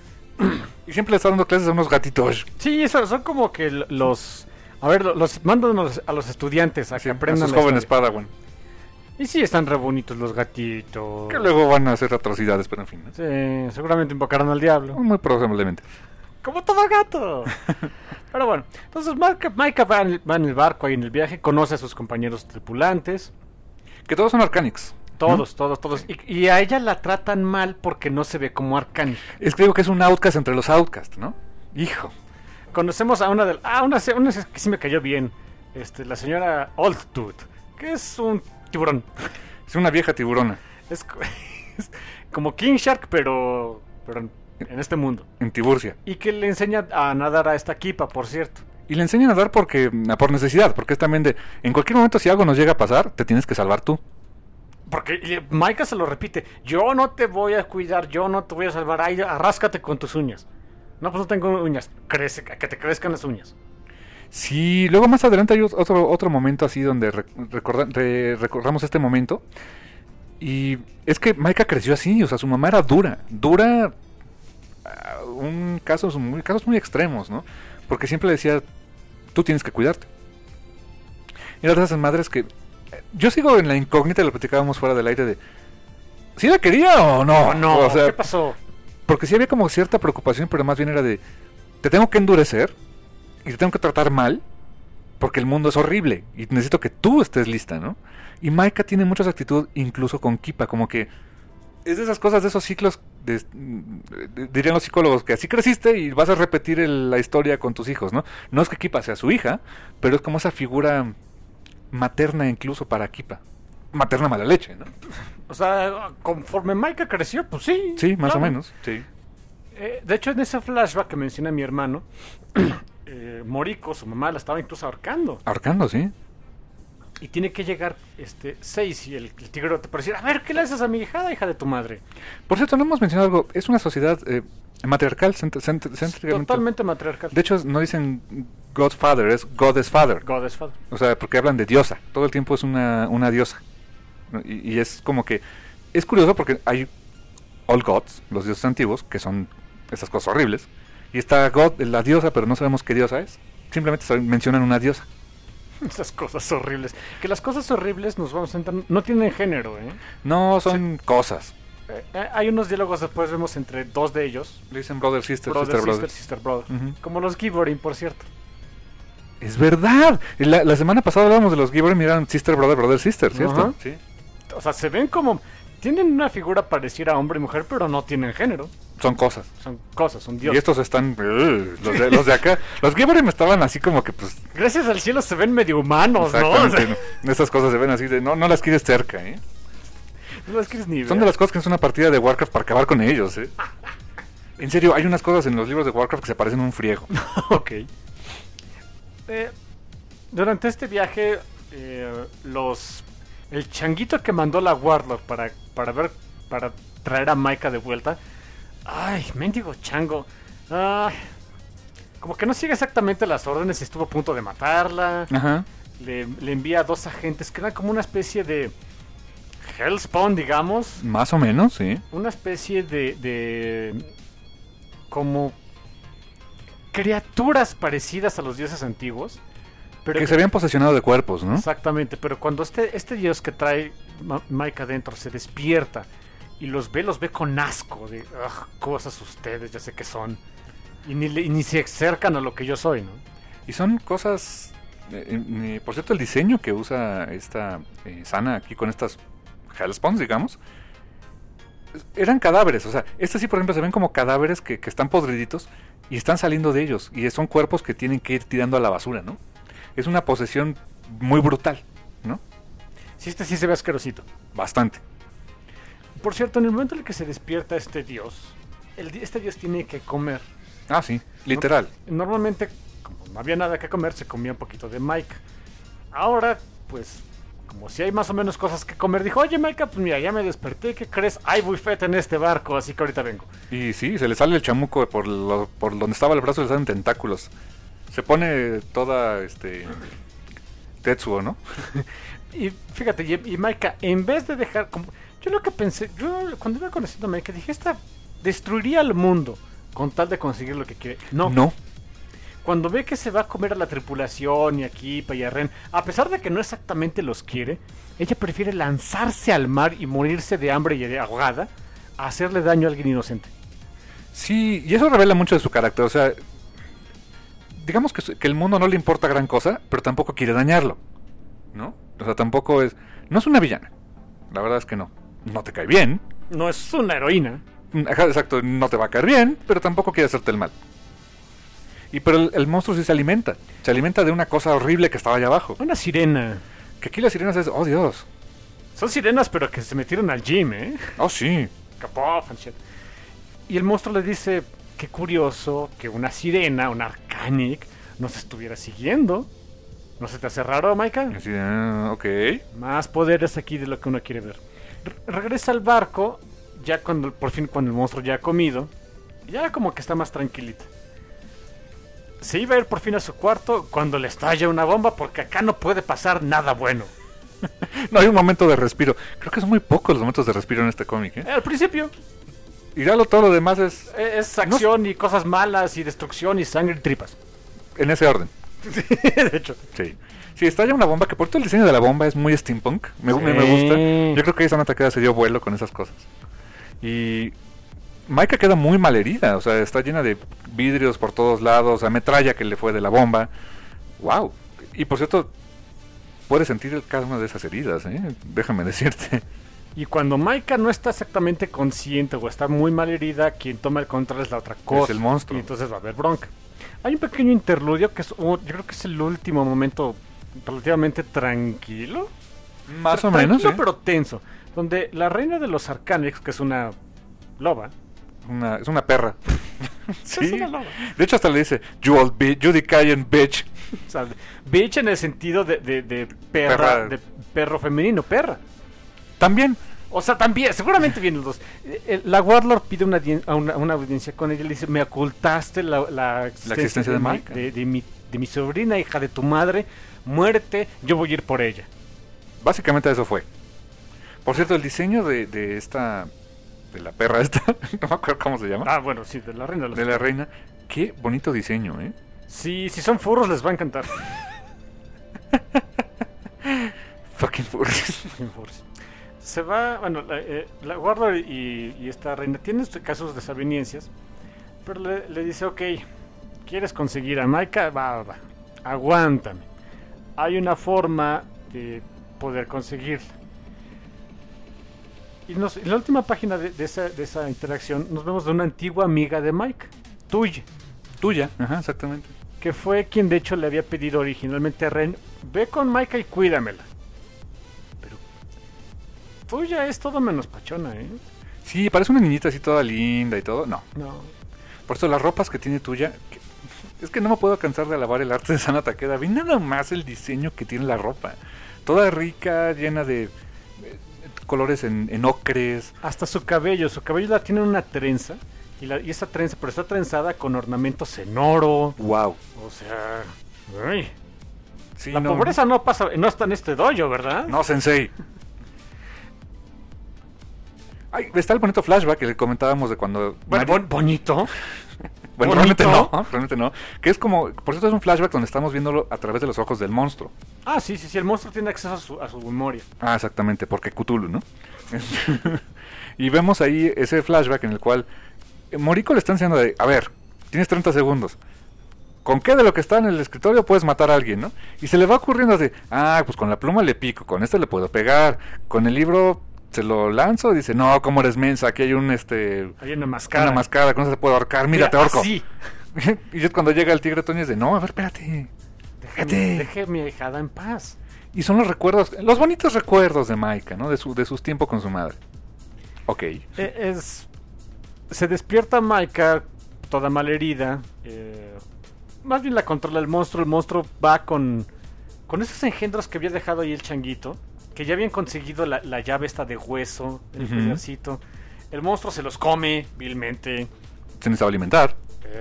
Y siempre le está dando clases a unos gatitos.
Sí, eso son como que los... A ver, los mandan a los estudiantes a que aprendan.
A sus jóvenes Padawan.
Y sí, están re bonitos los gatitos.
Que luego van a hacer atrocidades, pero en fin, ¿no?
Sí, seguramente invocarán al diablo.
Muy probablemente.
Como todo gato. Pero bueno, entonces Micah va en el barco ahí en el viaje, conoce a sus compañeros tripulantes.
Que todos son Arcanics.
Todos. Y a ella la tratan mal porque no se ve como Arcánica.
Es que digo que es un outcast entre los outcasts, ¿no? Hijo.
Conocemos a una que sí me cayó bien. La señora Oldtooth, que es un tiburón.
Es una vieja tiburona.
Es como King Shark, pero en este mundo.
En Tiburcia.
Y que le enseña a nadar a esta Kipa, por cierto.
Y le enseña a nadar por necesidad, porque es también de, en cualquier momento si algo nos llega a pasar, te tienes que salvar tú.
Porque Micah se lo repite, yo no te voy a cuidar, yo no te voy a salvar, ay, arráscate con tus uñas. No, pues no tengo uñas, que te crezcan las uñas.
Sí, luego más adelante hay otro momento así donde recordamos este momento. Y es que Micah creció así, o sea, su mamá era dura, casos muy extremos, ¿no? Porque siempre le decía, tú tienes que cuidarte. Y era de esas madres que... Yo sigo en la incógnita, lo platicábamos fuera del aire de... ¿Sí la quería o no?
No,
o sea,
¿qué pasó?
Porque sí había como cierta preocupación, pero más bien era de... Te tengo que endurecer y te tengo que tratar mal porque el mundo es horrible y necesito que tú estés lista, ¿no? Y Micah tiene muchas actitudes incluso con Kipa, como que... Es de esas cosas, de esos ciclos, dirían los psicólogos, que así creciste y vas a repetir la historia con tus hijos, ¿no? No es que Kipa sea su hija, pero es como esa figura materna incluso para Kipa. Materna mala leche, ¿no?
O sea, conforme Micah creció, pues sí.
Sí, más
claro.
o menos, sí.
De hecho, en ese flashback que menciona mi hermano, Moriko, su mamá, la estaba incluso ahorcando.
Ahorcando, sí.
Y tiene que llegar Seis y el tigrote para decir, a ver, ¿qué le haces a mi hija de tu madre?
Por cierto, no hemos mencionado algo. Es una sociedad matriarcal,
totalmente matriarcal.
De hecho, no dicen Godfather, es Goddess Father.
Goddess Father.
O sea, porque hablan de diosa. Todo el tiempo es una diosa. Y es como que... Es curioso porque hay All Gods, los dioses antiguos, que son esas cosas horribles. Y está God, la diosa, pero no sabemos qué diosa es. Simplemente mencionan una diosa.
Esas cosas horribles. Que las cosas horribles, nos vamos a entrar, no tienen género, ¿eh?
No, son cosas.
Hay unos diálogos después, vemos entre dos de ellos.
Le dicen brother, sister,
sister, brother. Como los Giborin, por cierto.
Es verdad. La semana pasada hablábamos de los Giborin y eran sister, brother, sister, ¿cierto? Sí.
O sea, se ven como... Tienen una figura parecida a hombre y mujer, pero no tienen género.
Son cosas.
Son dioses.
Y estos están... los de acá... Los Giborim estaban así como que pues...
Gracias al cielo se ven medio humanos, ¿no?
O sea, estas cosas se ven así de... No las quieres cerca, ¿eh?
No las quieres ni ver.
Son de las cosas que es una partida de Warcraft para acabar con ellos, ¿eh? En serio, hay unas cosas en los libros de Warcraft que se parecen a un friego.
Ok. Durante este viaje, el changuito que mandó la Warlock para traer a Micah de vuelta. Ay, mendigo chango. Como que no sigue exactamente las órdenes y estuvo a punto de matarla.
Ajá.
Le envía a 2 agentes que eran como una especie de Hellspawn, digamos.
Más o menos, sí.
Una especie de como criaturas parecidas a los dioses antiguos. Pero
Que se habían posesionado de cuerpos, ¿no?
Exactamente, pero cuando este dios que trae Mike adentro se despierta y los ve con asco de cosas ustedes, ya sé que son. Y ni se acercan a lo que yo soy, ¿no?
Y son cosas... por cierto, el diseño que usa esta Sana aquí con estas Hellspawns, digamos, eran cadáveres. O sea, sí, por ejemplo, se ven como cadáveres que están podriditos y están saliendo de ellos. Y son cuerpos que tienen que ir tirando a la basura, ¿no? Es una posesión muy brutal, ¿no?
Sí, sí se ve asquerosito.
Bastante.
Por cierto, en el momento en el que se despierta este dios, este dios tiene que comer.
Ah, sí, literal.
Normalmente, como no había nada que comer, se comía un poquito de Mike. Ahora, pues, como si hay más o menos cosas que comer, dijo, oye, Mike, pues mira, ya me desperté, ¿qué crees? Hay buffet en este barco, así que ahorita vengo.
Y sí, se le sale el chamuco por donde estaba el brazo, le salen tentáculos. Se pone toda, Tetsuo, ¿no?
Y fíjate, y Maika, en vez de dejar... Yo lo que pensé, cuando iba conociendo a Maika, dije, esta destruiría el mundo con tal de conseguir lo que quiere. No. Cuando ve que se va a comer a la tripulación y a Kipa y a Ren, a pesar de que no exactamente los quiere, ella prefiere lanzarse al mar y morirse de hambre y de ahogada a hacerle daño a alguien inocente.
Sí, y eso revela mucho de su carácter, o sea... Digamos que el mundo no le importa gran cosa, pero tampoco quiere dañarlo, ¿no? O sea, tampoco es... No es una villana. La verdad es que no. No te cae bien.
No es una heroína.
Ajá, exacto, no te va a caer bien, pero tampoco quiere hacerte el mal. Pero el monstruo sí se alimenta. Se alimenta de una cosa horrible que estaba allá abajo.
Una sirena.
Que aquí las sirenas es... ¡Oh, Dios!
Son sirenas, pero que se metieron al gym, ¿eh?
¡Oh, sí!
Capov and shit. Y el monstruo le dice... Qué curioso que una sirena, un Arcanic, nos estuviera siguiendo. ¿No se te hace raro, Maika?
Así, ok.
Más poderes aquí de lo que uno quiere ver. Regresa al barco, ya por fin cuando el monstruo ya ha comido, ya como que está más tranquilita. Se iba a ir por fin a su cuarto cuando le estalla una bomba, porque acá no puede pasar nada bueno.
No hay un momento de respiro. Creo que son muy pocos los momentos de respiro en este cómic, ¿eh?
Al principio...
Y ya todo lo demás es
acción y cosas malas y destrucción y sangre y tripas.
En ese orden.
De hecho.
Sí. Sí, estalla una bomba, que por todo el diseño de la bomba es muy steampunk. Me gusta. Yo creo que esa Takeda se dio vuelo con esas cosas. Y Maika queda muy mal herida. O sea, está llena de vidrios por todos lados, ametralla que le fue de la bomba. ¡Wow! Y por cierto, puedes sentir cada una de esas heridas, ¿eh? Déjame decirte.
Y cuando Maika no está exactamente consciente o está muy mal herida, quien toma el control es la otra cosa.
Es el monstruo.
Y entonces va a haber bronca. Hay un pequeño interludio que es, yo creo que es el último momento relativamente tranquilo.
Más o menos,
tranquilo, pero tenso. Donde la reina de los Arcanics, que es una loba.
Es una perra.
Sí. Es una loba.
De hecho, hasta le dice, you old bitch, you decaying bitch.
O sea, bitch en el sentido de perra, de perro femenino, perra.
También.
O sea, también, seguramente vienen los dos. La Warlord pide una audiencia con ella y le dice, me ocultaste la existencia
de Maika.
De mi sobrina, hija de tu madre, muérete, yo voy a ir por ella.
Básicamente eso fue. Por cierto, el diseño de la perra esta, no me acuerdo cómo se llama.
Ah, bueno, sí, de la reina.
De la reina. Qué bonito diseño, ¿eh?
Sí, si son furros les va a encantar.
Fucking furros.
Se va, bueno, la Warlord y esta reina tienen casos de desavenencias, pero le dice, ok, ¿quieres conseguir a Maika? Va, aguántame. Hay una forma de poder conseguirla. Y en la última página de esa interacción nos vemos de una antigua amiga de Maika, tuya,
ajá, exactamente.
Que fue quien de hecho le había pedido originalmente a Ren, ve con Maika y cuídamela. Tuya es todo menos pachona, ¿eh?
Sí, parece una niñita así toda linda y todo. No. Por eso las ropas que tiene tuya... Es que no me puedo cansar de alabar el arte de Sana Takeda. Vi nada más el diseño que tiene la ropa. Toda rica, llena de colores en ocres.
Hasta su cabello la tiene en una trenza. Y esa trenza, pero está trenzada con ornamentos en oro.
Wow.
O sea... Uy.
Sí,
la pobreza no está en este dojo, ¿verdad?
No, sensei. Ay, está el bonito flashback que le comentábamos de cuando...
Bueno, bonito.
Bueno, realmente no. Que es como, por cierto, es un flashback donde estamos viéndolo a través de los ojos del monstruo.
Ah, sí, el monstruo tiene acceso a su memoria.
Ah, exactamente, porque Cthulhu, ¿no? Y vemos ahí ese flashback en el cual Moriko le está enseñando de, a ver, tienes 30 segundos. ¿Con qué de lo que está en el escritorio puedes matar a alguien, no? Y se le va ocurriendo de, pues con la pluma le pico, con este le puedo pegar, con el libro se lo lanzo y dice, no, ¿cómo eres mensa? Aquí hay
hay una máscara.
Una máscara, con eso se puede ahorcar, mira, te ahorco.
Sí.
Y es cuando llega el tigre Toño es de, no, a ver, espérate.
Deje mi hijada en paz.
Y son los recuerdos, los bonitos recuerdos de Maika, ¿no? De sus tiempos con su madre. Ok.
Se despierta Maika, toda malherida. Más bien la controla el monstruo va con esos engendros que había dejado ahí el changuito, que ya habían conseguido la llave esta de hueso, el pedacito. El monstruo se los come vilmente.
Se necesitaba alimentar.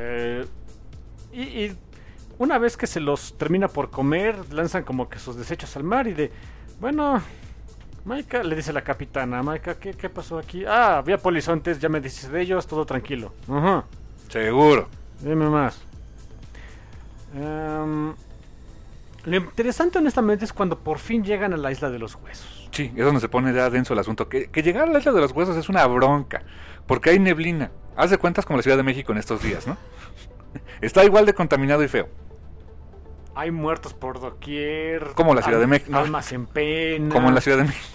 Y una vez que se los termina por comer, lanzan como que sus desechos al mar y bueno, Maika, le dice la capitana, Maika, ¿qué pasó aquí? Había polizontes, ya me dices de ellos, todo tranquilo. Ajá.
Seguro.
Dime más. Lo interesante honestamente es cuando por fin llegan a la isla de los huesos.
Sí, es donde se pone ya denso el asunto. Que llegar a la isla de los huesos es una bronca, porque hay neblina. Haz de cuentas como la Ciudad de México en estos días, ¿no? Está igual de contaminado y feo.
Hay muertos por doquier.
Como la Ciudad de México.
Almas en pena.
Como en la Ciudad de México.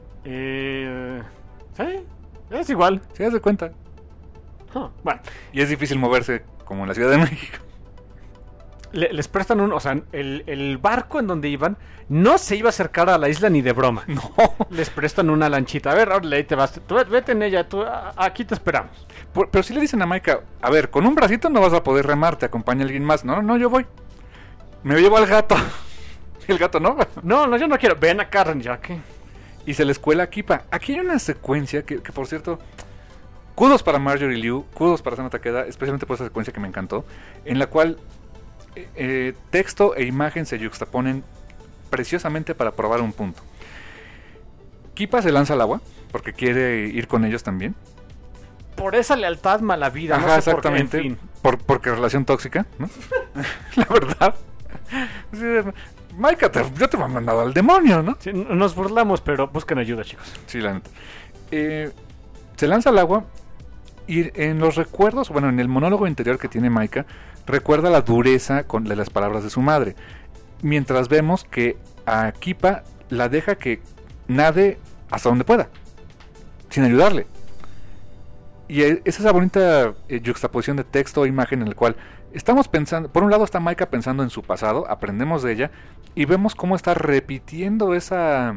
Sí, es igual.
Sí, haz de cuenta.
Bueno.
Y es difícil moverse como en la Ciudad de México.
Les prestan el barco en donde iban no se iba a acercar a la isla ni de broma.
No.
Les prestan una lanchita. A ver, ahora ahí te vas. Tú vete en ella, aquí te esperamos.
Pero si le dicen a Maika, a ver, con un bracito no vas a poder remar, te acompaña alguien más. No, yo voy. Me llevo al gato. El gato no.
No, yo no quiero. Ven acá, Renjaki.
Y se les cuela a Kipa. Aquí hay una secuencia que por cierto, kudos para Marjorie Liu, kudos para Sana Takeda, especialmente por esa secuencia que me encantó, en la cual texto e imagen se yuxtaponen preciosamente para probar un punto. Kipa se lanza al agua porque quiere ir con ellos también.
Por esa lealtad mala vida.
Ajá,
no sé
exactamente.
Por qué,
porque relación tóxica, ¿no? La verdad. Maika, yo te me he mandado al demonio, ¿no?
Sí, nos burlamos, pero busquen ayuda, chicos.
Sí, la neta. Se lanza al agua y en los recuerdos, bueno, en el monólogo interior que tiene Maika, recuerda la dureza de las palabras de su madre. Mientras vemos que a Kipa la deja que nade hasta donde pueda, sin ayudarle. Y es esa bonita yuxtaposición de texto e imagen en el cual estamos pensando, por un lado está Maika pensando en su pasado, aprendemos de ella y vemos cómo está repitiendo ese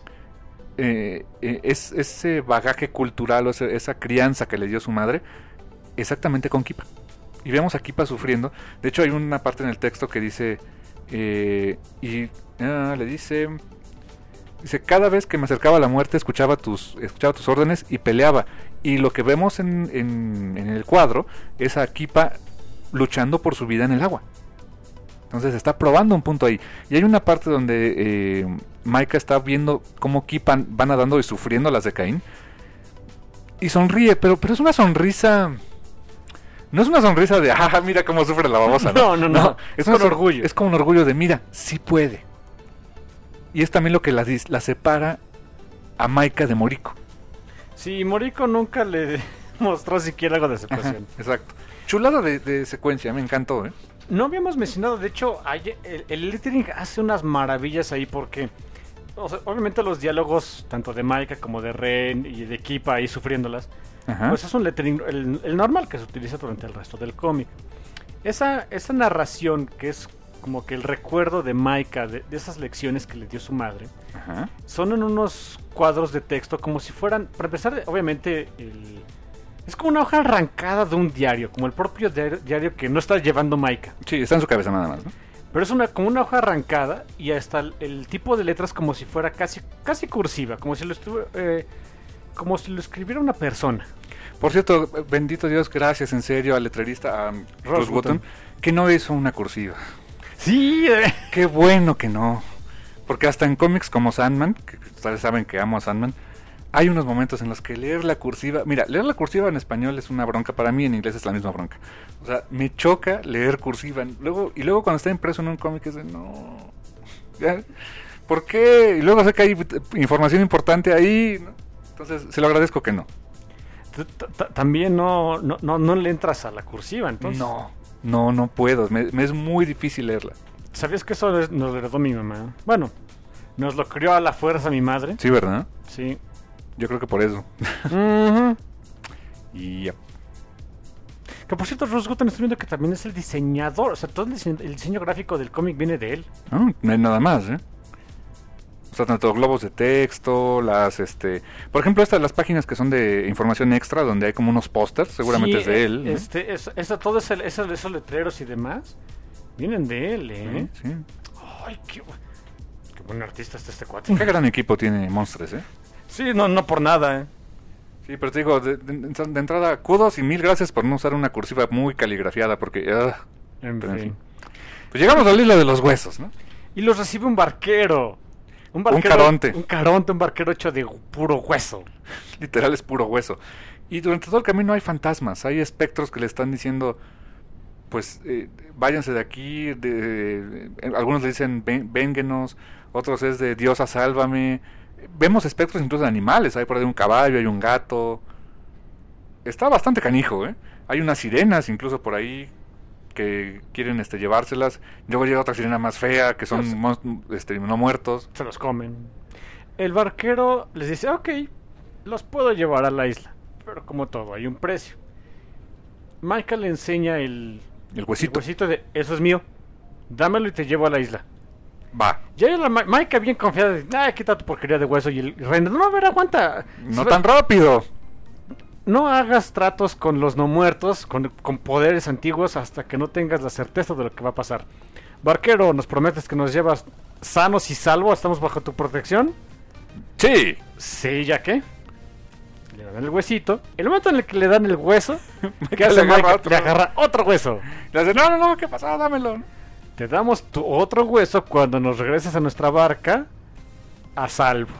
bagaje cultural o esa crianza que le dio su madre exactamente con Kipa. Y vemos a Kipa sufriendo. De hecho hay una parte en el texto que dice le dice, cada vez que me acercaba a la muerte escuchaba tus órdenes y peleaba. Y lo que vemos en el cuadro es a Kipa luchando por su vida en el agua. Entonces está probando un punto ahí. Y hay una parte donde Maika está viendo cómo Kipa va nadando y sufriendo las de Caín. Y sonríe, pero es una sonrisa... No es una sonrisa de, mira cómo sufre la babosa, ¿no?
No. Es con orgullo.
Es como un orgullo de, mira, sí puede. Y es también lo que la separa a Maika de Moriko. Sí,
Moriko nunca le mostró siquiera algo de aceptación.
Exacto. Chulada de secuencia, me encantó, ¿eh?
No habíamos mencionado, de hecho, el lettering hace unas maravillas ahí porque... O sea, obviamente los diálogos, tanto de Maika como de Ren y de Kipa ahí sufriéndolas, pues es un lettering, el normal que se utiliza durante el resto del cómic. Esa narración que es como que el recuerdo de Maika de esas lecciones que le dio su madre, son en unos cuadros de texto como si fueran, para empezar, obviamente, es como una hoja arrancada de un diario, como el propio diario que no está llevando Maika.
Sí, está en su cabeza nada más, ¿no?
Pero es como una hoja arrancada y hasta el tipo de letras como si fuera casi cursiva, como si lo escribiera una persona.
Por cierto, bendito Dios, gracias en serio al letrerista, a Ross Button, que no hizo una cursiva.
Sí,
qué bueno que no. Porque hasta en cómics como Sandman, que ustedes saben que amo a Sandman, hay unos momentos en los que leer la cursiva... Mira, leer la cursiva en español es una bronca para mí, en inglés es la misma bronca. O sea, me choca leer cursiva. Luego cuando está impreso en un cómic es de, no... ¿Ya? ¿Por qué? Y luego sé que hay información importante ahí, ¿no? Entonces, se lo agradezco que no.
También no le entras a la cursiva, entonces.
No puedo. Me es muy difícil leerla.
¿Sabías que eso nos lo heredó mi mamá? Bueno, nos lo crió a la fuerza mi madre.
Sí, ¿verdad?
Sí.
Yo creo que por eso.
Ujú.
Y ya.
Que por cierto, Ross Gutton, estoy viendo que también es el diseñador. O sea, todo el diseño gráfico del cómic viene de él.
No hay nada más, ¿eh? O sea, tanto globos de texto, por ejemplo, las páginas que son de información extra, donde hay como unos pósters, seguramente
Sí,
es de él, ¿no?
Todo esos letreros y demás vienen de él, ¿eh?
Sí.
Ay, qué buen artista está este cuate.
Qué gran equipo tiene Monstres, ¿eh?
Sí, no por nada, ¿eh?
Sí, pero te digo, de entrada, kudos y mil gracias por no usar una cursiva muy caligrafiada, porque...
En
pero en
fin.
fin. Pues llegamos al hilo de los huesos, ¿no?
Y los recibe un barquero. Un
caronte.
Un barquero hecho de puro hueso.
Literal es puro hueso. Y durante todo el camino hay fantasmas, hay espectros que le están diciendo, pues, váyanse de aquí, algunos le dicen, vénguenos, otros es de Diosa, sálvame. Vemos espectros incluso de animales, hay por ahí un caballo, hay un gato. Está bastante canijo, ¿eh? Hay unas sirenas incluso por ahí que quieren llevárselas. Luego llega otra sirena más fea, que son no muertos.
Se los comen. El barquero les dice, ok, los puedo llevar a la isla, pero como todo, hay un precio. Michael le enseña el huesito de, eso es mío, dámelo y te llevo a la isla.
Va.
Ya Micah bien confiada, quita tu porquería de hueso. Y el reino, no, a ver, aguanta.
No tan rápido.
No hagas tratos con los no muertos, con poderes antiguos, hasta que no tengas la certeza de lo que va a pasar. Barquero, ¿nos prometes que nos llevas sanos y salvos? ¿Estamos bajo tu protección?
Sí.
Sí, ¿ya qué? Le dan el huesito. El momento en el que le dan el hueso, ¿qué
le
hace Micah?
otro.
Le agarra otro hueso.
Le dice, no, ¿qué pasa? Dámelo.
Te damos tu otro hueso cuando nos regreses a nuestra barca a salvo.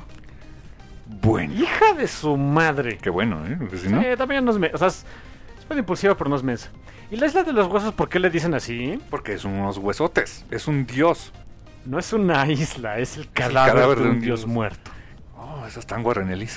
Bueno.
Hija de su madre.
Qué bueno, ¿eh? Porque si no...
También no es o sea, es muy impulsiva, pero no es mensa. ¿Y la isla de los huesos por qué le dicen así?
Porque es unos huesotes. Es un dios.
No es una isla, es el cadáver de un dios muerto.
Oh, eso es tan guarrenelizo.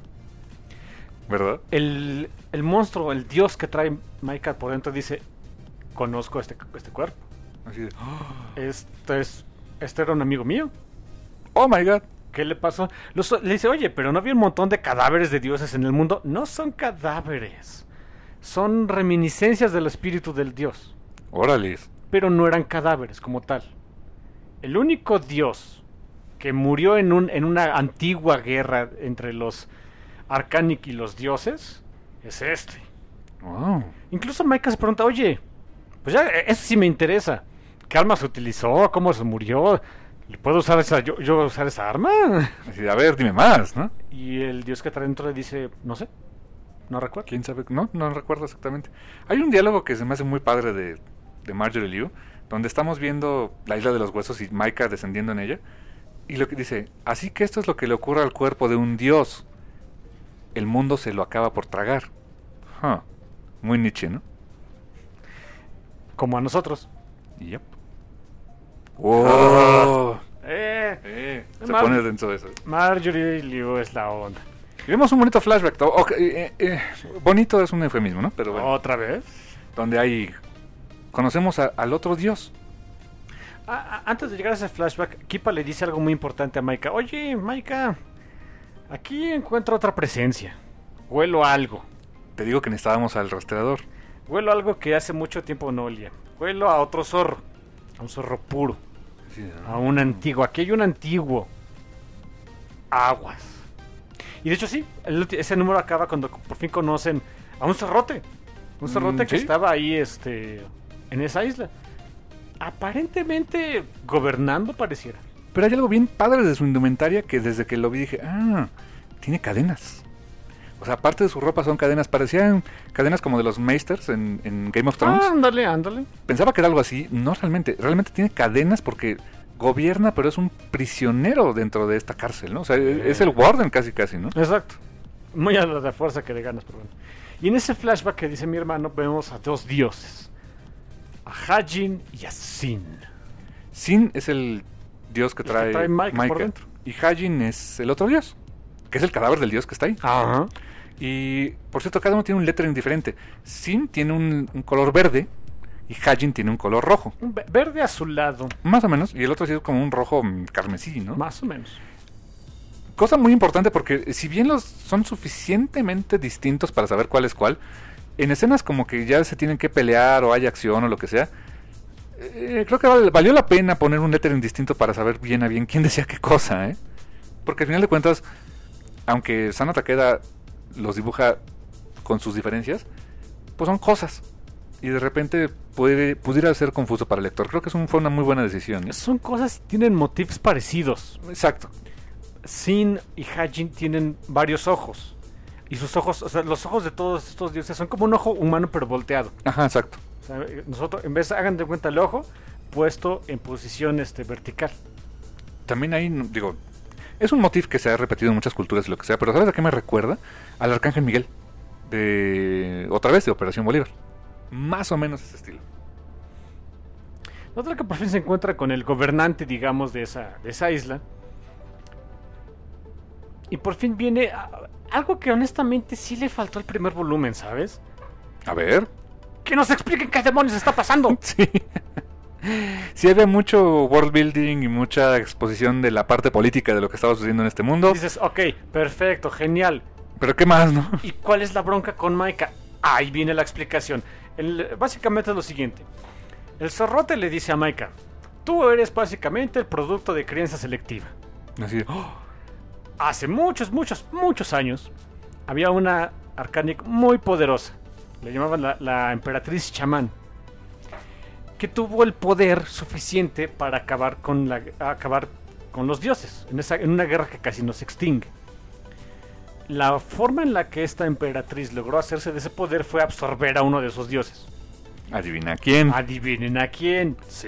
¿Verdad?
El monstruo, el dios que trae Micah por dentro dice, conozco este cuerpo.
Así de...
Este era un amigo mío.
Oh my god.
¿Qué le pasó? Le dice, oye, pero ¿no había un montón de cadáveres de dioses en el mundo? No son cadáveres. Son reminiscencias del espíritu del dios.
Órales.
Pero no eran cadáveres como tal. El único dios que murió en una antigua guerra entre los Arcanic y los dioses es este.
Wow.
Incluso Micah se pregunta, oye, pues ya, eso sí me interesa. ¿Qué arma se utilizó? ¿Cómo se murió? ¿Le puedo usar yo usar esa arma?
Así, a ver, dime más, ¿no?
Y el dios que trae dentro le dice, no sé, no recuerdo.
¿Quién sabe? No recuerdo exactamente. Hay un diálogo que se me hace muy padre de Marjorie Liu, donde estamos viendo la isla de los huesos y Micah descendiendo en ella. Y lo que dice, así que esto es lo que le ocurre al cuerpo de un dios. El mundo se lo acaba por tragar. Muy Nietzsche, ¿no?
Como a nosotros.
Yep. ¡Wow! Se pone denso eso.
Marjorie Liu es la onda.
Y vemos un bonito flashback. Bonito es un eufemismo, ¿no? Pero bueno.
¿Otra vez?
Donde conocemos al otro dios.
Antes de llegar a ese flashback, Kipa le dice algo muy importante a Micah. Oye, Micah, aquí encuentro otra presencia. Huelo algo.
Te digo que necesitábamos al rastreador.
Huelo algo que hace mucho tiempo no olía. Huelo a otro zorro. A un zorro puro.
Sí,
A un antiguo. Aquí hay un antiguo. Aguas. Y de hecho sí, ese número acaba cuando por fin conocen a un zorrote. Un zorrote que
¿sí?
estaba ahí en esa isla. Aparentemente gobernando pareciera.
Pero hay algo bien padre de su indumentaria que desde que lo vi dije, tiene cadenas. O sea, aparte de su ropa son cadenas, parecían cadenas como de los Meisters en Game of Thrones.
Ándale.
Pensaba que era algo así, no realmente tiene cadenas porque gobierna, pero es un prisionero dentro de esta cárcel, ¿no? O sea, es el warden casi, ¿no?
Exacto. Muy a la de fuerza que le ganas, pero bueno. Y en ese flashback que dice mi hermano, vemos a dos dioses. A Hajin y a Sin.
Sin es el dios que trae
Maika por dentro.
Y Hajin es el otro dios, que es el cadáver del dios que está ahí.
Ajá.
Y, por cierto, cada uno tiene un lettering diferente. Sin tiene un color verde y Hajin tiene un color rojo.
Un verde azulado.
Más o menos. Y el otro sí es como un rojo carmesí, ¿no?
Más o menos.
Cosa muy importante porque si bien los son suficientemente distintos para saber cuál es cuál, en escenas como que ya se tienen que pelear o hay acción o lo que sea, creo que valió la pena poner un lettering distinto para saber bien a bien quién decía qué cosa, ¿eh? Porque al final de cuentas, aunque Sana Takeda los dibuja con sus diferencias, pues son cosas. Y de repente pudiera ser confuso para el lector. Creo que fue una muy buena decisión, ¿eh?
Son cosas que tienen motifs parecidos.
Exacto.
Sin y Hajin tienen varios ojos. Y sus ojos, o sea, los ojos de todos estos dioses son como un ojo humano pero volteado.
Ajá, exacto.
O sea, nosotros, en vez, hagan de cuenta el ojo puesto en posición vertical.
También ahí, digo, es un motif que se ha repetido en muchas culturas y lo que sea, pero ¿sabes a qué me recuerda? Al Arcángel Miguel, otra vez de Operación Bolívar. Más o menos ese estilo.
Otra que por fin se encuentra con el gobernante, digamos, de esa isla. Y por fin viene algo que honestamente sí le faltó al primer volumen, ¿sabes?
A ver.
¡Que nos expliquen qué demonios está pasando!
Sí. Sí había mucho world building y mucha exposición de la parte política de lo que estaba sucediendo en este mundo.
Dices, ok, perfecto, genial.
Pero ¿qué más, no?
¿Y cuál es la bronca con Maika? Ahí viene la explicación. Básicamente es lo siguiente. El zorrote le dice a Maika, tú eres básicamente el producto de crianza selectiva.
Así,
Hace muchos años había una Arcanic muy poderosa. Le llamaban la emperatriz chamán, que tuvo el poder suficiente para acabar con los dioses en una guerra que casi nos extingue. La forma en la que esta emperatriz logró hacerse de ese poder fue absorber a uno de esos dioses.
¿adivina quién?
Adivinen a quién. Sí.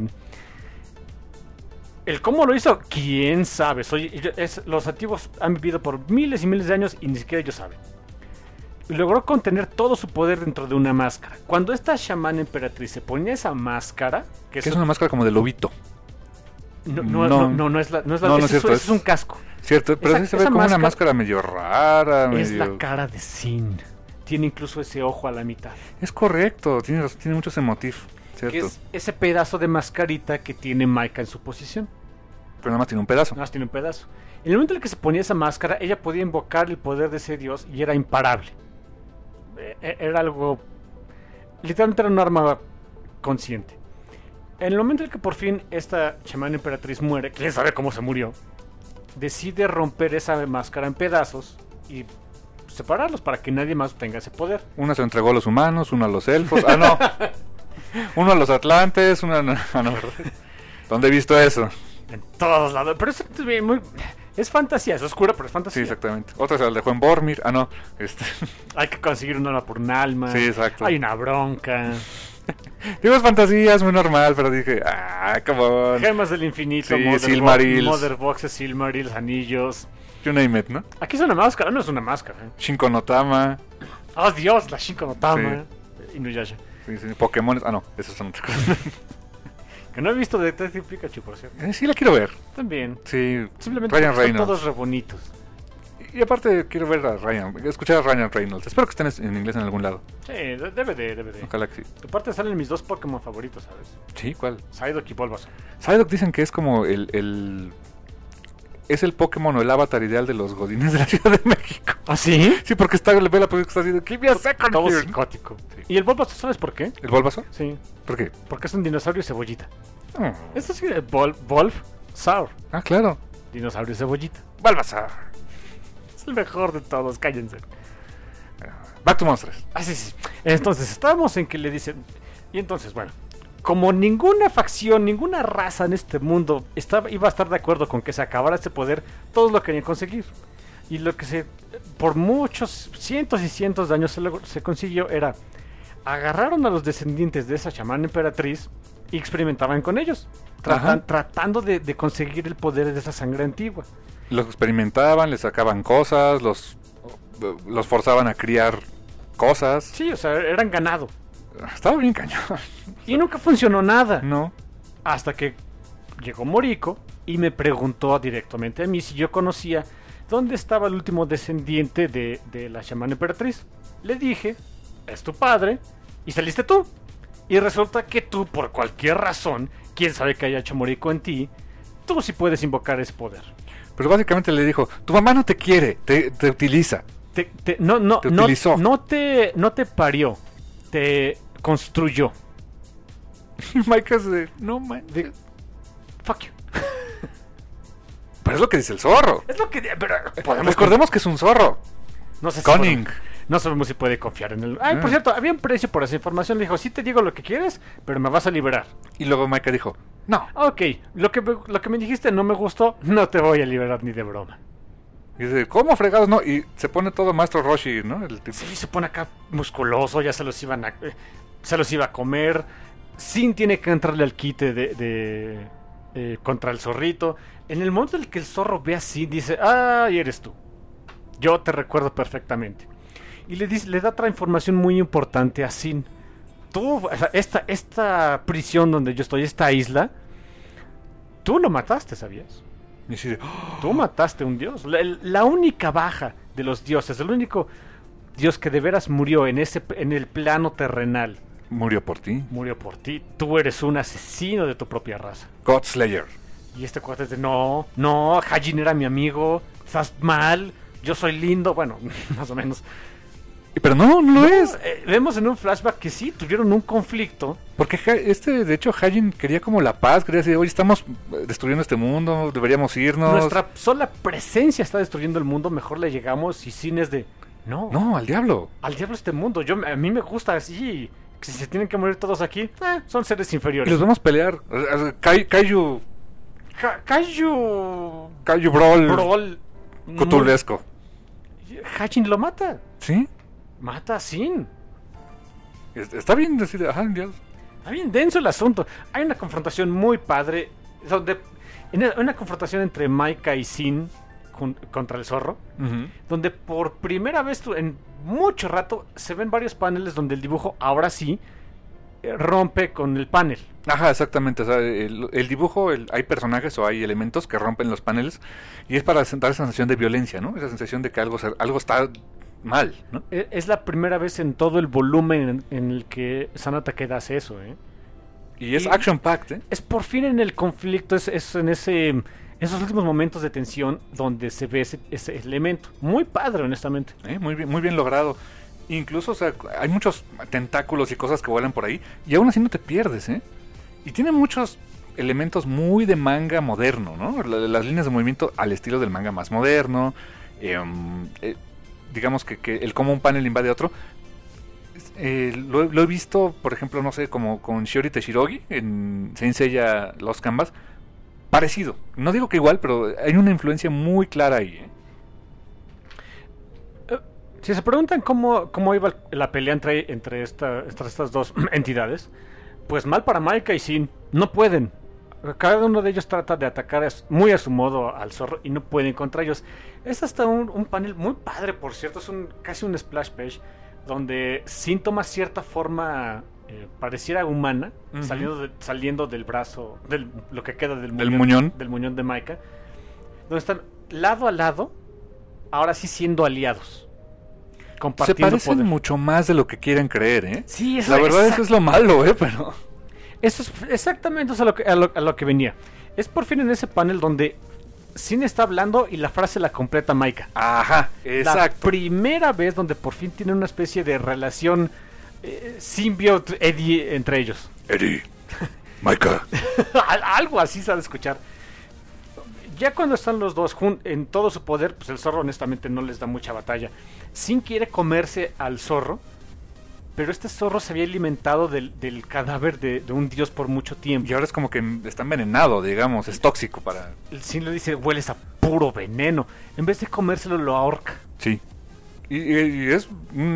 El cómo lo hizo, quién sabe. Los antiguos han vivido por miles y miles de años y ni siquiera ellos saben. Logró contener todo su poder dentro de una máscara. Cuando esta chamán emperatriz se ponía esa máscara,
que es una máscara como de lobito.
No es cierto, es un casco.
Cierto, pero sí se ve como una máscara medio rara.
Es la cara de Sin. Tiene incluso ese ojo a la mitad.
Es correcto, tiene mucho ese motif. ¿Cierto?
Que es ese pedazo de mascarita que tiene Maika en su posición.
Pero nada más tiene un pedazo.
Nada más tiene un pedazo. En el momento en el que se ponía esa máscara, ella podía invocar el poder de ese dios y era imparable. Era algo... Literalmente era un arma consciente. En el momento en el que por fin esta chamán emperatriz muere, quién sabe cómo se murió, decide romper esa máscara en pedazos y separarlos para que nadie más tenga ese poder.
Una se entregó a los humanos, una a los elfos. Ah, no. Uno a los atlantes, una... no, ¿verdad? ¿Dónde he visto eso?
En todos lados. Pero eso es fantasía, es oscura, pero es fantasía.
Sí, exactamente. Otra se la dejó en Bormir. Ah, no.
Hay que conseguir un alma por un alma.
Sí, exacto.
Hay una bronca.
Digo, es fantasía, es muy normal, pero dije, come on.
Gemas del infinito,
sí, Silmarils.
Mother Boxes, Silmarils, anillos.
You name it, ¿no?
Aquí es una máscara, no es una máscara.
Shinko no Tama.
Oh, Dios, la Shinko no Tama. Sí. Inuyasha.
Sí, Pokémon. Ah, no, esas son otras cosas.
Que no he visto Detective Pikachu, por cierto.
Sí, la quiero ver.
También.
Sí,
simplemente
Ryan
son
Reynolds.
todos re bonitos.
Y aparte quiero ver a escuchar a Ryan Reynolds. Espero que estén en inglés en algún lado.
Sí, DVD.
Ojalá que sí.
Aparte salen mis dos Pokémon favoritos, ¿sabes?
Sí, ¿cuál?
Psyduck y Bulbasaur.
Psyduck dicen que es como es el Pokémon o el avatar ideal de los godines de la Ciudad de México.
¿Ah, sí?
Sí, porque ve la posición que está haciendo. ¡Give me a second
todo
here!
psicótico.
Sí.
¿Y el Bulbasaur sabes por qué?
¿El Bulbasaur?
Sí.
¿Por qué?
Porque es un dinosaurio y cebollita.
Oh.
Esto sí, Bulbasaur.
Ah, claro.
Dinosaurio y cebollita.
Bulbasaur.
Es el mejor de todos, cállense.
Back to Monsters.
Ah, sí. Entonces, estábamos en que le dicen... Y entonces, bueno, como ninguna facción, ninguna raza en este mundo iba a estar de acuerdo con que se acabara este poder, todos lo querían conseguir. Y lo que por muchos, cientos y cientos de años se consiguió era... Agarraron a los descendientes de esa chamán emperatriz y experimentaban con ellos.
Ajá.
tratando de conseguir el poder de esa sangre antigua.
Los experimentaban, les sacaban cosas, los forzaban a criar cosas.
Sí, o sea, eran ganado.
Estaba bien cañón.
Y nunca funcionó nada.
No.
Hasta que llegó Moriko y me preguntó directamente a mí si yo conocía dónde estaba el último descendiente de la chamana emperatriz. Le dije, es tu padre, y saliste tú. Y resulta que tú, por cualquier razón, quién sabe que haya hecho Moriko en ti, tú sí puedes invocar ese poder.
Pero básicamente le dijo, tu mamá no te quiere, te utiliza.
No
Te utilizó.
no te parió, te construyó.
Y Micah de, no man.
Fuck you.
Pero es lo que dice el zorro.
Es lo que... Pero podemos...
Recordemos que es un zorro.
No sé si
Cunning.
no sabemos si puede confiar en él. Ay, por cierto, había un precio por esa información. Le dijo, sí te digo lo que quieres, pero me vas a liberar.
Y luego Micah dijo, no.
Ok, lo que me dijiste no me gustó, no te voy a liberar ni de broma.
Y dice, ¿cómo fregados? No, y se pone todo Maestro Roshi, ¿no? El tipo.
Sí, se pone acá musculoso, ya se los iba a comer. Sin tiene que entrarle al quite contra el zorrito. En el momento en el que el zorro ve así, dice, ¡ay, eres tú! Yo te recuerdo perfectamente. Y le da otra información muy importante a Sin. Tú, o sea, esta prisión donde yo estoy, esta isla, tú lo mataste, ¿sabías?
Y así de, ¡oh!
Tú mataste a un dios. La única baja de los dioses, el único dios que de veras murió en el plano terrenal,
Murió por ti.
murió por ti. Tú eres un asesino de tu propia raza.
Godslayer.
Y este cuate dice, no, Hajin era mi amigo, estás mal, yo soy lindo, bueno, más o menos.
Pero no lo es.
Vemos en un flashback que sí, tuvieron un conflicto.
Porque de hecho, Hajin quería como la paz, quería decir, oye, estamos destruyendo este mundo, deberíamos irnos.
Nuestra sola presencia está destruyendo el mundo, mejor le llegamos y Sin es de,
No, al diablo.
al diablo este mundo, a mí me gusta así, que si se tienen que morir todos aquí, son seres
Y
inferiores.
los vamos a pelear. Kaiju
Kaiju
Brawl.
Brawl
Cthulhuesco.
Hajin lo mata.
¿Sí?
Mata a Sin.
Está bien decir, ajá, Dios.
Está bien denso el asunto. Hay una confrontación muy padre. Una confrontación entre Micah y Sin contra el zorro.
Ujú.
Donde por primera vez en mucho rato se ven varios paneles donde el dibujo ahora sí rompe con el panel.
Ajá, exactamente. O sea, el dibujo, hay personajes o hay elementos que rompen los paneles y es para dar esa sensación de violencia, ¿no? Esa sensación de que algo está mal, ¿no?
Es la primera vez en todo el volumen en el que Sanata Takeda hace eso, ¿eh?
Y es
Y-
action-packed, ¿eh?
Es por fin en el conflicto, es en esos últimos momentos de tensión donde se ve ese elemento. Muy padre, honestamente.
Muy bien logrado. Incluso, o sea, hay muchos tentáculos y cosas que vuelan por ahí y aún así no te pierdes, ¿eh? Y tiene muchos elementos muy de manga moderno, ¿no? Las líneas de movimiento al estilo del manga más moderno. Digamos que el cómo un panel invade otro. Lo he visto, por ejemplo, no sé, como con Shiori Teshirogi en Saint Seiya Lost Canvas. Parecido. No digo que igual, pero hay una influencia muy clara ahí, ¿eh?
Si se preguntan cómo iba la pelea entre estas dos entidades, pues mal para Micah y Sin. No pueden. Cada uno de ellos trata de atacar muy a su modo al zorro y no pueden contra ellos. Es hasta un panel muy padre, por cierto. Es casi un splash page donde Sin toma cierta forma pareciera humana,
Ujú.
saliendo del brazo, lo que queda
Del muñón.
del muñón de Micah, donde están lado a lado, ahora sí siendo aliados.
Se
Compartiendo
parecen
poder.
mucho más de lo que quieren creer, ¿eh?
Sí,
La verdad eso es lo malo, pero...
Eso es exactamente eso a lo que venía. Es por fin en ese panel donde Sin está hablando y la frase la completa Micah.
Ajá,
La
exacto.
primera vez donde por fin tienen una especie de relación symbiote Eddie entre ellos.
Eddie, Micah.
Algo así se ha de escuchar. Ya cuando están los dos en todo su poder, pues el zorro honestamente no les da mucha batalla. Sin quiere comerse al zorro, pero este zorro se había alimentado del cadáver de un dios por mucho tiempo.
Y ahora es como que está envenenado, digamos, es tóxico para...
El Sin le dice, hueles a puro veneno. En vez de comérselo, lo ahorca.
Sí. Y es...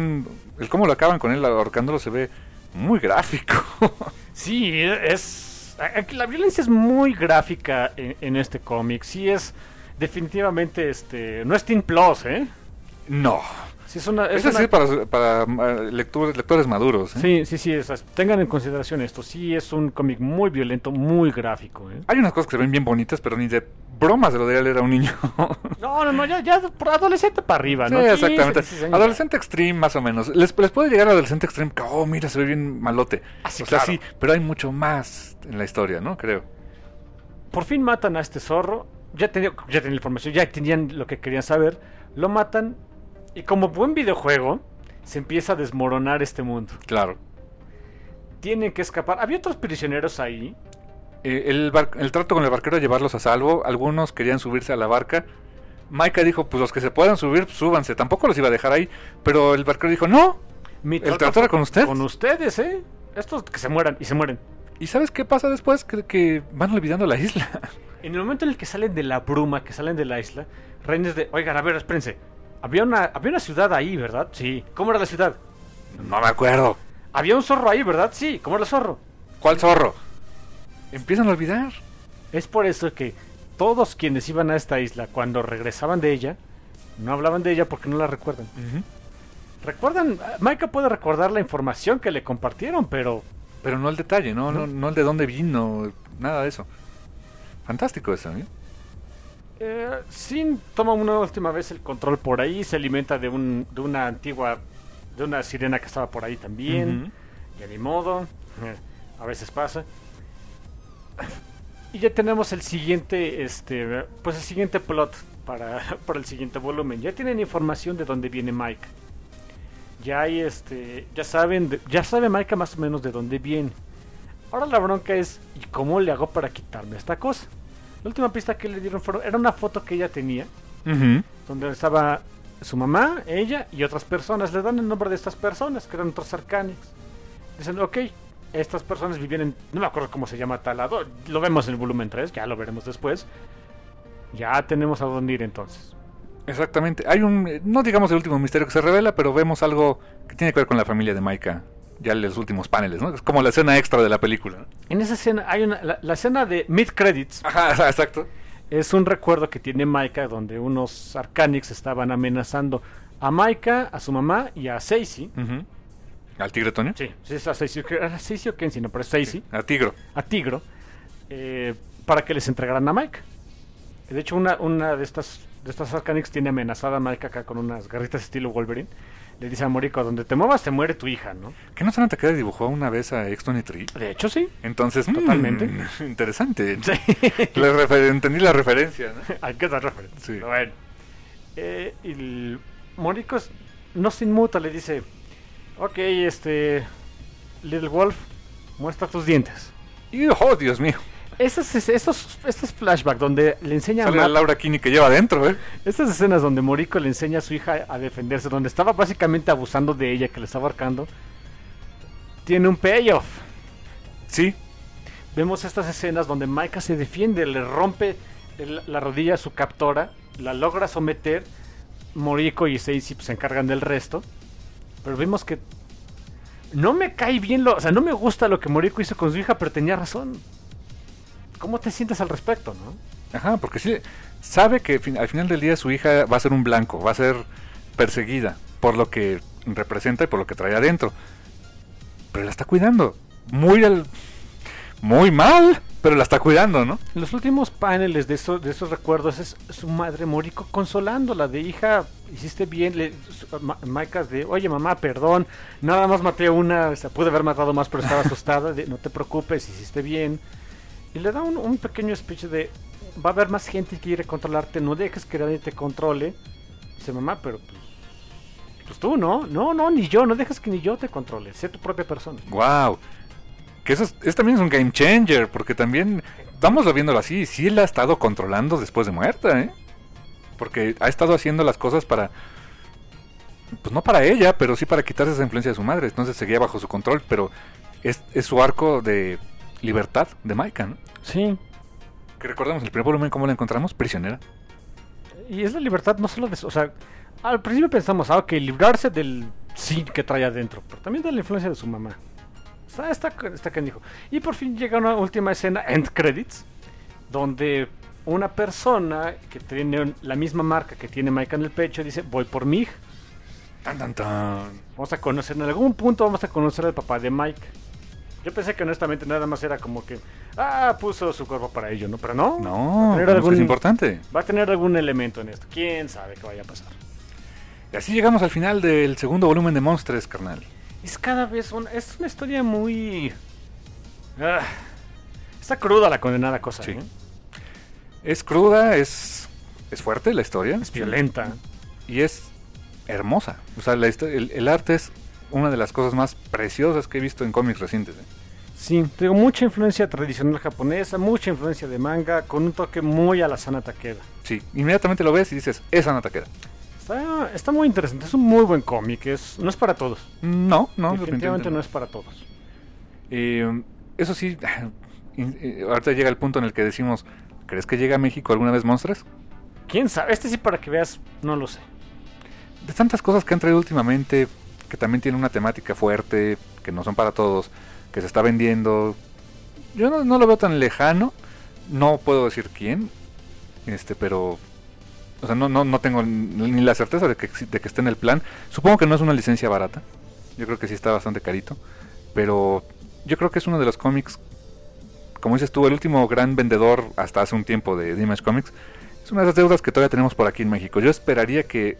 el cómo lo acaban con él ahorcándolo se ve muy gráfico.
Sí, es Aquí la violencia es muy gráfica en este cómic. Sí es definitivamente, no es Teen Plus, ¿eh?
No.
Sí es una...
Es decir, para lectores maduros. ¿eh?
Sí, tengan en consideración esto. Sí es un cómic muy violento, muy gráfico, ¿eh?
Hay unas cosas que se ven bien bonitas, pero ni de broma se lo diría leer a un niño.
No, ya por adolescente para arriba,
Sí,
¿no?
exactamente.
15, 16 años.
Adolescente extreme, más o menos. Les puede llegar a adolescente extreme que, oh, mira, se ve bien malote.
Sí,
o sea,
claro.
sí, pero hay mucho más en la historia, ¿no? Creo.
Por fin matan a este zorro. Ya tenían información, ya tenían lo que querían saber. Lo matan. Y como buen videojuego, se empieza a desmoronar este mundo.
Claro.
Tienen que escapar. Había otros prisioneros ahí.
El trato con el barquero, llevarlos a salvo. Algunos querían subirse a la barca. Maika dijo, pues los que se puedan subir, pues, súbanse. Tampoco los iba a dejar ahí. Pero el barquero dijo, no. ¿El trato era con usted?
Con ustedes, ¿eh? Estos que se mueran, y se mueren.
¿Y sabes qué pasa después? Que van olvidando la isla.
En el momento en el que salen de la bruma, que salen de la isla, Reines de, oigan, a ver, espérense. Había una ciudad ahí, ¿verdad? Sí. ¿Cómo era la ciudad?
No me acuerdo.
Había un zorro ahí, ¿verdad? Sí. ¿Cómo era el zorro?
¿Cuál zorro? Empiezan a olvidar.
Es por eso que todos quienes iban a esta isla, cuando regresaban de ella, no hablaban de ella porque no la recuerdan. Recuerdan, Maika puede recordar la información que le compartieron, pero
no el detalle, no el de dónde vino, nada de eso. Fantástico eso, ¿eh?
Sin toma una última vez el control por ahí, se alimenta de una sirena que estaba por ahí también. Y a ni modo, a veces pasa. Y ya tenemos el siguiente, pues el siguiente plot para el siguiente volumen. Ya tienen información de dónde viene Mike. Ya hay ya sabe Mike más o menos de dónde viene. Ahora la bronca es, ¿y cómo le hago para quitarme esta cosa? La última pista que le dieron era una foto que ella tenía, donde estaba su mamá, ella y otras personas. Le dan el nombre de estas personas, que eran otros Arcanics. Dicen, ok, estas personas vivían en... No me acuerdo cómo se llama tal lado. Lo vemos en el volumen 3, ya lo veremos después. Ya tenemos a dónde ir entonces.
Exactamente. Hay no digamos el último misterio que se revela, pero vemos algo que tiene que ver con la familia de Maika. Ya en los últimos paneles, ¿no? Es como la escena extra de la película, ¿no?
En esa escena hay la escena de mid-credits.
Ajá, exacto.
Es un recuerdo que tiene Maika donde unos Arcanics estaban amenazando a Maika, a su mamá y a Stacy.
¿Al tigre Toño?
Sí, es a Stacy. ¿Era Stacy o Kenzie? No, pero es Stacy.
Sí, a Tigro.
A Tigro. Para que les entregaran a Maika. De hecho, una de estas Arcanics tiene amenazada a Maika acá con unas garritas estilo Wolverine. Le dice a Moriko, donde te muevas te muere tu hija, ¿no?
¿Que no se que dibujó una vez a X-23?
De hecho, sí.
Entonces,
totalmente.
Interesante.
Sí.
Entendí la referencia, ¿no?
Hay que dar referencia.
Sí.
Bueno. Y Moriko no se inmuta, le dice, ok, Little Wolf, muestra tus dientes.
Y, oh, Dios mío.
Estos flashbacks donde le enseña
Sale a Laura Kinney que lleva adentro, ¿eh?
Estas escenas donde Moriko le enseña a su hija a defenderse, donde estaba básicamente abusando de ella, que le estaba ahorcando, tiene un payoff.
Sí.
Vemos estas escenas donde Maika se defiende, le rompe la rodilla a su captora, la logra someter, Moriko y Stacy pues, se encargan del resto, pero vemos que no me cae bien, no me gusta lo que Moriko hizo con su hija, pero tenía razón. ¿Cómo te sientes al respecto, no?
Ajá, porque sí, sabe que al final del día su hija va a ser un blanco, va a ser perseguida por lo que representa y por lo que trae adentro. Pero la está cuidando. Muy mal, pero la está cuidando, ¿no?
En los últimos paneles de esos recuerdos es su madre Moriko consolándola de hija, hiciste bien, Maika de, oye mamá, perdón, nada más maté a una, pude haber matado más pero estaba asustada, no te preocupes, hiciste bien. Y le da un pequeño speech de, va a haber más gente que quiere controlarte, no dejes que nadie te controle. Dice mamá, pero pues tú, ¿no? No, ni yo, no dejes que ni yo te controle, sé tu propia persona.
Wow. Que eso también es un game changer, porque también, vamos viéndolo así, sí la ha estado controlando después de muerta, ¿eh? Porque ha estado haciendo las cosas para, pues no para ella, pero sí para quitarse esa influencia de su madre. Entonces seguía bajo su control, pero es su arco de libertad de Maika, ¿no?
Sí.
Que recordamos el primer volumen, ¿cómo la encontramos? Prisionera.
Y es la libertad no solo de... O sea, al principio pensamos, ok, librarse del sin que trae adentro, pero también de la influencia de su mamá. Está canijo. Y por fin llega una última escena, end credits, donde una persona que tiene la misma marca que tiene Mike en el pecho dice, voy por mi hija.
Tan, tan, tan.
Vamos a conocer, en algún punto vamos a conocer al papá de Mike. Yo pensé que honestamente nada más era como que, puso su cuerpo para ello, ¿no? Pero no.
No,
va a tener
es importante.
Va a tener algún elemento en esto. ¿Quién sabe qué vaya a pasar?
Y así llegamos al final del segundo volumen de Monstres, carnal.
Es cada vez es una historia muy... está cruda la condenada cosa,
Sí.
¿eh?
Es cruda, es fuerte la historia.
Es violenta.
Y es hermosa. O sea, el arte es una de las cosas más preciosas que he visto en cómics recientes.
Sí, tengo mucha influencia tradicional japonesa, mucha influencia de manga, con un toque muy a la Sana Takeda.
Sí, inmediatamente lo ves y dices, esa no te queda.
Está muy interesante, es un muy buen cómic, no es para todos.
No,
Definitivamente no es para todos.
Eso sí, ahorita llega el punto en el que decimos, ¿crees que llega a México alguna vez Monstres?
¿Quién sabe? Sí para que veas, no lo sé.
De tantas cosas que han traído últimamente, que también tienen una temática fuerte, que no son para todos, que se está vendiendo, yo no lo veo tan lejano, no puedo decir quién, pero... O sea, no tengo ni la certeza de que esté en el plan. Supongo que no es una licencia barata. Yo creo que sí está bastante carito. Pero yo creo que es uno de los cómics, como dices tú, el último gran vendedor hasta hace un tiempo de Image Comics. Es una de las deudas que todavía tenemos por aquí en México. Yo esperaría que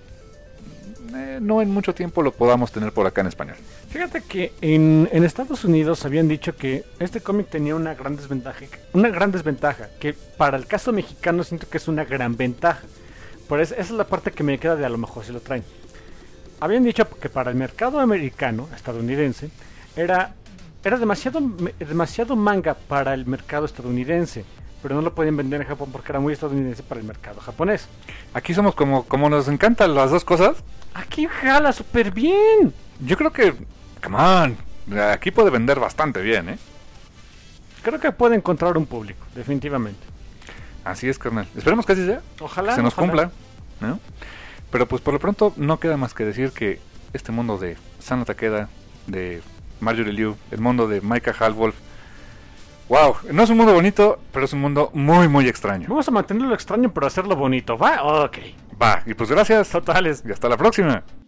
no en mucho tiempo lo podamos tener por acá en español.
Fíjate que en Estados Unidos habían dicho que este cómic tenía una gran desventaja, que para el caso mexicano siento que es una gran ventaja. Por eso, esa es la parte que me queda de a lo mejor si lo traen. Habían dicho que para el mercado americano, estadounidense, era demasiado manga para el mercado estadounidense, pero no lo podían vender en Japón porque era muy estadounidense para el mercado japonés.
Aquí somos como nos encantan las dos cosas.
Aquí jala súper bien.
Yo creo que, come on, aquí puede vender bastante bien, ¿eh?
Creo que puede encontrar un público, definitivamente.
Así es, carnal. Esperemos que así sea.
Ojalá.
Que se nos
ojalá.
cumpla, ¿no? Pero pues por lo pronto no queda más que decir que este mundo de Sana Takeda, de Marjorie Liu, el mundo de Micah Halvolf, wow, no es un mundo bonito, pero es un mundo muy, muy extraño.
Vamos a mantenerlo extraño, pero hacerlo bonito, ¿va? Ok.
Va, y pues gracias.
Totales.
Y hasta la próxima.